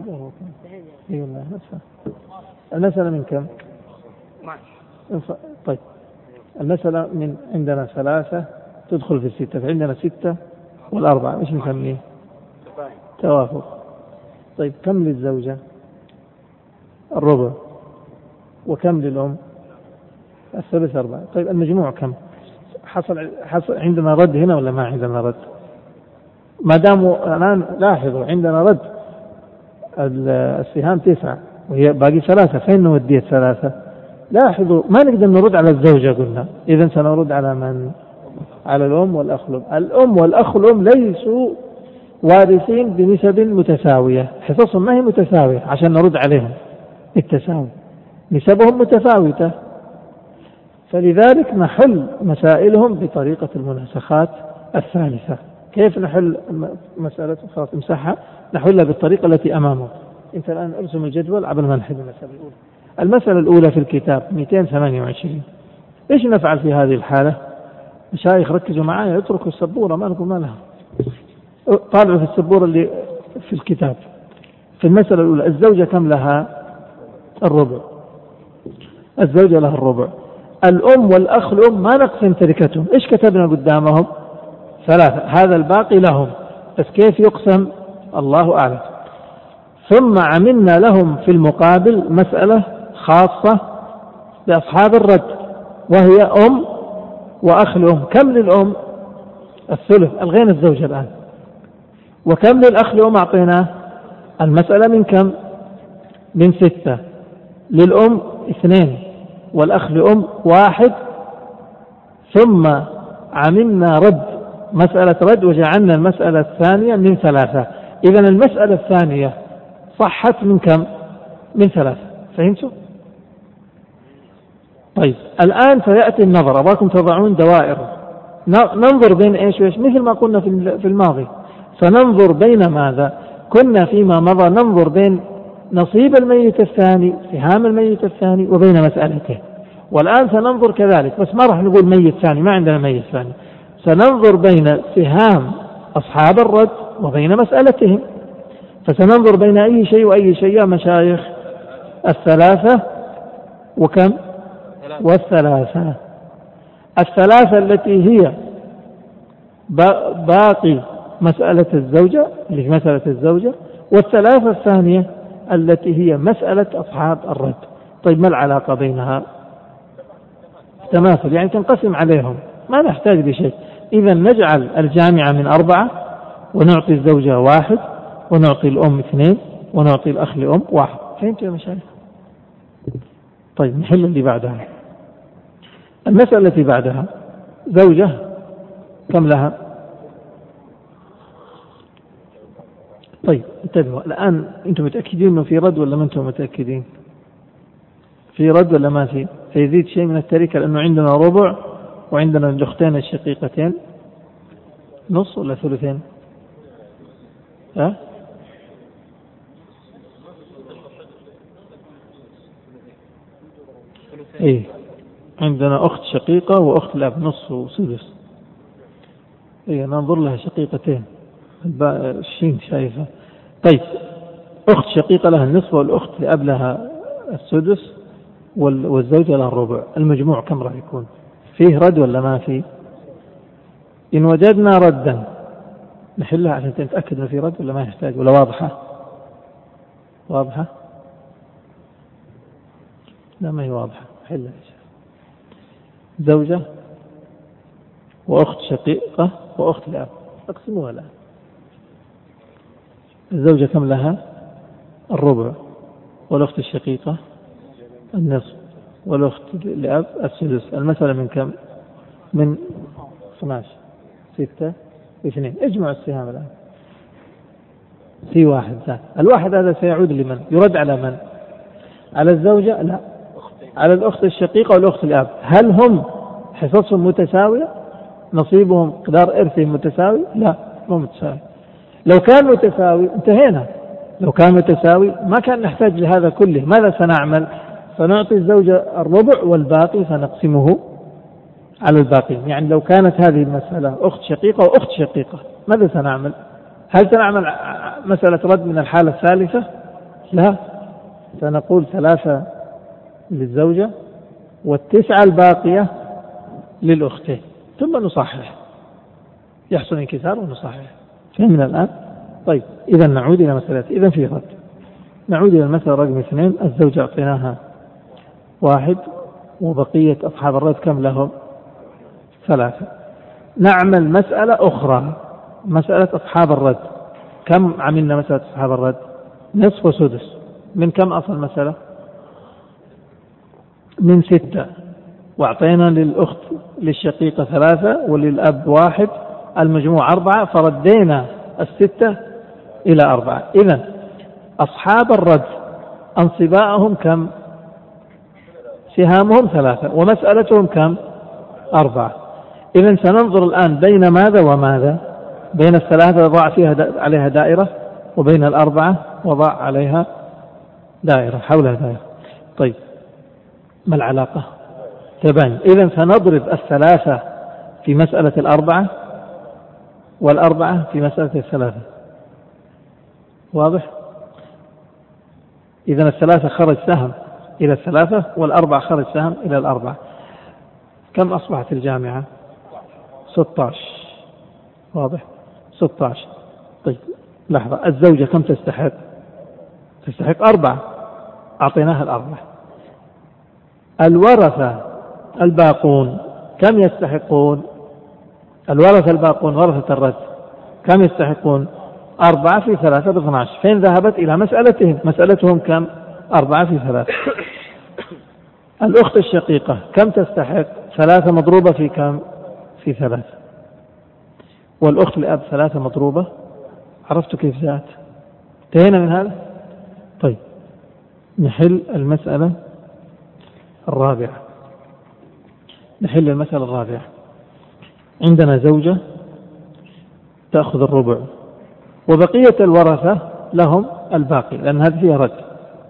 المسألة من كم؟ 12. طيب المسألة من عندنا 3 تدخل في 6، فعندنا 6 والأربعة مش نسميه توافق. طيب كم للزوجة؟ الربع. وكم للأم؟ الثلث 4. طيب المجموع كم؟ حصل عندنا رد هنا ولا ما عندنا رد؟ ما داموا الآن لاحظوا عندنا رد، السهام 9 وهي باقي 3، فين نوديه 3؟ لاحظوا ما نقدر نرد على الزوجة قلنا، إذن سنرد على من؟ على الأم والأخ لأم. الأم والأخ لأم ليسوا وارثين بنسب متساوية، حصصهم ما هي متساوية عشان نرد عليهم التساوي، نسبهم متفاوتة، فلذلك نحل مسائلهم بطريقة المناسخات الثالثة. كيف نحل مسألة؟ خلاص امسحها، نحلها بالطريقة التي أمامه. أنت الآن ارسم الجدول قبل ما نحل المسألة الأولى. المسألة الأولى في الكتاب 228. إيش نفعل في هذه الحالة؟ مشايخ ركزوا معايا، اتركوا السبورة ما لكم ما لها، طالعوا في السبورة اللي في الكتاب. في المسألة الأولى الزوجة كم لها؟ الربع. الزوجة لها الربع. الأم والأخ الأم ما نقسم تركتهم، إيش كتبنا قدامهم؟ 3، هذا الباقي لهم، بس كيف يقسم؟ الله أعلم. ثم عملنا لهم في المقابل مسألة خاصة بأصحاب الرد، وهي أم وأخ الأم. كم للأم؟ الثلث، ألغينا الزوجة الآن. وكم للأخ الأم أعطيناه؟ المسألة من كم؟ من 6، للأم 2 والأخ لأم 1، ثم عملنا رد مسألة رد وجعلنا المسألة الثانية من 3. إذن المسألة الثانية صحت من كم؟ من 3. فهمتوا؟ طيب الآن سيأتي النظر، أباكم تضعون دوائر ننظر بين إيش وإيش، مثل ما قلنا في الماضي. سننظر بين ماذا؟ كنا فيما مضى ننظر بين نصيب الميت الثاني، سهام الميت الثاني، وبين مسألته. والآن سننظر كذلك، بس ما راح نقول ميت ثاني، ما عندنا ميت ثاني. سننظر بين سهام أصحاب الرد وبين مسألتهم. فسننظر بين أي شيء وأي شيء يا مشايخ؟ 3 وكم؟ والثلاثة. 3 التي هي باقي مسألة الزوجة، اللي مسألة الزوجة، وال3 الثانية التي هي مسألة أصحاب الرد. طيب ما العلاقة بينها؟ تماثل، يعني تنقسم عليهم، ما نحتاج لشيء. إذا نجعل الجامعة من 4، ونعطي الزوجة 1، ونعطي الأم 2، ونعطي الأخ لأم 1. فهمت يا مشايخ؟ طيب نحل اللي بعدها. المسألة التي بعدها زوجة كم لها؟ طيب انتبهوا الآن، أنتم متأكدين أنه في رد ولا ما أنتم متأكدين؟ في رد ولا ما في؟ سيزيد شيء من التركة، لأنه عندنا ربع وعندنا الأختين الشقيقتين، نص ولا ثلثين؟ إيه، عندنا أخت شقيقة وأخت الأب، نص وسدس. إيه ننظر لها شقيقتين، الشين شايفة. طيب أخت شقيقة لها النصف، والأخت لأب لها السدس، والزوجة لها الربع. المجموع كم راح يكون؟ فيه رد ولا ما فيه؟ إن وجدنا ردا نحلها عشان نتأكد أنه في رد ولا ما يحتاج، ولا واضحة؟ واضحة؟ لا ما هي واضحة، حلها. زوجة وأخت شقيقة وأخت الأب، أقسموها الآن. الزوجة كم لها؟ الربع، والأخت الشقيقة النصف، والأخت الأب السدس. المسألة من كم؟ من 12، 6، 2. اجمع السهام الآن. في 1. الواحد هذا سيعود لمن؟ يرد على من؟ على الزوجة؟ لا، على الأخت الشقيقة والأخت الأب. هل هم حصصهم متساوية؟ نصيبهم قدر إرثهم متساوي؟ لا، مو متساوي. لو كان متساوي انتهينا. لو كان متساوي ما كان نحتاج لهذا كله. ماذا سنعمل؟ سنعطي الزوجة الربع، والباقي سنقسمه على الباقي. يعني لو كانت هذه المسألة أخت شقيقة وأخت شقيقة، ماذا سنعمل؟ هل سنعمل مسألة رد من الحالة الثالثة؟ لا، سنقول 3 للزوجة و9 الباقية للأختين، ثم نصحح، يحصل انكسار ونصحح. فهمنا الآن؟ طيب إذا نعود إلى مسألة، إذا في رد. نعود إلى المسألة رقم 2. الزوجة أعطيناها 1، وبقية أصحاب الرد كم لهم؟ 3. نعمل مسألة أخرى، مسألة أصحاب الرد. كم عملنا مسألة أصحاب الرد؟ نصف وسدس. من كم أصل مسألة؟ من 6. وأعطينا للأخت للشقيقة 3 وللأب 1، المجموع 4، فردينا 6 إلى 4. إذن أصحاب الرد أنصباءهم كم؟ سهامهم 3، ومسألتهم كم؟ 4. إذن سننظر الآن بين ماذا وماذا؟ بين 3 وضع فيها عليها دائرة، وبين 4 وضع عليها دائرة، حولها دائرة. طيب ما العلاقة؟ تبين. إذن سنضرب 3 في مسألة 4، وال4 في مسألة 3. واضح؟ إذن 3 خرج سهم إلى 3، وال4 خرج سهم إلى 4. كم أصبحت الجامعة؟ 16. واضح؟ 16. طيب لحظة، الزوجة كم تستحق؟ تستحق 4، أعطيناها 4. الورثة الباقون كم يستحقون؟ الورثة الباقون ورثة الرث كم يستحقون؟ 4 في 3 ب 12. فين ذهبت؟ إلى مسألتهم. مسألتهم كم؟ 4 في 3. الأخت الشقيقة كم تستحق؟ 3 مضروبة في كم؟ في 3. والأخت الأب 3 مضروبة، عرفت كيف جاءت؟ انتهينا من هذا؟ طيب نحل المسألة الرابعة. عندنا زوجة تأخذ الربع، وبقية الورثة لهم الباقي، لأن هذه فيها رد.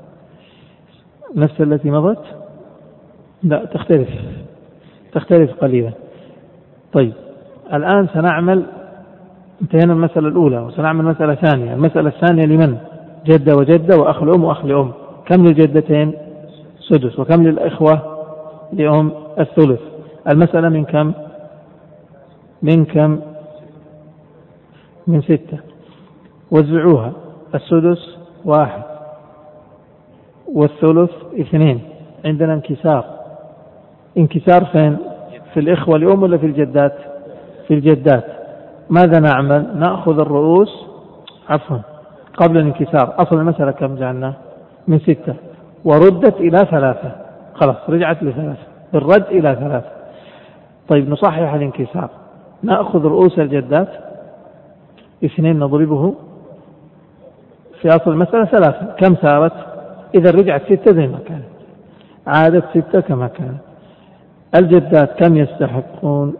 نفس التي مضت؟ لا، تختلف قليلا. طيب الآن سنعمل، انتهينا المسألة الأولى وسنعمل مسألة ثانية. المسألة الثانية لمن؟ جدة وجدة وأخ لأم وأخ لأم. كم للجدتين؟ سدس. وكم للإخوة لأم؟ الثلث. المسألة من كم؟ من 6. وزعوها. السدس 1 والثلث 2. عندنا انكسار فين؟ في الإخوة لأم ولا في الجدات؟ في الجدات. ماذا نعمل؟ نأخذ الرؤوس قبل الانكسار. أصل المسألة كم جعلنا؟ من 6 وردت إلى 3. خلاص رجعت ل3 بالرد إلى 3. طيب نصحح الانكسار. نأخذ رؤوس الجدات 2 نضربه في أصل المسألة 3. كم صارت؟ إذا رجعت 6 زي ما كانت، عادت 6 كما كانت. الجدات كم يستحقون؟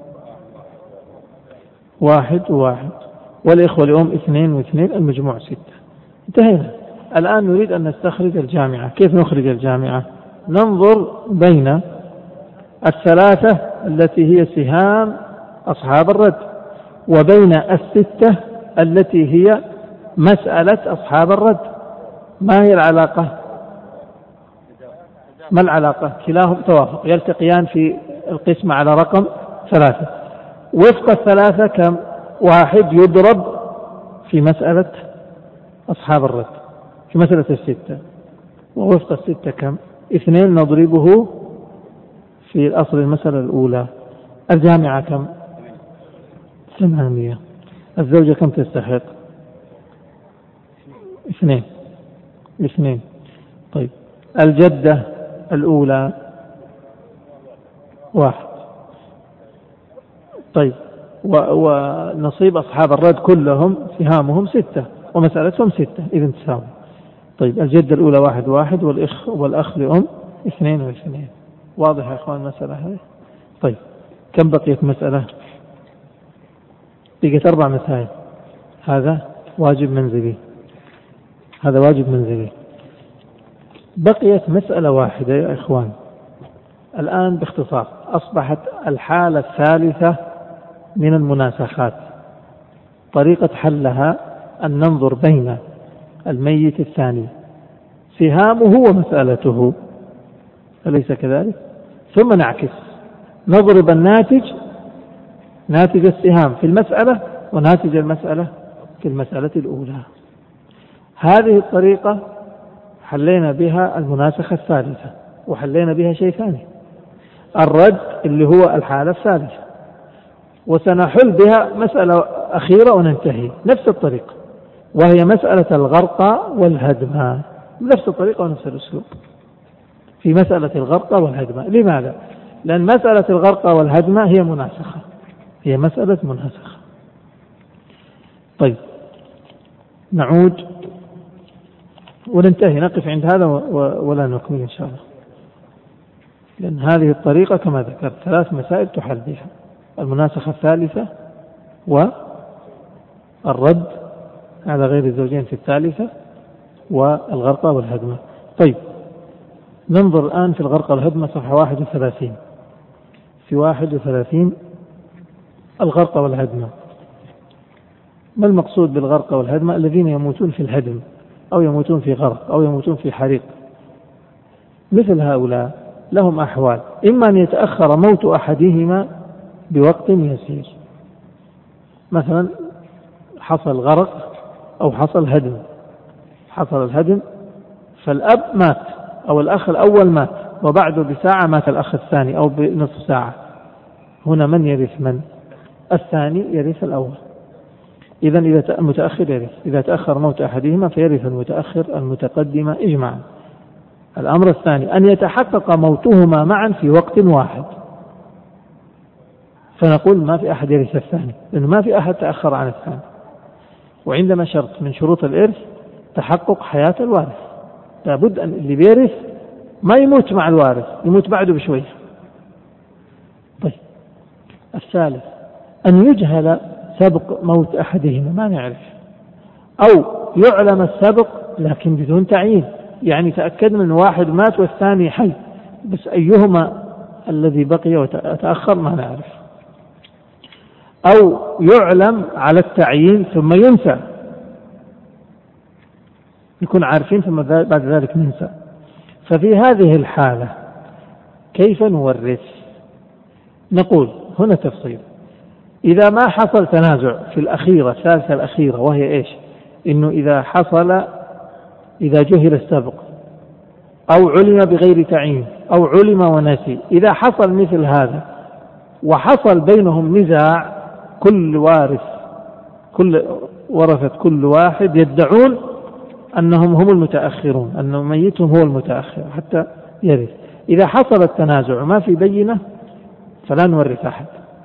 1 و1. والإخوة لأم 2 و2، المجموع 6. انتهينا. الآن نريد أن نستخرج الجامعة. كيف نخرج الجامعة؟ ننظر بين 3 التي هي سهام أصحاب الرد، وبين 6 التي هي مسألة أصحاب الرد. ما هي العلاقة؟ ما العلاقة؟ كلاهم توافق، يلتقيان في القسمة على رقم 3. وفق 3 كم؟ 1 يضرب في مسألة أصحاب الرد في مسألة 6. ووفق 6 كم؟ 2 نضربه في أصل المسألة الأولى. الجامعة كم؟ 800. الزوجة كم تستحق؟ 2. طيب الجدة الأولى 1. طيب ونصيب أصحاب الرد كلهم سهامهم 6 ومسألتهم 6، إذن تساوي. طيب الجدة الأولى 1 و1 والأخ لأم 2 و2. واضح يا أخوان المسألة هذه؟ طيب كم بقيت مسألة؟ بقيت 4 مسائل. هذا واجب منزلي. بقيت مسألة واحدة يا إخوان. الآن باختصار أصبحت الحالة الثالثة من المناسخات. طريقة حلها أن ننظر بين الميت الثاني سهامه ومسألته، أليس كذلك؟ ثم نعكس، نضرب ناتج السهام في المسألة وناتج المسألة في المسألة الأولى. هذه الطريقة حلينا بها المناسخة الثالثة، وحلينا بها شيء ثاني، الرد اللي هو الحالة الثالثة، وسنحل بها مسألة أخيرة وننتهي نفس الطريقة، وهي مسألة الغرقى والهدمة. نفس الطريقة ونفس الأسلوب في مسألة الغرقى والهدمة. لماذا؟ لأن مسألة الغرقى والهدمة هي مسألة مناسخة. طيب نعود وننتهي، نقف عند هذا ولا نكمل إن شاء الله، لأن هذه الطريقة كما ذكرت 3 مسائل تحل بها: المناسخة الثالثة، والرد على غير الزوجين في الثالثة، والغرقى والهدمة. طيب ننظر الآن في الغرقى والهدمة صفحة 31. في 31 الغرقى والهدمة. ما المقصود بالغرقى والهدمة؟ الذين يموتون في الهدم أو يموتون في غرق أو يموتون في حريق. مثل هؤلاء لهم أحوال: إما أن يتأخر موت أحدهما بوقت يسير، مثلا حصل غرق أو حصل هدم. حصل الهدم فالأب مات أو الأخ الأول مات، وبعده بساعة مات الأخ الثاني أو بنصف ساعة. هنا من يرث من؟ الثاني يرث الأول. إذن إذا تأخر يرث، إذا تأخر موت أحدهما فيرث المتأخر المتقدم إجماعا. الأمر الثاني أن يتحقق موتهما معا في وقت واحد، فنقول ما في أحد يرث الثاني، لأنه ما في أحد تأخر عن الثاني. وعندنا شرط من شروط الإرث تحقق حياة الوارث، لابد أن اللي بيرث ما يموت مع الوارث، يموت بعده بشوية. طيب الثالث أن يجهل سبق موت أحدهما، ما نعرف، أو يعلم السبق لكن بدون تعيين، يعني تأكدنا أن واحد مات والثاني حي، بس أيهما الذي بقي وتأخر ما نعرف، أو يعلم على التعيين ثم ينسى، يكون عارفين ثم بعد ذلك ننسى. ففي هذه الحالة كيف نورث؟ نقول هنا تفصيل. إذا ما حصل تنازع في الأخيرة الثالثة الأخيرة، وهي إيش؟ إنه إذا جهل السبق أو علم بغير تعيين أو علم ونسي، إذا حصل مثل هذا وحصل بينهم نزاع، كل ورثة كل واحد يدعون أنهم هم المتأخرون، أن ميتهم هو المتأخر حتى يرث. إذا حصل التنازع وما في بينة فلا نورث أحد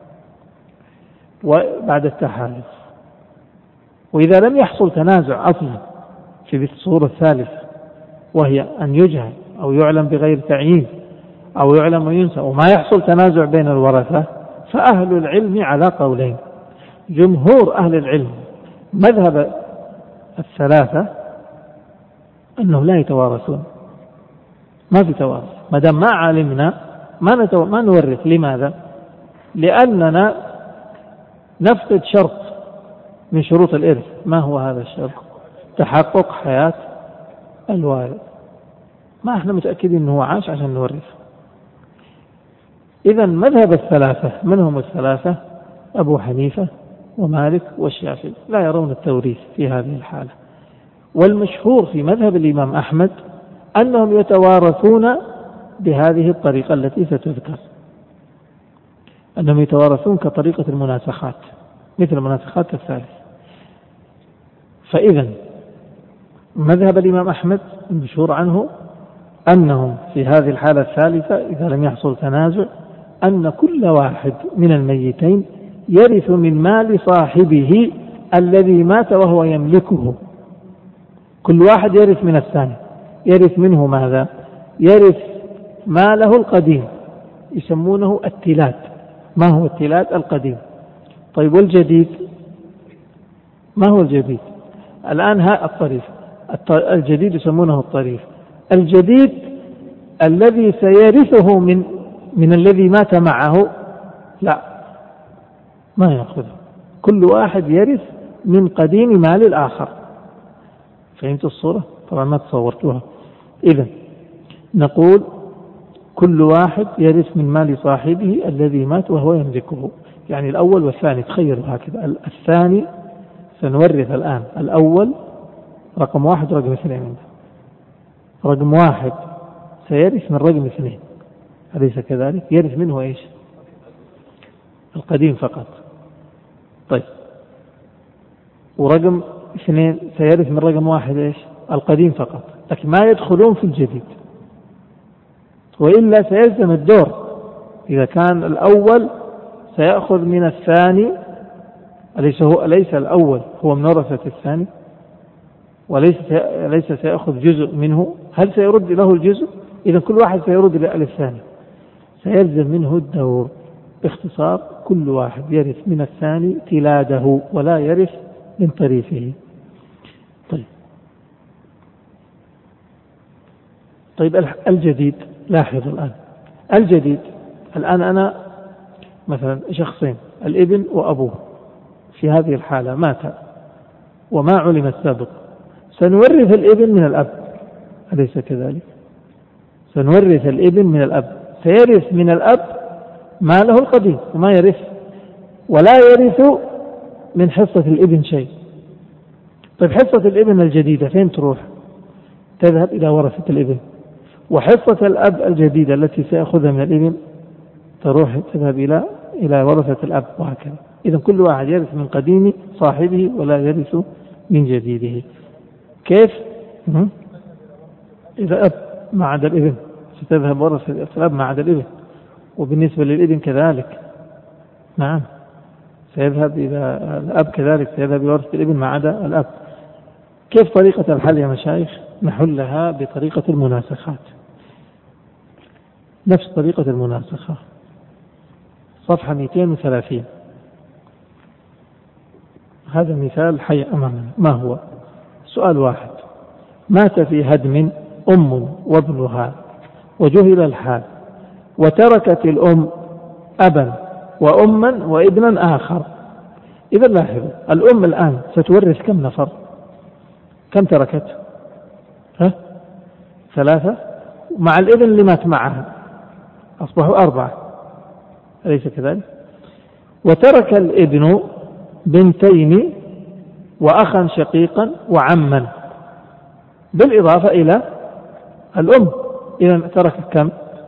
وبعد التحالف. وإذا لم يحصل تنازع أصلا في الصورة الثالثة، وهي أن يجهل أو يعلم بغير تعيين أو يعلم وينسى وما يحصل تنازع بين الورثة، فأهل العلم على قولين. جمهور أهل العلم مذهب الثلاثة أنه لا يتوارثون، ما في توارث ما دام ما علمنا ما نورث. لماذا؟ لأننا نفقد شرط من شروط الإرث. ما هو هذا الشرط؟ تحقق حياة الوارث. ما احنا متأكدين أنه عاش عشان نورث. إذن مذهب الثلاثة، من هم الثلاثة؟ أبو حنيفة ومالك والشافعي، لا يرون التوريث في هذه الحالة. والمشهور في مذهب الإمام أحمد أنهم يتوارثون بهذه الطريقة التي ستذكر، أنهم يتوارثون كطريقة المناسخات، مثل المناسخات الثالث. فإذا مذهب الإمام أحمد المشهور عنه أنهم في هذه الحالة الثالثة إذا لم يحصل تنازع أن كل واحد من الميتين يرث من مال صاحبه الذي مات وهو يملكه. كل واحد يرث من الثاني. يرث منه ماذا؟ يرث ماله القديم، يسمونه التلاد. ما هو التلاد؟ القديم. طيب والجديد؟ ما هو الجديد؟ الآن الطريف. الجديد يسمونه الطريف. الجديد الذي سيرثه من الذي مات معه لا، ما يأخذه. كل واحد يرث من قديم مال الآخر. فهمت الصورة؟ طبعا ما تصورتوها. إذن نقول كل واحد يرث من مال صاحبه الذي مات وهو يملكه، يعني الأول والثاني. تخيلوا هكذا، الثاني سنورث الآن الأول رقم 1 ورقم 2. رقم 1 سيرث من رقم 2، أليس كذلك؟ يرث منه إيش؟ القديم فقط. طيب ورقم 2 سيرث من رقم 1 إيش؟ القديم فقط، لكن ما يدخلون في الجديد، وإلا سيلزم الدور. إذا كان الأول سيأخذ من الثاني، أليس الأول هو من ورثة الثاني، وليس سيأخذ جزء منه، هل سيرد له الجزء؟ إذا كل واحد سيرد للثاني، سيلزم منه الدور. باختصار كل واحد يرث من الثاني تلاده ولا يرث من طريفه. طيب الجديد، لاحظوا الآن الجديد. الآن أنا مثلا شخصين، الابن وأبوه، في هذه الحالة مات وما علم السابق، سنورث الابن من الأب، أليس كذلك؟ سنورث الابن من الأب، سيرث من الأب ماله القديم وما يرث، ولا يرث من حصة الابن شيء. طيب حصة الابن الجديدة فين تروح؟ تذهب إلى ورثة الابن. وحصة الأب الجديدة التي سيأخذها من الابن تذهب إلى ورثة الأب، وهكذا. إذن كل واحد يرث من قديم صاحبه ولا يرث من جديده. كيف؟ إذا أب ما عدا الابن، ستذهب ورثة الأب ما عدا الابن، وبالنسبة للابن كذلك. نعم سيذهب إذا الأب كذلك سيذهب بورثة الابن ما عدا الأب. كيف طريقة الحل يا مشايخ؟ نحلها بطريقة المناسخات، نفس طريقة المناسخة. صفحة 230. هذا مثال حي أمامنا. ما هو؟ سؤال واحد: مات في هدم أم وابنها وجهل الحال، وتركت الأم أبا وأما وابنا آخر. إذا لاحظوا الأم الآن ستورث كم نفر؟ كم تركت؟ 3 مع الابن اللي مات معها أصبحوا 4، أليس كذلك؟ وترك الابن بنتين وأخا شقيقا وعما بالإضافة إلى الأم. إذا ترك كم؟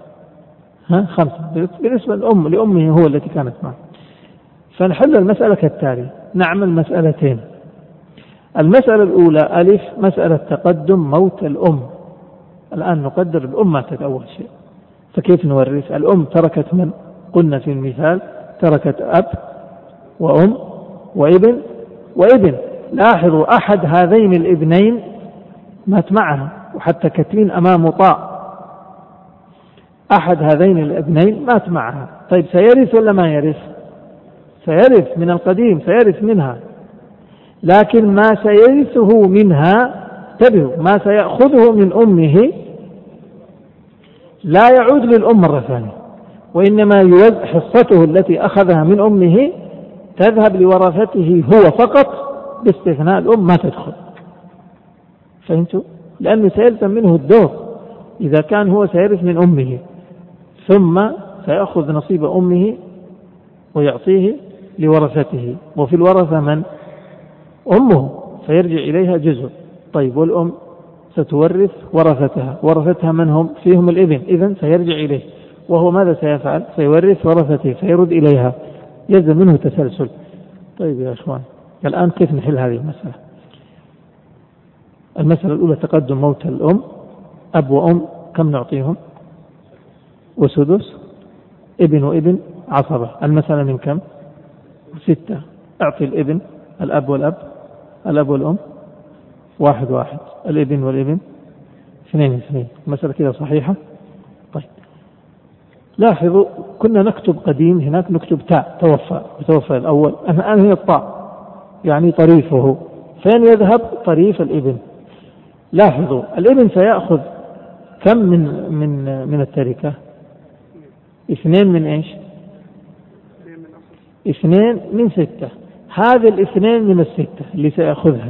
5 بالنسبة للأم لأمه هو التي كانت معه. فنحل المسألة كالتالي: نعمل مسألتين. المسألة الأولى ألف مسألة تقدم موت الأم. الآن نقدر الأم ماتت أول شيء، فكيف نورث؟ الأم تركت من؟ قلنا في المثال تركت أب وأم وابن وابن. لاحظوا أحد هذين الابنين مات معها، وحتى كاتبين أمامه طاء. أحد هذين الابنين مات معها. طيب سيرث ولا ما يرث؟ سيرث من القديم، سيرث منها، لكن ما سيرثه منها انتبهوا ما سيأخذه من أمه لا يعود للأم مرة ثانية، وإنما حصته التي أخذها من أمه تذهب لورثته هو فقط، باستثناء الأم ما تدخل. فهمتوا؟ لأنه سيلزم منه الدور إذا كان هو سيرث من أمه، ثم سيأخذ نصيب أمه ويعطيه لورثته، وفي الورثة من؟ أمه، فيرجع إليها جزء. طيب والأم ستورث ورثتها من هم؟ فيهم الابن، إذن سيرجع إليه، وهو ماذا سيفعل؟ سيورث ورثته فيرد إليها، يلزم منه تسلسل. طيب يا أخوان، الآن كيف نحل هذه المسألة؟ المسألة الأولى تقدم موت الأم، أب وأم كم نعطيهم؟ وسدس، ابن وابن عصبة. المسألة من كم؟ 6. أعطي الابن الأب والأب، الأب والأم 1 الابن والابن 2. المسألة كده صحيحة؟ طيب لاحظوا كنا نكتب قديم هناك نكتب تاء توفى الأول، الآن هي الطاء يعني طريفه. فين يذهب؟ طريف الابن. لاحظوا الابن سيأخذ كم من التركة؟ 2 من إيش؟ 2 من 6. هذه 2 من 6 اللي سيأخذها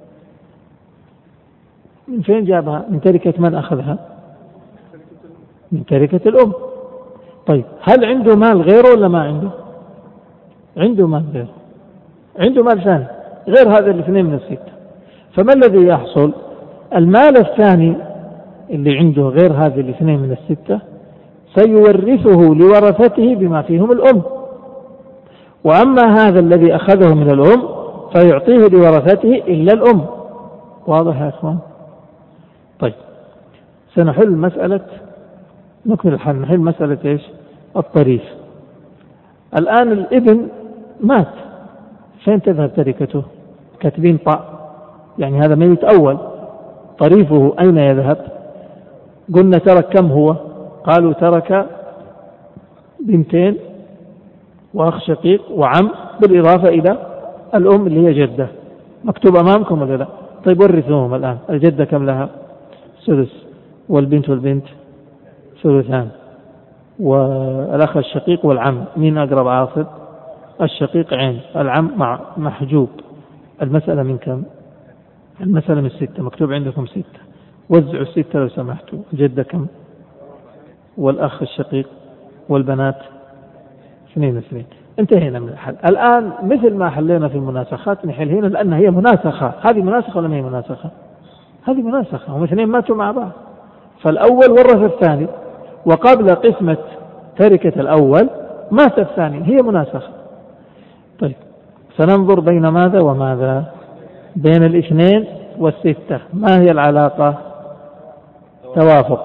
من فين جابها؟ من تركة من أخذها؟ من تركة الأم. طيب هل عنده مال غيره ولا ما عنده؟ عنده مال غيره، عنده مال ثاني غير هذا 2 من 6. فما الذي يحصل؟ المال الثاني اللي عنده غير هذه 2 من 6 سيورثه لورثته بما فيهم الأم، وأما هذا الذي أخذه من الأم فيعطيه لورثته إلا الأم. واضح يا أخوان؟ طيب سنحل مسألة، نكمل الحل، نحل مسألة إيش؟ الطريف. الآن الابن مات، فين تذهب تركته؟ كاتبين طاء، يعني هذا ميت أول. طريفه أين يذهب؟ قلنا ترك كم هو؟ قالوا ترك 2 وأخ شقيق وعم بالإضافة إلى الأم اللي هي جدة. مكتوب أمامكم ولا لا؟ طيب ورثوهم الآن. الجدة كم لها؟ 6، والبنت 3، والأخ الشقيق والعم مين أقرب عاصب؟ الشقيق عين، العم مع محجوب. المسألة من كم؟ المسألة من 6، مكتوب عندكم 6. وزعوا 6 لو سمحتوا. الجدة كم؟ والأخ الشقيق والبنات 2. انتهينا من الحل. الآن مثل ما حلينا في المناسخات نحل هنا، لأن هي مناسخة. هذه مناسخة ولا ما هي مناسخة؟ هذه مناسخة، هم 2 ماتوا مع بعض، فالأول ورث الثاني، وقبل قسمة تركة الأول مات الثاني، هي مناسخة. طيب سننظر بين ماذا وماذا؟ بين 2 و6. ما هي العلاقة؟ توافق.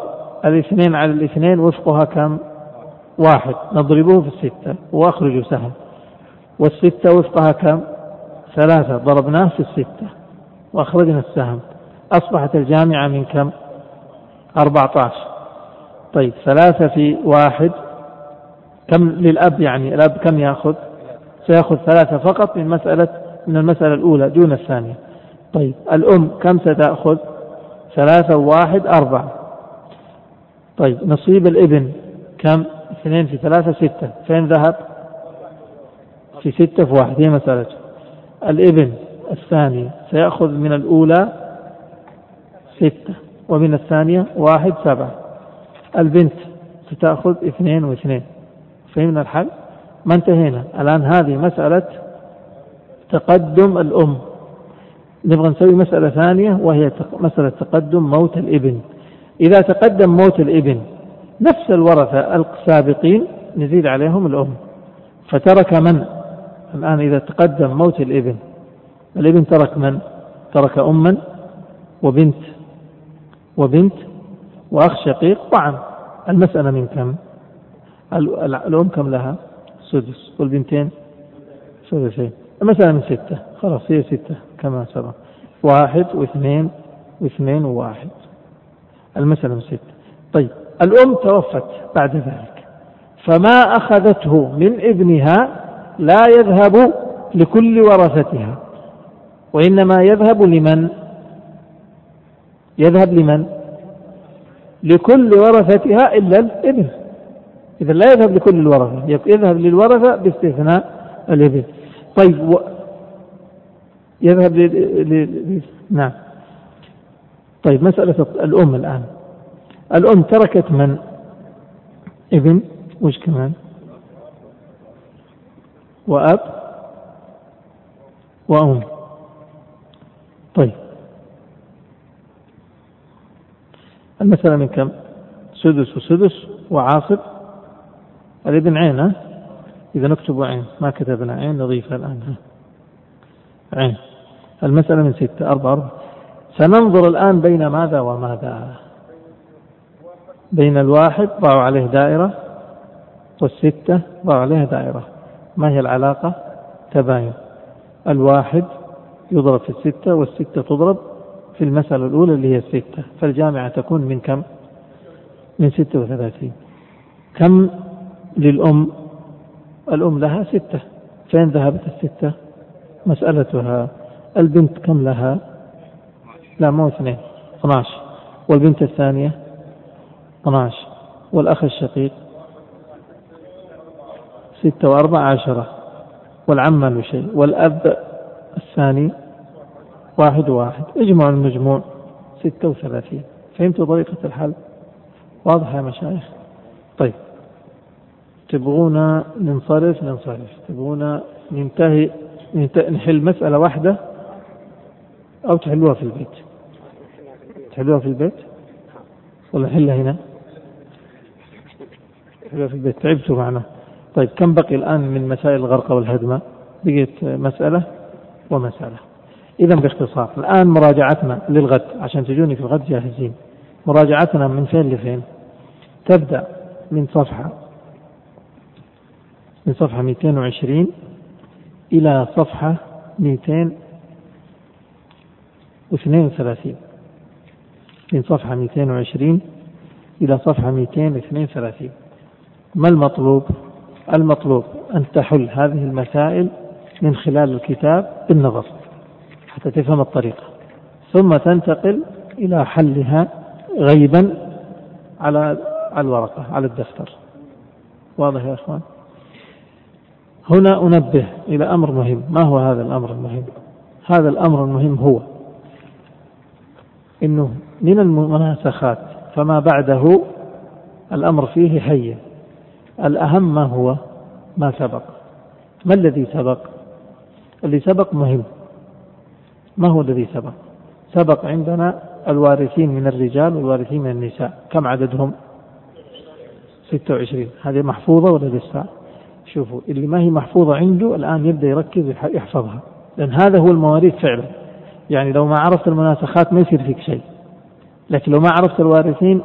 الاثنين على الاثنين وفقها كم؟ 1 نضربه في 6 وأخرج سهم. والستة وفقها كم؟ 3 ضربناه في 6 وأخرجنا السهم. أصبحت الجامعة من كم؟ 14. طيب 3 في 1 كم للأب؟ يعني الأب كم يأخذ؟ سيأخذ 3 فقط من المسألة الأولى دون الثانية. طيب الأم كم ستأخذ؟ 3 و1 4. طيب نصيب الابن كم؟ 2 في 3 6. فين ذهب؟ في 6 في 1. هي مسألة الابن الثاني سيأخذ من الأولى 6 ومن الثانية 1 7. البنت ستأخذ 2 و2. فهمنا الحل؟ ما انتهينا الآن. هذه مسألة تقدم الأم. نبغى نسوي مسألة ثانية وهي مسألة تقدم موت الابن. إذا تقدم موت الابن نفس الورثة السابقين نزيد عليهم الأم. فترك من؟ الآن إذا تقدم موت الابن ترك من؟ ترك أما وبنت وأخ شقيق وعم. المسألة من كم؟ الأم كم لها؟ 6 والبنتين 3. المسألة من 6. خلاص هي 6 كما سبق. 1 و2 و2 و1. المسألة من 6. طيب الأم توفت بعد ذلك فما أخذته من ابنها لا يذهب لكل ورثتها وإنما يذهب لمن؟ لكل ورثتها إلا الابن. إذا لا يذهب لكل الورثة، يذهب للورثة باستثناء الابن. طيب يذهب نعم. طيب مسألة الأم الآن. الأم تركت من؟ ابن وش كمان؟ وأب وأم. طيب المسألة من كم؟ 6 و6 وعاصب. الابن عين. إذا نكتب عين، ما كتبنا عين نضيفها الآن عين. المسألة من 6 4. سننظر الآن بين ماذا وماذا؟ بين 1 ضعوا عليه دائرة وال6 ضعوا عليها دائرة. ما هي العلاقة؟ تباين. 1 يضرب في 6 وال6 تضرب في المسألة الأولى اللي هي 6. فالجامعة تكون من كم؟ من 36. كم للأم؟ الأم لها 6. فين ذهبت 6؟ مسألتها. البنت كم لها؟ لا مو 2 12. والبنت الثانية 12. والأخ الشقيق 6 و4 10. والعم له شيء. والأب الثاني 1 و1. اجمعوا المجموع 36. فهمتوا طريقة الحل؟ واضح يا مشايخ؟ طيب تبغونا ننصرف تبغونا ننتهي نحل مسألة واحدة أو تحلوها في البيت؟ تحلوها في البيت ولا نحلها هنا؟ تحلوها في البيت. تعبتوا معنا. طيب كم بقي الآن من مسائل الغرق والهدمة؟ بقيت مسألة ومسألة. إذا باختصار الآن مراجعتنا للغد عشان تجوني في الغد جاهزين. مراجعتنا من فين لفين؟ تبدأ من صفحة 220 إلى صفحة 232. من صفحة 220 إلى صفحة 232. ما المطلوب؟ المطلوب أن تحل هذه المسائل من خلال الكتاب بالنظر حتى تفهم الطريقة، ثم تنتقل إلى حلها غيبا على الورقة على الدفتر. واضح يا أخوان؟ هنا أنبه إلى أمر مهم. ما هو هذا الأمر المهم؟ هذا الأمر المهم هو إنه من المناسخات فما بعده الأمر فيه هين. الأهم ما هو ما سبق. ما الذي سبق؟ اللي سبق مهم. ما هو الذي سبق؟ سبق عندنا الوارثين من الرجال والوارثين من النساء. كم عددهم؟ 26. هذه محفوظة ولا لسه؟ شوفوا اللي ما هي محفوظة عنده الآن يبدأ يركز يحفظها، لأن هذا هو المواريث فعلا. يعني لو ما عرفت المناسخات ما يصير فيك شيء. لكن لو ما عرفت الوارثين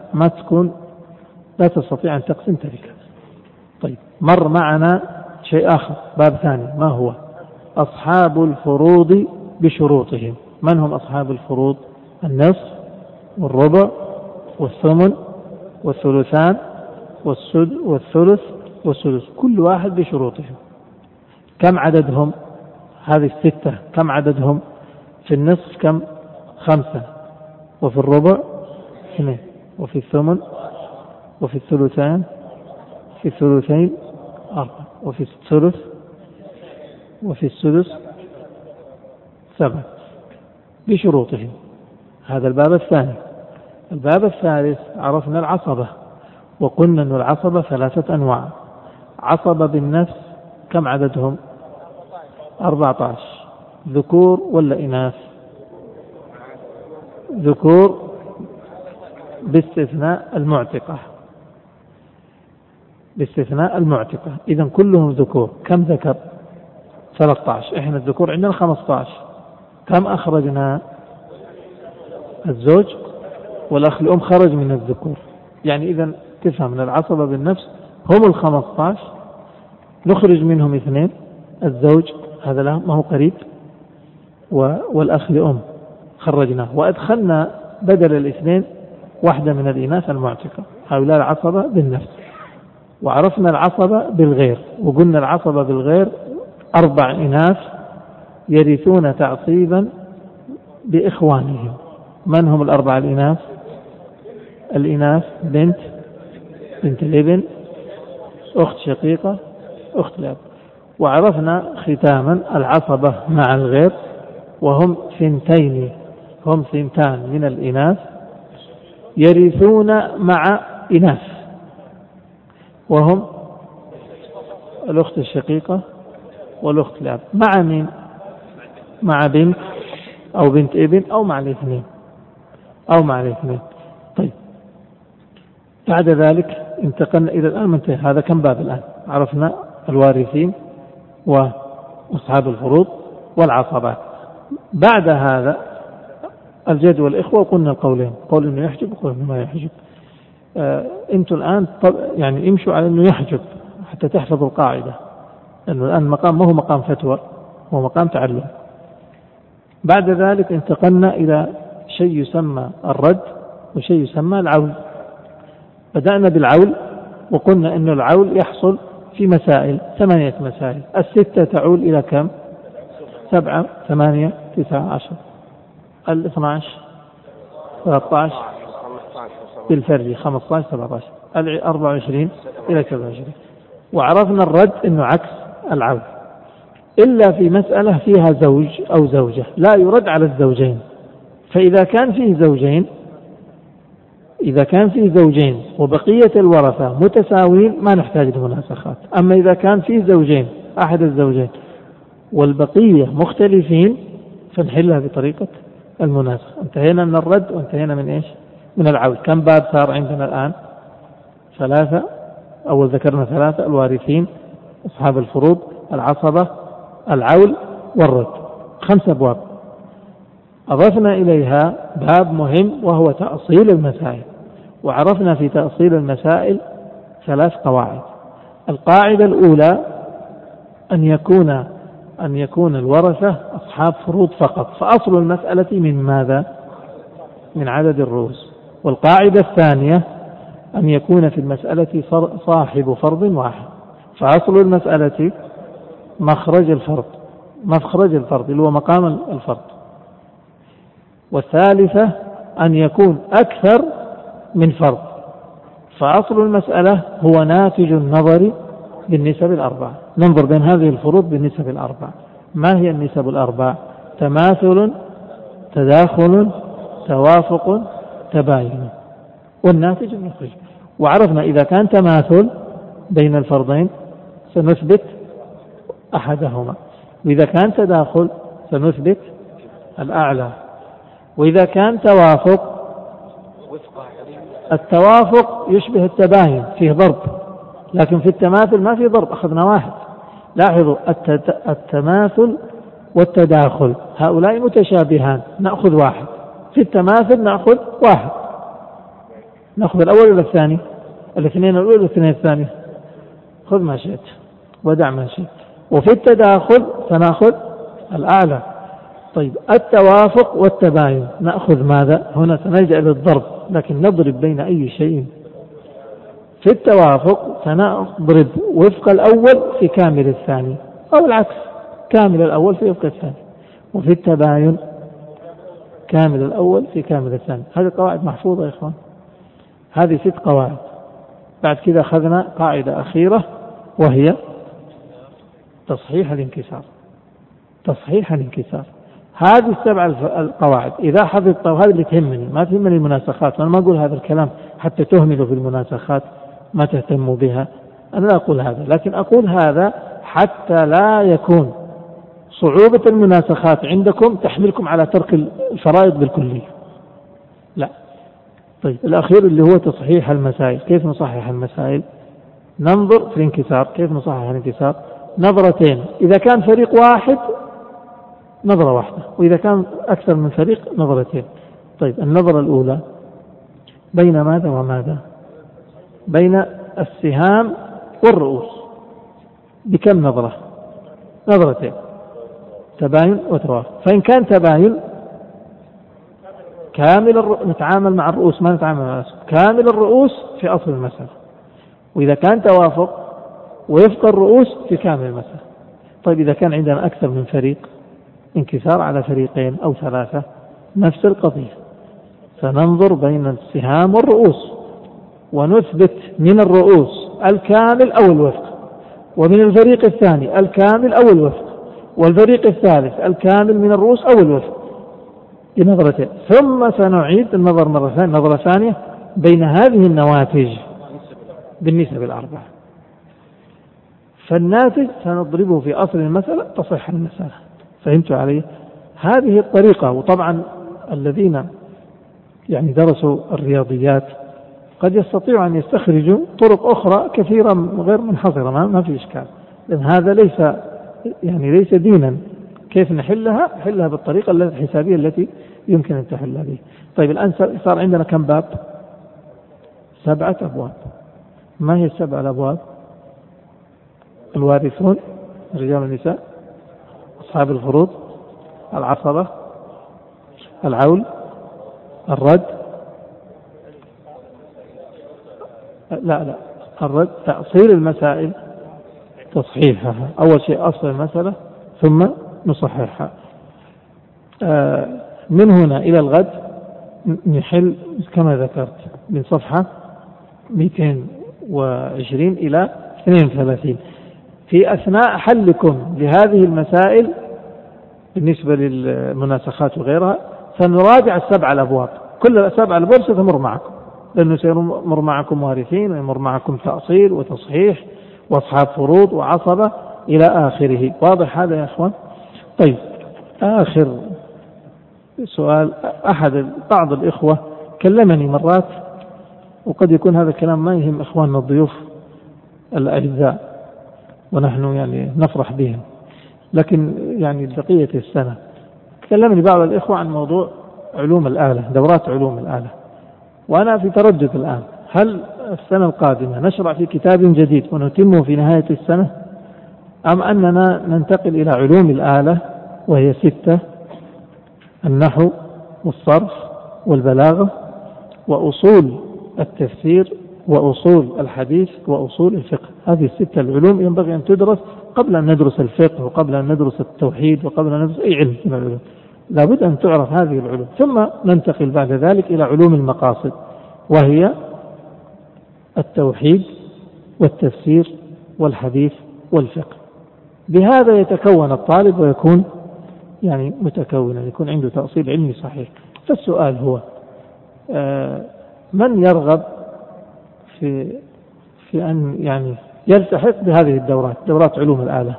لا تستطيع أن تقسم تركة. طيب، مر معنا شيء آخر، باب ثاني، ما هو؟ أصحاب الفروض بشروطهم. من هم أصحاب الفروض؟ النصف والربع والثمن والثلثان والثلث والسدس، كل واحد بشروطهم. كم عددهم؟ هذه الستة كم عددهم؟ في النصف كم؟ 5، وفي الربع 2، وفي الثمن وفي الثلثين 4، وفي الثلث وفي السدس 7 بشروطهم. هذا الباب الثاني. الباب الثالث عرفنا العصبة، وقلنا أن العصبة 3 أنواع. عصبة بالنفس كم عددهم؟ 14. ذكور ولا إناث؟ ذكور باستثناء المعتقة. إذن كلهم ذكور. كم ذكر؟ 13. إحنا الذكور عندنا 15. كم أخرجنا؟ الزوج والأخ الأم خرج من الذكور. يعني إذن تفهم من العصبة بالنفس هم 15، نخرج منهم 2، الزوج هذا له ما هو قريب، والأخ الأم خرجناه، وأدخلنا بدل 2 واحدة من الإناث المعتقة. هؤلاء العصبة بالنفس. وعرفنا العصبة بالغير، وقلنا العصبة بالغير 4 إناث يرثون تعصيبا بإخوانهم. من هم 4 الإناث؟ الإناث بنت الابن، أخت شقيقة، أخت الأب. وعرفنا ختاما العصبة مع الغير، وهم 2 من الإناث يرثون مع إناث، وهم الأخت الشقيقة والأخت الأب. مع مين؟ مع بنت أو بنت ابن أو مع الاثنين. طيب، بعد ذلك انتقلنا إلى الآن منتهي. هذا كم باب الآن؟ عرفنا الوارثين وأصحاب الفروض والعصبات. بعد هذا الجد والإخوة، وقلنا القولين، قول إنه يحجب وقول إنه ما يحجب. أنتم الآن يعني امشوا على إنه يحجب حتى تحفظوا القاعدة، لأنه الآن مقام ما هو مقام فتوى، هو مقام تعلم. بعد ذلك انتقلنا إلى شيء يسمى الرد وشيء يسمى العول. بدأنا بالعول، وقلنا إنه العول يحصل في مسائل، 8 مسائل. 6 تعول إلى كم؟ 7 8 9 10. 12 13 بالفرد 15 17. 24 إلى 27. وعرفنا الرد إنه عكس العول، إلا في مسألة فيها زوج أو زوجة لا يرد على الزوجين. فإذا كان فيه زوجين وبقية الورثة متساوين ما نحتاج لمناسخات. أما إذا كان فيه زوجين، أحد الزوجين والبقية مختلفين، فنحلها بطريقة المناسخة. انتهينا من الرد وانتهينا من إيش؟ من العول. كم باب صار عندنا الآن؟ 3. أول ذكرنا 3: الوارثين، أصحاب الفروض، العصبة، العول، والرد. 5 أبواب. أضفنا إليها باب مهم وهو تأصيل المسائل. وعرفنا في تأصيل المسائل 3 قواعد. القاعدة الأولى أن يكون الورثة أصحاب فروض فقط، فأصل المسألة من ماذا؟ من عدد الرؤوس. والقاعدة الثانية أن يكون في المسألة صاحب فرض واحد، فأصل المسألة مخرج الفرض اللي هو مقام الفرض. والثالثة أن يكون أكثر من فرض، فأصل المسألة هو ناتج النظر بالنسب 4. ننظر بين هذه الفروض بالنسب 4. ما هي النسب 4؟ تماثل، تداخل، توافق، تباين، والناتج المخرج. وعرفنا إذا كان تماثل بين الفرضين سنثبت أحدهما، وإذا كان تداخل سنثبت الأعلى، وإذا كان توافق، التوافق يشبه التباين، فيه ضرب، لكن في التماثل ما فيه ضرب، أخذنا واحد. لاحظوا التماثل والتداخل هؤلاء متشابهان، نأخذ واحد. في التماثل نأخذ واحد، نأخذ الأول ولا الثاني؟ الاثنين الأول والاثنين الثاني، خذ ما شئت ودع ما شئت. وفي التداخل سنأخذ الأعلى. طيب التوافق والتباين نأخذ ماذا؟ هنا سنلجأ للضرب، لكن نضرب بين أي شيء. في التوافق سنضرب وفق الأول في كامل الثاني، أو العكس، كامل الأول في وفق الثاني. وفي التباين كامل الأول في كامل الثاني. هذه قواعد محفوظة يا إخوان، هذه 6 قواعد. بعد كذا أخذنا قاعدة أخيرة وهي تصحيح الانكسار. تصحيح الانكسار، هذه 7 القواعد إذا حفظت، وهذه اللي تهمني، ما تهمني المناسخات. أنا ما أقول هذا الكلام حتى تهملوا في المناسخات ما تهتموا بها، أنا لا أقول هذا، لكن أقول هذا حتى لا يكون صعوبة المناسخات عندكم تحملكم على ترك الفرائض بالكلية، لا. طيب الأخير اللي هو تصحيح المسائل. كيف نصحح المسائل؟ ننظر في الانكسار. كيف نصحح الانكسار؟ نظرتين، إذا كان فريق واحد نظرة واحدة، وإذا كان أكثر من فريق نظرتين. طيب النظرة الأولى بين ماذا وماذا؟ بين السهام والرؤوس. بكم نظرة؟ نظرتين، تباين وتوافق. فإن كان تباين كامل نتعامل مع الرؤوس، ما نتعامل مع الرؤوس، كامل الرؤوس في أصل المسألة. وإذا كان توافق ويفق الرؤوس في كامل المسألة. طيب إذا كان عندنا أكثر من فريق، انكسار على فريقين أو 3، نفس القضية، سننظر بين السهام والرؤوس ونثبت من الرؤوس الكامل أو الوفق، ومن الفريق الثاني الكامل أو الوفق، والفريق الثالث الكامل من الرؤوس أو الوفق بنظرتين. ثم سنعيد النظر نظرة ثانية بين هذه النواتج بالنسب الأربعة. فالناتج سنضربه في أصل المسألة تصح المسألة. فهمتوا علي؟ هذه الطريقة. وطبعا الذين يعني درسوا الرياضيات قد يستطيعوا أن يستخرجوا طرق أخرى كثيرة غير منحصرة، ما في إشكال، لأن هذا ليس دينا. كيف نحلها؟ نحلها بالطريقة الحسابية التي يمكن أن تحلها به. طيب الآن صار عندنا كم باب؟ 7 أبواب. ما هي 7 الأبواب؟ الوارثون، الرجال والنساء، أصحاب الفروض، العصبة، العول، الرد، لا الرد، تأصيل المسائل، تصحيحها. أول شيء أصل المسألة ثم نصححها. من هنا إلى الغد نحل كما ذكرت من صفحة 220 إلى 32. في أثناء حلكم لهذه المسائل بالنسبة للمناسخات وغيرها سنراجع 7 الأبواب. كل 7 الأبواب ستمر معكم، لأنه سيمر معكم وارثين، ويمر معكم تأصيل وتصحيح وأصحاب فروض وعصبة إلى آخره. واضح هذا يا أخوان؟ طيب آخر سؤال. بعض الإخوة كلمني مرات، وقد يكون هذا الكلام ما يهم إخواننا الضيوف الأعزاء ونحن يعني نفرح بهم، لكن يعني بقية السنة كلمني بعض الإخوة عن موضوع علوم الآلة، دورات علوم الآلة. وأنا في تردد الآن، هل السنة القادمة نشرع في كتاب جديد ونتمه في نهاية السنة، أم أننا ننتقل إلى علوم الآلة وهي 6: النحو والصرف والبلاغة وأصول التفسير وأصول الحديث وأصول الفقه. هذه 6 العلوم ينبغي أن تدرس قبل أن ندرس الفقه وقبل أن ندرس التوحيد وقبل أن ندرس أي علم من العلوم. لابد أن تعرف هذه العلوم، ثم ننتقل بعد ذلك إلى علوم المقاصد، وهي التوحيد والتفسير والحديث والفقه. بهذا يتكون الطالب ويكون يعني متكونا، يكون عنده تأصيل علمي صحيح. فالسؤال هو من يرغب في أن يعني يلتحق بهذه الدورات، دورات علوم الآلة؟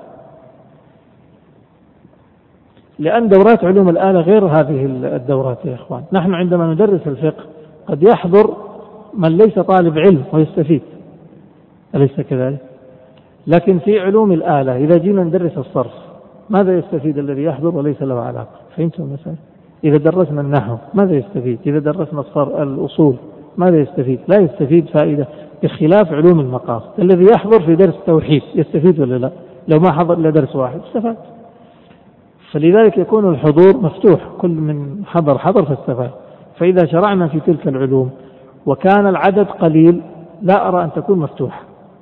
لأن دورات علوم الآلة غير هذه الدورات يا إخوان. نحن عندما ندرس الفقه قد يحضر من ليس طالب علم ويستفيد، أليس كذلك؟ لكن في علوم الآلة إذا جينا ندرس الصرف ماذا يستفيد الذي يحضر وليس له علاقة؟ فهمتم المسألة؟ إذا درسنا النحو ماذا يستفيد؟ إذا درسنا الأصول ماذا يستفيد؟ لا يستفيد فائدة، بخلاف علوم المقاصد. الذي يحضر في درس توحيد يستفيد ولا لا؟ لو ما حضر إلا درس واحد استفاد. فلذلك يكون الحضور مفتوح، كل من حضر فاستفاد. فإذا شرعنا في تلك العلوم وكان العدد قليل لا أرى أن تكون مفتوحة.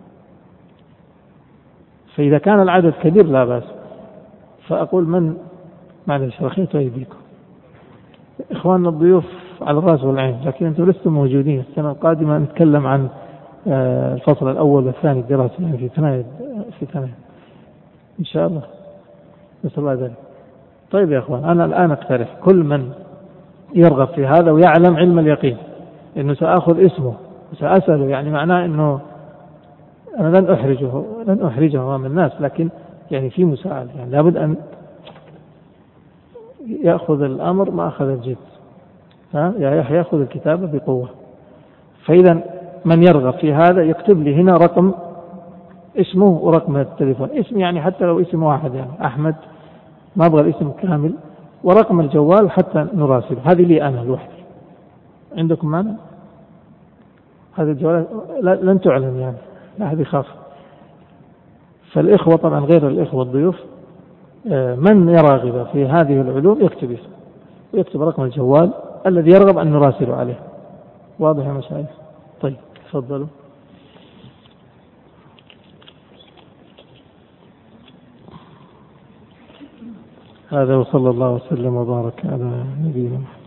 فإذا كان العدد كبير لا بأس. فأقول من معلش رخيت أيديكم إخواننا الضيوف على الرأس والعين، لكن أنتم لستم موجودين. السنة القادمة نتكلم عن الفصل الأول والثاني الدراسي، يعني في ثنايا إن شاء الله، نسأل الله ذلك. طيب يا أخوان، أنا الآن أقترح كل من يرغب في هذا ويعلم علم اليقين إنه سأخذ اسمه وسأسأله، يعني معناه إنه أنا لن أحرجه أمام الناس، لكن يعني في مساعدة، يعني لابد أن يأخذ الأمر ما أخذ الجد. يا يحيى يأخذ الكتابة بقوة. فإذا من يرغب في هذا يكتب لي هنا رقم اسمه ورقم التليفون، اسم يعني حتى لو اسم واحد، يعني أحمد، ما أبغى الاسم كامل، ورقم الجوال حتى نراسل. هذه لي أنا لوحدي. عندكم معنا هذا الجوال؟ لن تعلن يعني، لا أحد يخاف. فالإخوة طبعا غير الإخوة الضيوف، من يراغب في هذه العلوم يكتب اسمه ويكتب رقم الجوال الذي يرغب أن نراسل عليه. واضح يا مشايخ؟ طيب تفضلوا. هذا وصلى الله وسلم وبارك على نبينا محمد.